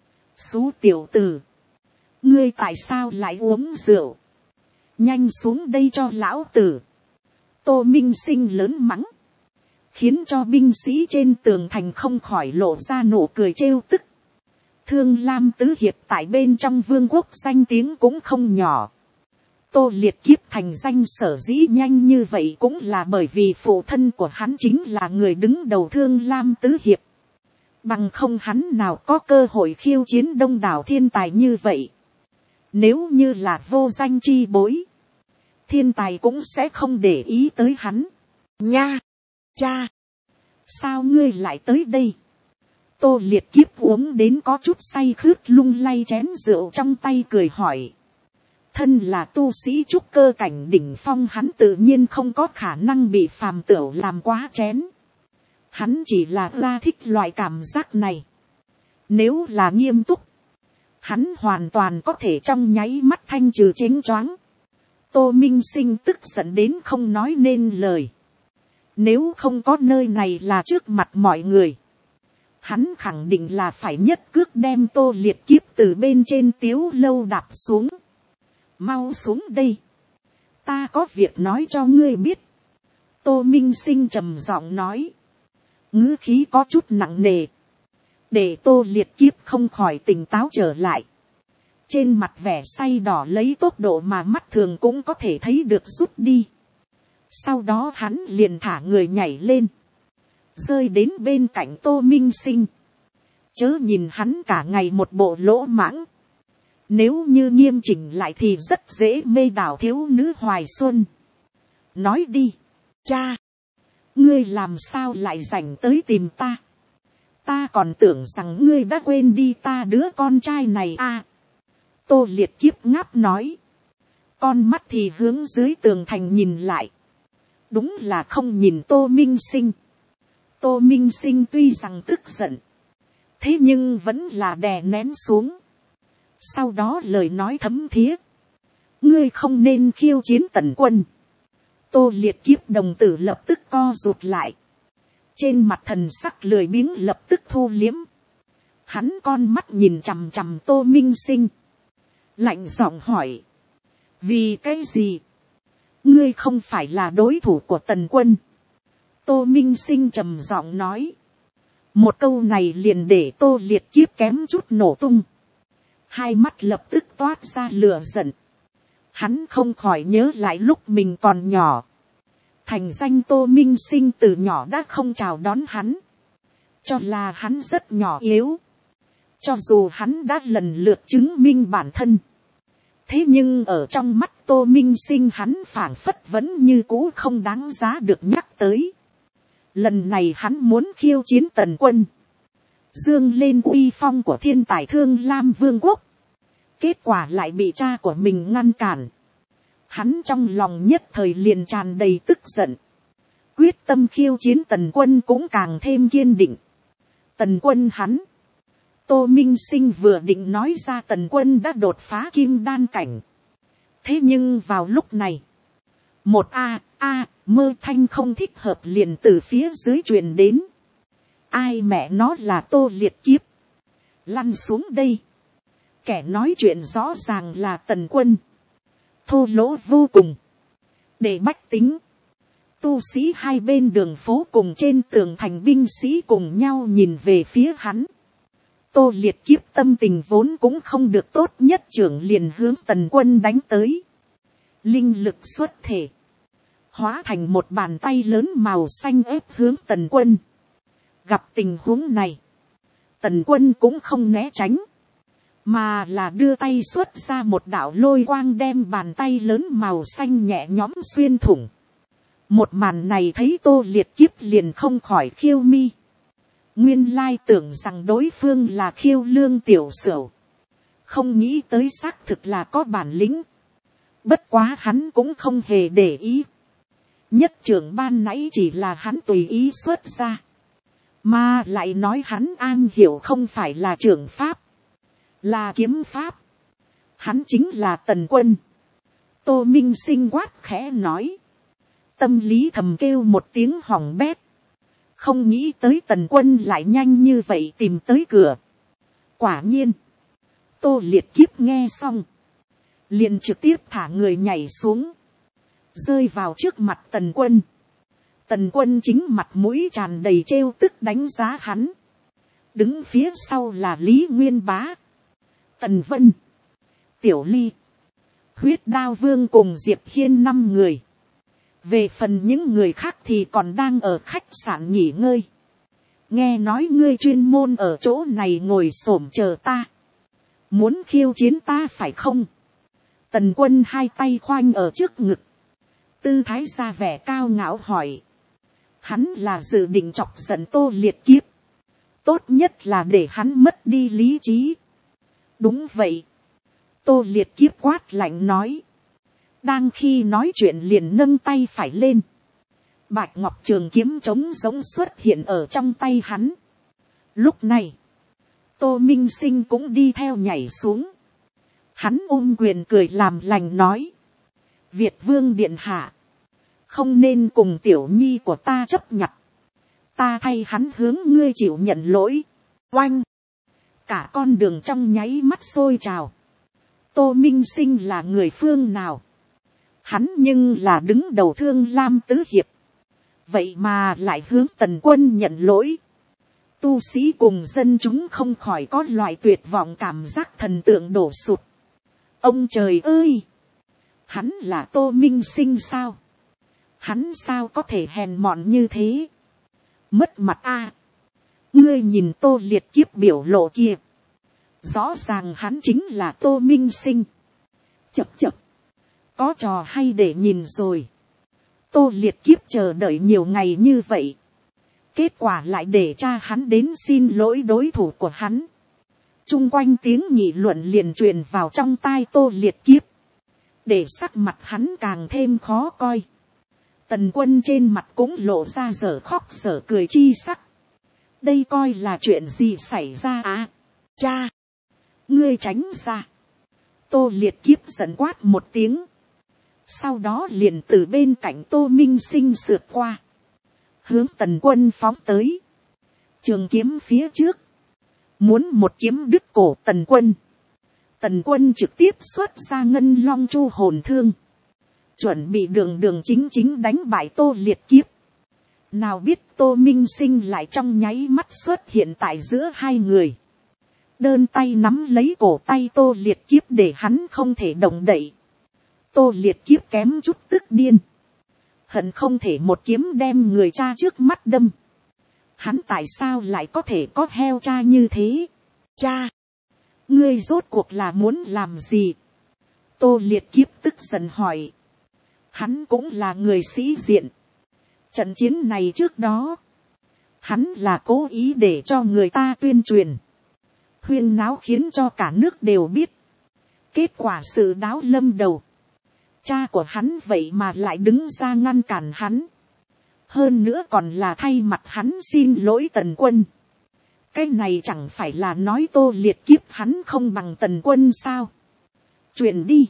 Xú tiểu tử, ngươi tại sao lại uống rượu? Nhanh xuống đây cho lão tử. Tô Minh Sinh lớn mắng, khiến cho binh sĩ trên tường thành không khỏi lộ ra nụ cười trêu tức. Thương Lam tứ hiệp tại bên trong vương quốc danh tiếng cũng không nhỏ. Tô Liệt Kiếp thành danh sở dĩ nhanh như vậy cũng là bởi vì phụ thân của hắn chính là người đứng đầu Thương Lam tứ hiệp. Bằng không hắn nào có cơ hội khiêu chiến đông đảo thiên tài như vậy. Nếu như là vô danh chi bối, thiên tài cũng sẽ không để ý tới hắn. Nha! Cha! Sao ngươi lại tới đây? Tô Liệt Kiếp uống đến có chút say khướt lung lay chén rượu trong tay cười hỏi. Thân là tu sĩ trúc cơ cảnh đỉnh phong, hắn tự nhiên không có khả năng bị phàm tửu làm quá chén. Hắn chỉ là ra thích loại cảm giác này. Nếu là nghiêm túc, hắn hoàn toàn có thể trong nháy mắt thanh trừ chênh choáng. Tô Minh Sinh tức giận đến không nói nên lời. Nếu không có nơi này là trước mặt mọi người, hắn khẳng định là phải nhất cước đem Tô Liệt Kiếp từ bên trên Tiếu lâu đạp xuống. Mau xuống đây, ta có việc nói cho ngươi biết. Tô Minh Sinh trầm giọng nói, ngữ khí có chút nặng nề. để Tô Liệt Kiếp không khỏi tỉnh táo trở lại. Trên mặt vẻ say đỏ lấy tốc độ mà mắt thường cũng có thể thấy được rút đi. Sau đó hắn liền thả người nhảy lên, rơi đến bên cạnh Tô Minh Sinh. Chớ nhìn hắn cả ngày một bộ lỗ mãng, nếu như nghiêm chỉnh lại thì rất dễ mê đảo thiếu nữ hoài xuân. Nói đi, cha, ngươi làm sao lại rảnh tới tìm ta? Ta còn tưởng rằng ngươi đã quên đi ta đứa con trai này à. Tô Liệt Kiếp ngáp nói, con mắt thì hướng dưới tường thành nhìn lại. Đúng là không nhìn Tô Minh Sinh. Tô Minh Sinh tuy rằng tức giận, thế nhưng vẫn là đè nén xuống. Sau đó lời nói thấm thía, ngươi không nên khiêu chiến Tần Quân. Tô Liệt Kiếp đồng tử lập tức co rụt lại, trên mặt thần sắc lười biếng lập tức thu liếm. Hắn con mắt nhìn chằm chằm Tô Minh Sinh, lạnh giọng hỏi, vì cái gì? Ngươi không phải là đối thủ của Tần Quân. Tô Minh Sinh trầm giọng nói, một câu này liền để Tô Liệt Kiếp kém chút nổ tung, hai mắt lập tức toát ra lửa giận. Hắn không khỏi nhớ lại lúc mình còn nhỏ, thành danh Tô Minh Sinh từ nhỏ đã không chào đón hắn, cho là hắn rất nhỏ yếu. Cho dù hắn đã lần lượt chứng minh bản thân, thế nhưng ở trong mắt Tô Minh Sinh hắn phảng phất vẫn như cũ không đáng giá được nhắc tới. Lần này hắn muốn khiêu chiến Tần Quân, dương lên uy phong của thiên tài Thương Lam Vương quốc. Kết quả lại bị cha của mình ngăn cản. Hắn trong lòng nhất thời liền tràn đầy tức giận, quyết tâm khiêu chiến Tần Quân cũng càng thêm kiên định. Tần Quân hắn, Tô Minh Sinh vừa định nói ra Tần Quân đã đột phá kim đan cảnh. Thế nhưng vào lúc này, một mơ thanh không thích hợp liền từ phía dưới truyền đến. Ai mẹ nó là Tô Liệt Kiếp? Lăn xuống đây. Kẻ nói chuyện rõ ràng là Tần Quân, thô lỗ vô cùng. Để bách tính, tu sĩ hai bên đường phố cùng trên tường thành binh sĩ cùng nhau nhìn về phía hắn. Tô Liệt Kiếp tâm tình vốn cũng không được tốt nhất, trưởng liền hướng Tần Quân đánh tới. Linh lực xuất thể, hóa thành một bàn tay lớn màu xanh ép hướng Tần Quân. Gặp tình huống này, Tần Quân cũng không né tránh, mà là đưa tay xuất ra một đạo lôi quang đem bàn tay lớn màu xanh nhẹ nhõm xuyên thủng. Một màn này thấy Tô Liệt Kiếp liền không khỏi khiêu mi. Nguyên lai tưởng rằng đối phương là Khiêu Lương tiểu sửu, không nghĩ tới xác thực là có bản lĩnh. Bất quá hắn cũng không hề để ý. Nhất trưởng ban nãy chỉ là hắn tùy ý xuất ra, mà lại nói hắn an hiểu không phải là trưởng pháp, là kiếm pháp. Hắn chính là Tần Quân. Tô Minh Sinh quát khẽ nói, tâm lý thầm kêu một tiếng hỏng bét. Không nghĩ tới Tần Quân lại nhanh như vậy tìm tới cửa. Quả nhiên, Tô Liệt Kiếp nghe xong, liền trực tiếp thả người nhảy xuống, rơi vào trước mặt Tần Quân. Tần Quân chính mặt mũi tràn đầy trêu tức đánh giá hắn. Đứng phía sau là Lý Nguyên Bá, Tần Vân, Tiểu Ly, Huyết Đao Vương cùng Diệp Hiên 5 người. Về phần những người khác thì còn đang ở khách sạn nghỉ ngơi. Nghe nói ngươi chuyên môn ở chỗ này ngồi xổm chờ ta, muốn khiêu chiến ta phải không? Tần Quân hai tay khoanh ở trước ngực, tư thái ra vẻ cao ngạo hỏi. Hắn là dự định chọc giận Tô Liệt Kiếp, tốt nhất là để hắn mất đi lý trí. Đúng vậy. Tô Liệt Kiếp quát lạnh nói. Đang khi nói chuyện liền nâng tay phải lên, bạch ngọc trường kiếm trống giống xuất hiện ở trong tay hắn. Lúc này, Tô Minh Sinh cũng đi theo nhảy xuống. Hắn ôm quyền cười làm lành nói, Việt Vương điện hạ, không nên cùng tiểu nhi của ta chấp nhặt, ta thay hắn hướng ngươi chịu nhận lỗi. Oanh, cả con đường trong nháy mắt sôi trào. Tô Minh Sinh là người phương nào? Hắn nhưng là đứng đầu Thương Lam tứ hiệp, vậy mà lại hướng Tần Quân nhận lỗi. Tu sĩ cùng dân chúng không khỏi có loại tuyệt vọng cảm giác thần tượng đổ sụt. Ông trời ơi! Hắn là Tô Minh Sinh sao? Hắn sao có thể hèn mọn như thế? Mất mặt a! Ngươi nhìn Tô Liệt Kiếp biểu lộ kia. Rõ ràng hắn chính là Tô Minh Sinh. Chập chập. Có trò hay để nhìn rồi. Tô Liệt Kiếp chờ đợi nhiều ngày như vậy. Kết quả lại để cha hắn đến xin lỗi đối thủ của hắn. Chung quanh tiếng nghị luận liền truyền vào trong tai Tô Liệt Kiếp. Để sắc mặt hắn càng thêm khó coi. Tần Quân trên mặt cũng lộ ra dở khóc dở cười chi sắc. Đây coi là chuyện gì xảy ra à? Cha! Ngươi tránh ra. Tô Liệt Kiếp giận quát một tiếng. Sau đó liền từ bên cạnh Tô Minh Sinh sượt qua. Hướng Tần Quân phóng tới. Trường kiếm phía trước. Muốn một kiếm đứt cổ Tần Quân. Tần Quân trực tiếp xuất ra Ngân Long Chu hồn thương. Chuẩn bị đường chính đánh bại Tô Liệt Kiếp. Nào biết Tô Minh Sinh lại trong nháy mắt xuất hiện tại giữa hai người. Đơn tay nắm lấy cổ tay Tô Liệt Kiếp để hắn không thể động đậy. Tô Liệt Kiếp kém chút tức điên. Hận không thể một kiếm đem người cha trước mắt đâm. Hắn tại sao lại có thể có heo cha như thế? Cha! Ngươi rốt cuộc là muốn làm gì? Tô Liệt Kiếp tức giận hỏi. Hắn cũng là người sĩ diện. Trận chiến này trước đó. Hắn là cố ý để cho người ta tuyên truyền. Huyên náo khiến cho cả nước đều biết. Kết quả sự đáo lâm đầu. Cha của hắn vậy mà lại đứng ra ngăn cản hắn. Hơn nữa còn là thay mặt hắn xin lỗi Tần Quân. Cái này chẳng phải là nói Tô Liệt Kiếp hắn không bằng Tần Quân sao? Chuyện đi.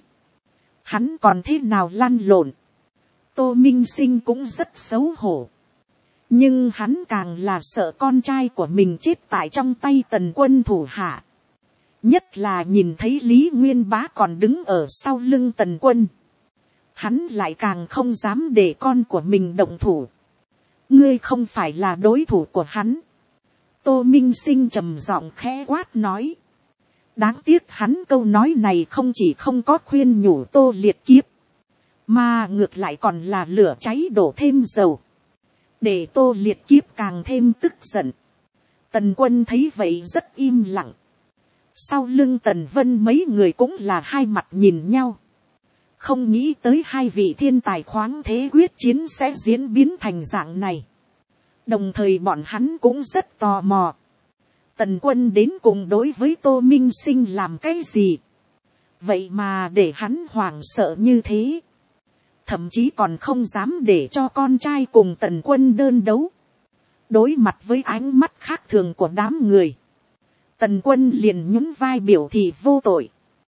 Hắn còn thế nào lăn lộn. Tô Minh Sinh cũng rất xấu hổ. Nhưng hắn càng là sợ con trai của mình chết tại trong tay Tần Quân thủ hạ. Nhất là nhìn thấy Lý Nguyên Bá còn đứng ở sau lưng Tần Quân. Hắn lại càng không dám để con của mình động thủ. Ngươi không phải là đối thủ của hắn. Tô Minh Sinh trầm giọng khẽ quát nói. Đáng tiếc hắn câu nói này không chỉ không có khuyên nhủ Tô Liệt Kiếp. Mà ngược lại còn là lửa cháy đổ thêm dầu. Để Tô Liệt Kiếp càng thêm tức giận. Tần Quân thấy vậy rất im lặng. Sau lưng Tần Vân mấy người cũng là hai mặt nhìn nhau. Không nghĩ tới hai vị thiên tài khoáng thế quyết chiến sẽ diễn biến thành dạng này. Đồng thời bọn hắn cũng rất tò mò. Tần Quân đến cùng đối với Tô Minh Sinh làm cái gì? Vậy mà để hắn hoảng sợ như thế. Thậm chí còn không dám để cho con trai cùng Tần Quân đơn đấu. Đối mặt với ánh mắt khác thường của đám người. Tần Quân liền nhún vai biểu thị vô tội.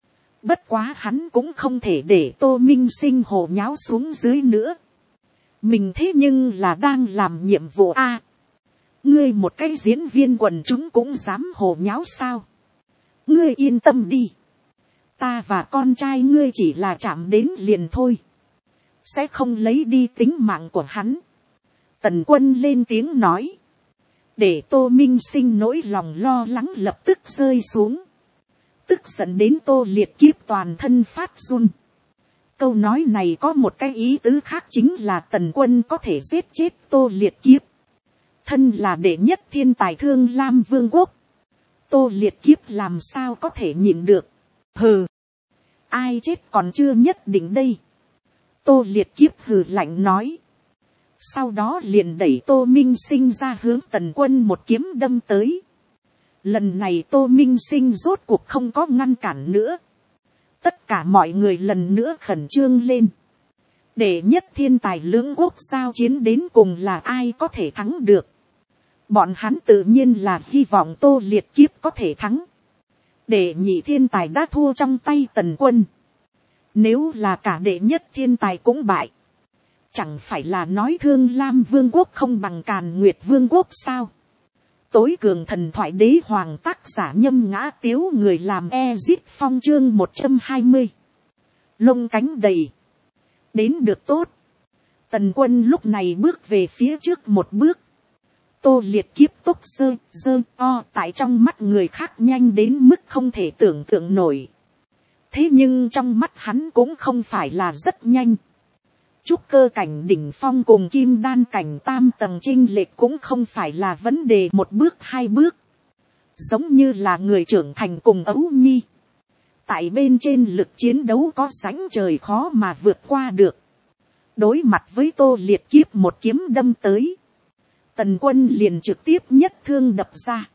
Bất quá hắn cũng không thể để Tô Minh Sinh hồ nháo xuống dưới nữa. Mình thế nhưng là đang làm nhiệm vụ a. Ngươi một cái diễn viên quần chúng cũng dám hồ nháo sao? Ngươi yên tâm đi. Ta và con trai ngươi chỉ là chạm đến liền thôi. Sẽ không lấy đi tính mạng của hắn. Tần Quân lên tiếng nói. Để Tô Minh Sinh nỗi lòng lo lắng lập tức rơi xuống. Tức giận đến Tô Liệt Kiếp toàn thân phát run. Câu nói này có một cái ý tứ khác chính là Tần Quân có thể giết chết Tô Liệt Kiếp. Thân là đệ nhất thiên tài Thương Lam Vương quốc. Tô Liệt Kiếp làm sao có thể nhịn được. Hừ. Ai chết còn chưa nhất định đây. Tô Liệt Kiếp hừ lạnh nói. Sau đó liền đẩy Tô Minh Sinh ra hướng Tần Quân một kiếm đâm tới. Lần này Tô Minh Sinh rốt cuộc không có ngăn cản nữa. Tất cả mọi người lần nữa khẩn trương lên. Đệ nhất thiên tài lưỡng quốc giao chiến đến cùng là ai có thể thắng được. Bọn hắn tự nhiên là hy vọng Tô Liệt Kiếp có thể thắng. Đệ nhị thiên tài đã thua trong tay Tần Quân. Nếu là cả đệ nhất thiên tài cũng bại. Chẳng phải là nói Thương Lam Vương quốc không bằng Càn Nguyệt Vương quốc sao? Tối cường thần thoại đế hoàng tác giả Nhâm Ngã Tiếu người làm Ezit Phong chương 120. Lông cánh đầy. Đến được tốt. Tần Quân lúc này bước về phía trước một bước. Tô Liệt kiếp tốc tại trong mắt người khác nhanh đến mức không thể tưởng tượng nổi. Thế nhưng trong mắt hắn cũng không phải là rất nhanh. Trúc cơ cảnh đỉnh phong cùng kim đan cảnh tam tầng chênh lệch cũng không phải là vấn đề một bước hai bước. Giống như là người trưởng thành cùng ấu nhi. Tại bên trên lực chiến đấu có sánh trời khó mà vượt qua được. Đối mặt với Tô Liệt kiếp một kiếm đâm tới. Tần Quân liền trực tiếp nhất thương đập ra.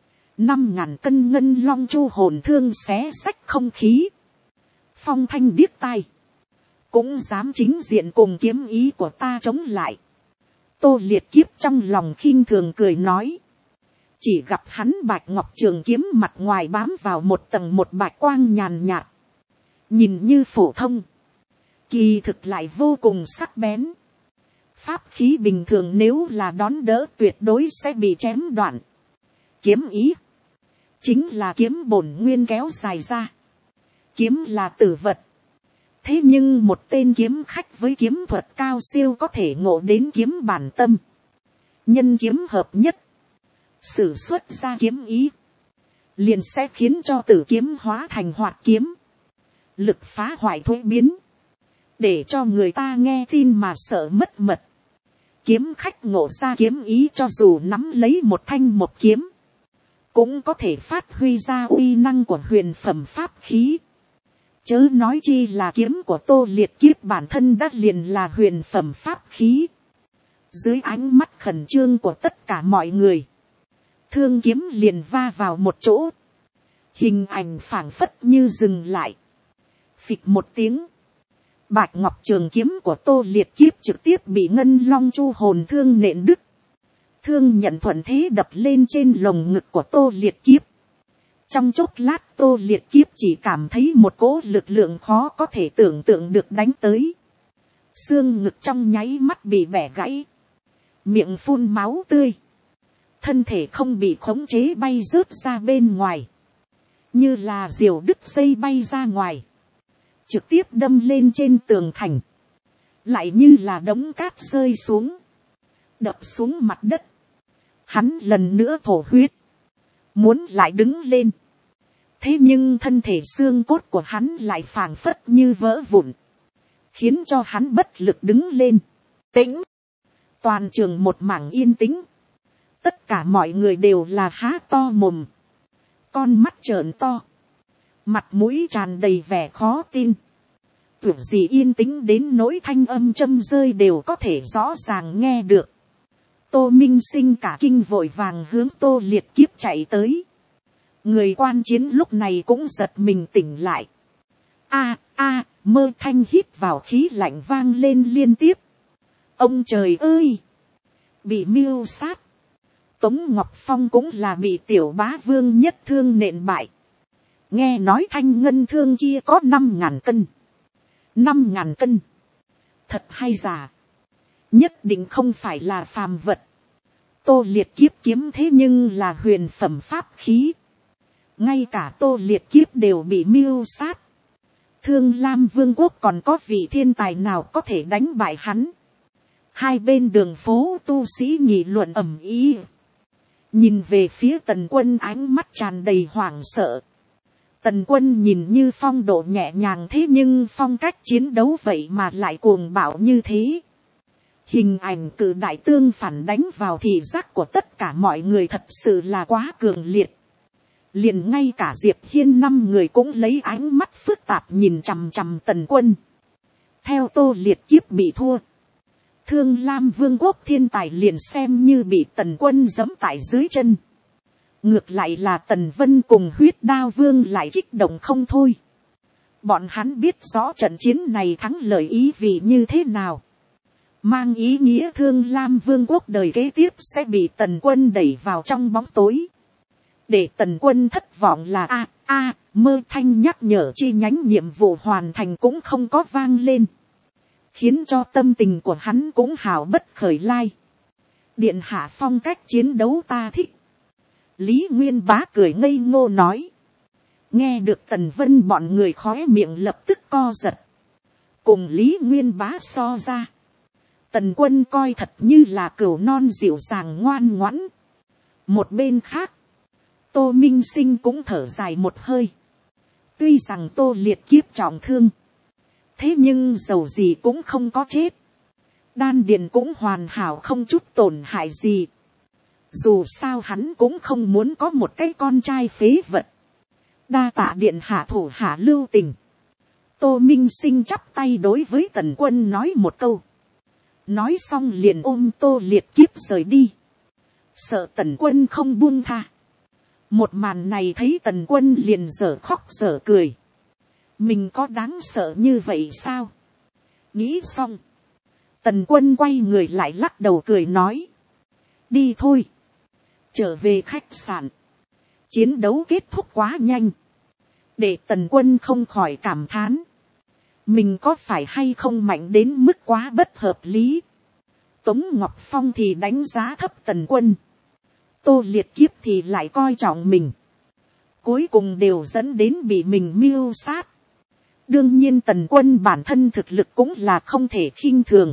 5.000 cân ngân long chu hồn thương xé xách không khí. Phong thanh điếc tai. Cũng dám chính diện cùng kiếm ý của ta chống lại. Tô Liệt kiếp trong lòng khinh thường cười nói. Chỉ gặp hắn bạch ngọc trường kiếm mặt ngoài bám vào một tầng một bạch quang nhàn nhạt. Nhìn như phổ thông. Kỳ thực lại vô cùng sắc bén. Pháp khí bình thường nếu là đón đỡ tuyệt đối sẽ bị chém đoạn. Kiếm ý. Chính là kiếm bổn nguyên kéo dài ra. Kiếm là tử vật. Thế nhưng một tên kiếm khách với kiếm thuật cao siêu có thể ngộ đến kiếm bản tâm. Nhân kiếm hợp nhất. Sử xuất ra kiếm ý. Liền sẽ khiến cho tử kiếm hóa thành hoạt kiếm. Lực phá hoại thối biến. Để cho người ta nghe tin mà sợ mất mật. Kiếm khách ngộ ra kiếm ý cho dù nắm lấy một thanh một kiếm. Cũng có thể phát huy ra uy năng của huyền phẩm pháp khí. Chớ nói chi là kiếm của Tô Liệt kiếp bản thân đã liền là huyền phẩm pháp khí. Dưới ánh mắt khẩn trương của tất cả mọi người. Thương kiếm liền va vào một chỗ. Hình ảnh phảng phất như dừng lại. Phịch một tiếng. Bạch ngọc trường kiếm của Tô Liệt kiếp trực tiếp bị ngân long chu hồn thương nện đứt. Thương nhận thuận thế đập lên trên lồng ngực của Tô Liệt kiếp. Trong chốc lát Tô Liệt kiếp chỉ cảm thấy một cỗ lực lượng khó có thể tưởng tượng được đánh tới. Xương ngực trong nháy mắt bị bẻ gãy. Miệng phun máu tươi. Thân thể không bị khống chế bay rớt ra bên ngoài. Như là diều đứt dây bay ra ngoài. Trực tiếp đâm lên trên tường thành. Lại như là đống cát rơi xuống. Đập xuống mặt đất. Hắn lần nữa thổ huyết. Muốn lại đứng lên. Thế nhưng thân thể xương cốt của hắn lại phảng phất như vỡ vụn. Khiến cho hắn bất lực đứng lên. Tĩnh. Toàn trường một mảng yên tĩnh. Tất cả mọi người đều là há to mồm. Con mắt trợn to. Mặt mũi tràn đầy vẻ khó tin. Tưởng gì yên tĩnh đến nỗi thanh âm châm rơi đều có thể rõ ràng nghe được. Tô Minh Sinh cả kinh vội vàng hướng Tô Liệt kiếp chạy tới. Người quan chiến lúc này cũng giật mình tỉnh lại. Mơ thanh hít vào khí lạnh vang lên liên tiếp. Ông trời ơi! Bị mưu sát. Tống Ngọc Phong cũng là bị tiểu bá vương nhất thương nện bại. Nghe nói thanh ngân thương kia có 5.000 cân. 5.000 cân. Thật hay giả. Nhất định không phải là phàm vật. Tô Liệt kiếp kiếm thế nhưng là huyền phẩm pháp khí. Ngay cả Tô Liệt kiếp đều bị mưu sát. Thương Lam Vương quốc còn có vị thiên tài nào có thể đánh bại hắn. Hai bên đường phố tu sĩ nghị luận ầm ĩ. Nhìn về phía Tần Quân ánh mắt tràn đầy hoảng sợ. Tần Quân nhìn như phong độ nhẹ nhàng thế nhưng phong cách chiến đấu vậy mà lại cuồng bạo như thế. Hình ảnh cự đại tương phản đánh vào thị giác của tất cả mọi người thật sự là quá cường liệt. Liền ngay cả Diệp Hiên 5 người cũng lấy ánh mắt phức tạp nhìn chằm chằm Tần Quân. Theo Tô Liệt kiếp bị thua. Thương Lam Vương quốc thiên tài liền xem như bị Tần Quân giẫm tại dưới chân. Ngược lại là Tần Vân cùng Huyết Đao Vương lại kích động không thôi. Bọn hắn biết rõ trận chiến này thắng lợi ý vị như thế nào. Mang ý nghĩa Thương Lam Vương quốc đời kế tiếp sẽ bị Tần Quân đẩy vào trong bóng tối. Để Tần Quân thất vọng là mơ thanh nhắc nhở chi nhánh nhiệm vụ hoàn thành cũng không có vang lên. Khiến cho tâm tình của hắn cũng hào bất khởi lai. Điện hạ phong cách chiến đấu ta thích. Lý Nguyên Bá cười ngây ngô nói. Nghe được Tần Vân bọn người khóe miệng lập tức co giật. Cùng Lý Nguyên Bá so ra. Tần Quân coi thật như là cừu non dịu dàng ngoan ngoãn. Một bên khác, Tô Minh Sinh cũng thở dài một hơi. Tuy rằng Tô Liệt Kiếp trọng thương, thế nhưng dầu gì cũng không có chết. Đan điền cũng hoàn hảo, không chút tổn hại gì. Dù sao hắn cũng không muốn có một cái con trai phế vật. Đa tạ điện hạ thủ hạ lưu tình. Tô Minh Sinh chắp tay đối với Tần Quân nói một câu. Nói xong liền ôm Tô Liệt Kiếp rời đi. Sợ Tần Quân không buông tha. Một màn này thấy Tần Quân liền dở khóc dở cười. Mình có đáng sợ như vậy sao? Nghĩ xong, Tần Quân quay người lại lắc đầu cười nói. Đi thôi. Trở về khách sạn. Chiến đấu kết thúc quá nhanh. Để Tần Quân không khỏi cảm thán. Mình có phải hay không mạnh đến mức quá bất hợp lý. Tống Ngọc Phong thì đánh giá thấp Tần Quân. Tô Liệt Kiếp thì lại coi trọng mình. Cuối cùng đều dẫn đến bị mình mưu sát. Đương nhiên Tần Quân bản thân thực lực cũng là không thể khinh thường.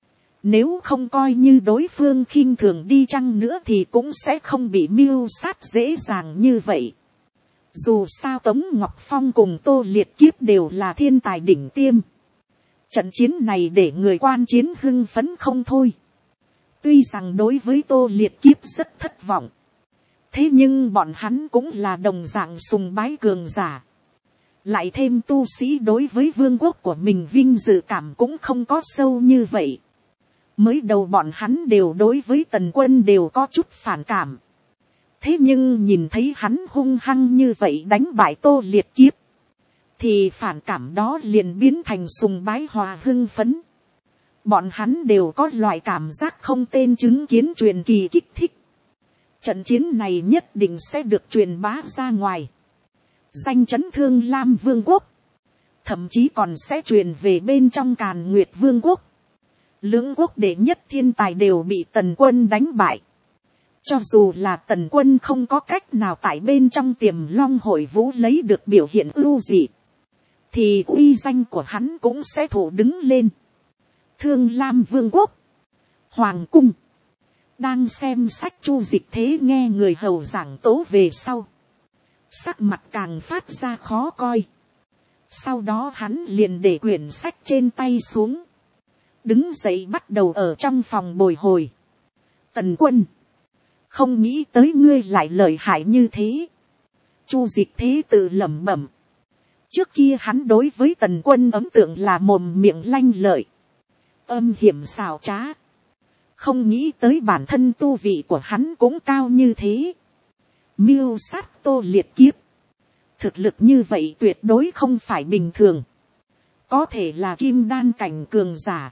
Nếu không coi như đối phương khinh thường đi chăng nữa thì cũng sẽ không bị mưu sát dễ dàng như vậy. Dù sao Tống Ngọc Phong cùng Tô Liệt Kiếp đều là thiên tài đỉnh tiêm. Trận chiến này để người quan chiến hưng phấn không thôi. Tuy rằng đối với Tô Liệt Kiếp rất thất vọng. Thế nhưng bọn hắn cũng là đồng dạng sùng bái cường giả. Lại thêm tu sĩ đối với vương quốc của mình vinh dự cảm cũng không có sâu như vậy. Mới đầu bọn hắn đều đối với Tần Quân đều có chút phản cảm. Thế nhưng nhìn thấy hắn hung hăng như vậy đánh bại Tô Liệt Kiếp. Thì phản cảm đó liền biến thành sùng bái hòa hưng phấn. Bọn hắn đều có loại cảm giác không tên chứng kiến truyền kỳ kích thích. Trận chiến này nhất định sẽ được truyền bá ra ngoài. Danh chấn Thương Lam Vương quốc. Thậm chí còn sẽ truyền về bên trong Càn Nguyệt Vương quốc. Lưỡng quốc đệ nhất thiên tài đều bị Tần Quân đánh bại. Cho dù là Tần Quân không có cách nào tại bên trong Tiềm Long hội vũ lấy được biểu hiện ưu dị. Thì uy danh của hắn cũng sẽ thụ đứng lên. Thương Lam Vương quốc. Hoàng cung. Đang xem sách Chu Dịch Thế nghe người hầu giảng tố về sau. Sắc mặt càng phát ra khó coi. Sau đó hắn liền để quyển sách trên tay xuống. Đứng dậy bắt đầu ở trong phòng bồi hồi. Tần Quân. Không nghĩ tới ngươi lại lợi hại như thế. Chu Dịch Thế tự lẩm bẩm. Trước kia hắn đối với Tần Quân ấn tượng là mồm miệng lanh lợi. Âm hiểm xảo trá. Không nghĩ tới bản thân tu vị của hắn cũng cao như thế. Mưu sát Tô Liệt Kiếp. Thực lực như vậy tuyệt đối không phải bình thường. Có thể là kim đan cảnh cường giả.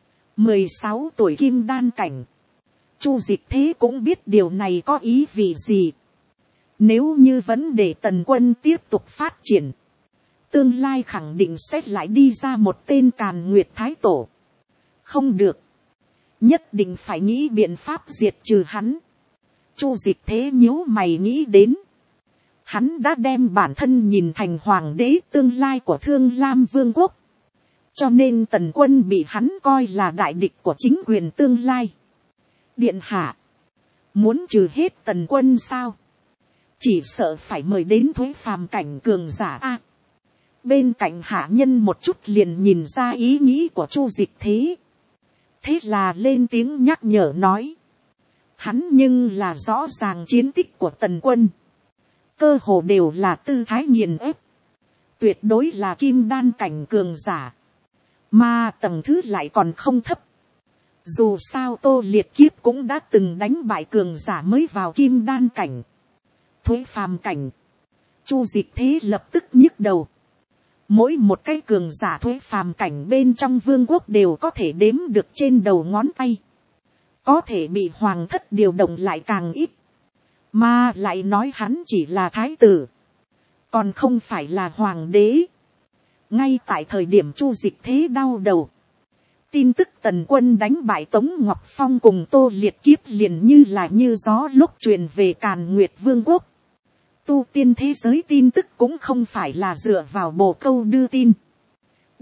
16 tuổi kim đan cảnh. Chu Dịch Thế cũng biết điều này có ý vị gì. Nếu như vẫn để Tần Quân tiếp tục phát triển. Tương lai khẳng định sẽ lại đi ra một tên Càn Nguyệt Thái Tổ. Không được. Nhất định phải nghĩ biện pháp diệt trừ hắn. Chu Dịch Thế nhíu mày nghĩ đến. Hắn đã đem bản thân nhìn thành hoàng đế tương lai của Thương Lam Vương quốc. Cho nên Tần Quân bị hắn coi là đại địch của chính quyền tương lai. Điện hạ. Muốn trừ hết Tần Quân sao? Chỉ sợ phải mời đến Thuế Phàm cảnh cường giả a. Bên cạnh hạ nhân một chút liền nhìn ra ý nghĩ của Chu Dịch Thế. Thế là lên tiếng nhắc nhở nói. Hắn nhưng là rõ ràng chiến tích của Tần Quân. Cơ hồ đều là tư thái nghiền ép. Tuyệt đối là kim đan cảnh cường giả. Mà tầng thứ lại còn không thấp. Dù sao Tô Liệt Kiếp cũng đã từng đánh bại cường giả mới vào kim đan cảnh. Thuế Phàm cảnh. Chu Dịch Thế lập tức nhức đầu. Mỗi một cái cường giả Thuế Phàm cảnh bên trong vương quốc đều có thể đếm được trên đầu ngón tay. Có thể bị hoàng thất điều động lại càng ít. Mà lại nói hắn chỉ là thái tử. Còn không phải là hoàng đế. Ngay tại thời điểm Chu Dịch Thế đau đầu. Tin tức Tần Quân đánh bại Tống Ngọc Phong cùng Tô Liệt Kiếp liền như là như gió lúc truyền về Càn Nguyệt Vương quốc. Tu tiên thế giới tin tức cũng không phải là dựa vào bồ câu đưa tin.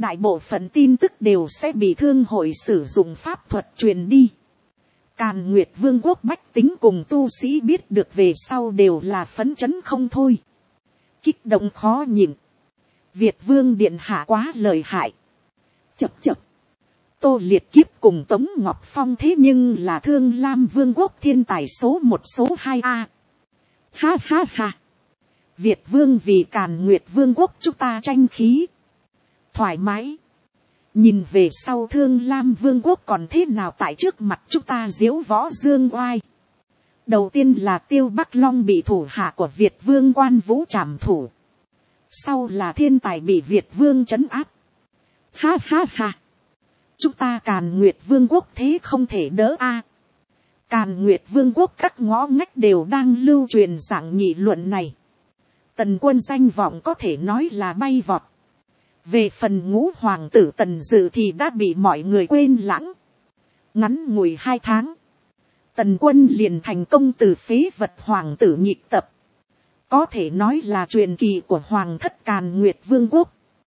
đại bộ phận tin tức đều sẽ bị thương hội sử dụng pháp thuật truyền đi. Càn Nguyệt Vương quốc bách tính cùng tu sĩ biết được về sau đều là phấn chấn không thôi. Kích động khó nhịn. Việt Vương điện hạ quá lợi hại. Chập chập. Tô Liệt Kiếp cùng Tống Ngọc Phong thế nhưng là Thương Lam Vương quốc thiên tài số 1 số 2A. Ha ha ha. Việt Vương vì Càn Nguyệt Vương quốc chúng ta tranh khí. Thoải mái. Nhìn về sau Thương Lam Vương quốc còn thế nào tại trước mặt chúng ta diếu võ dương oai. Đầu tiên là Tiêu Bắc Long bị thủ hạ của Việt Vương Quan Vũ trảm thủ. Sau là thiên tài bị Việt Vương trấn áp. Ha ha ha. Chúng ta Càn Nguyệt Vương quốc thế không thể đỡ a. Càn Nguyệt Vương quốc các ngõ ngách đều đang lưu truyền dạng nghị luận này. Tần Quân danh vọng có thể nói là bay vọt. Về phần Ngũ hoàng tử Tần Dự thì đã bị mọi người quên lãng. Ngắn ngủi 2 tháng. Tần Quân liền thành công từ phế vật hoàng tử nhịp tập. Có thể nói là truyền kỳ của hoàng thất Càn Nguyệt Vương quốc.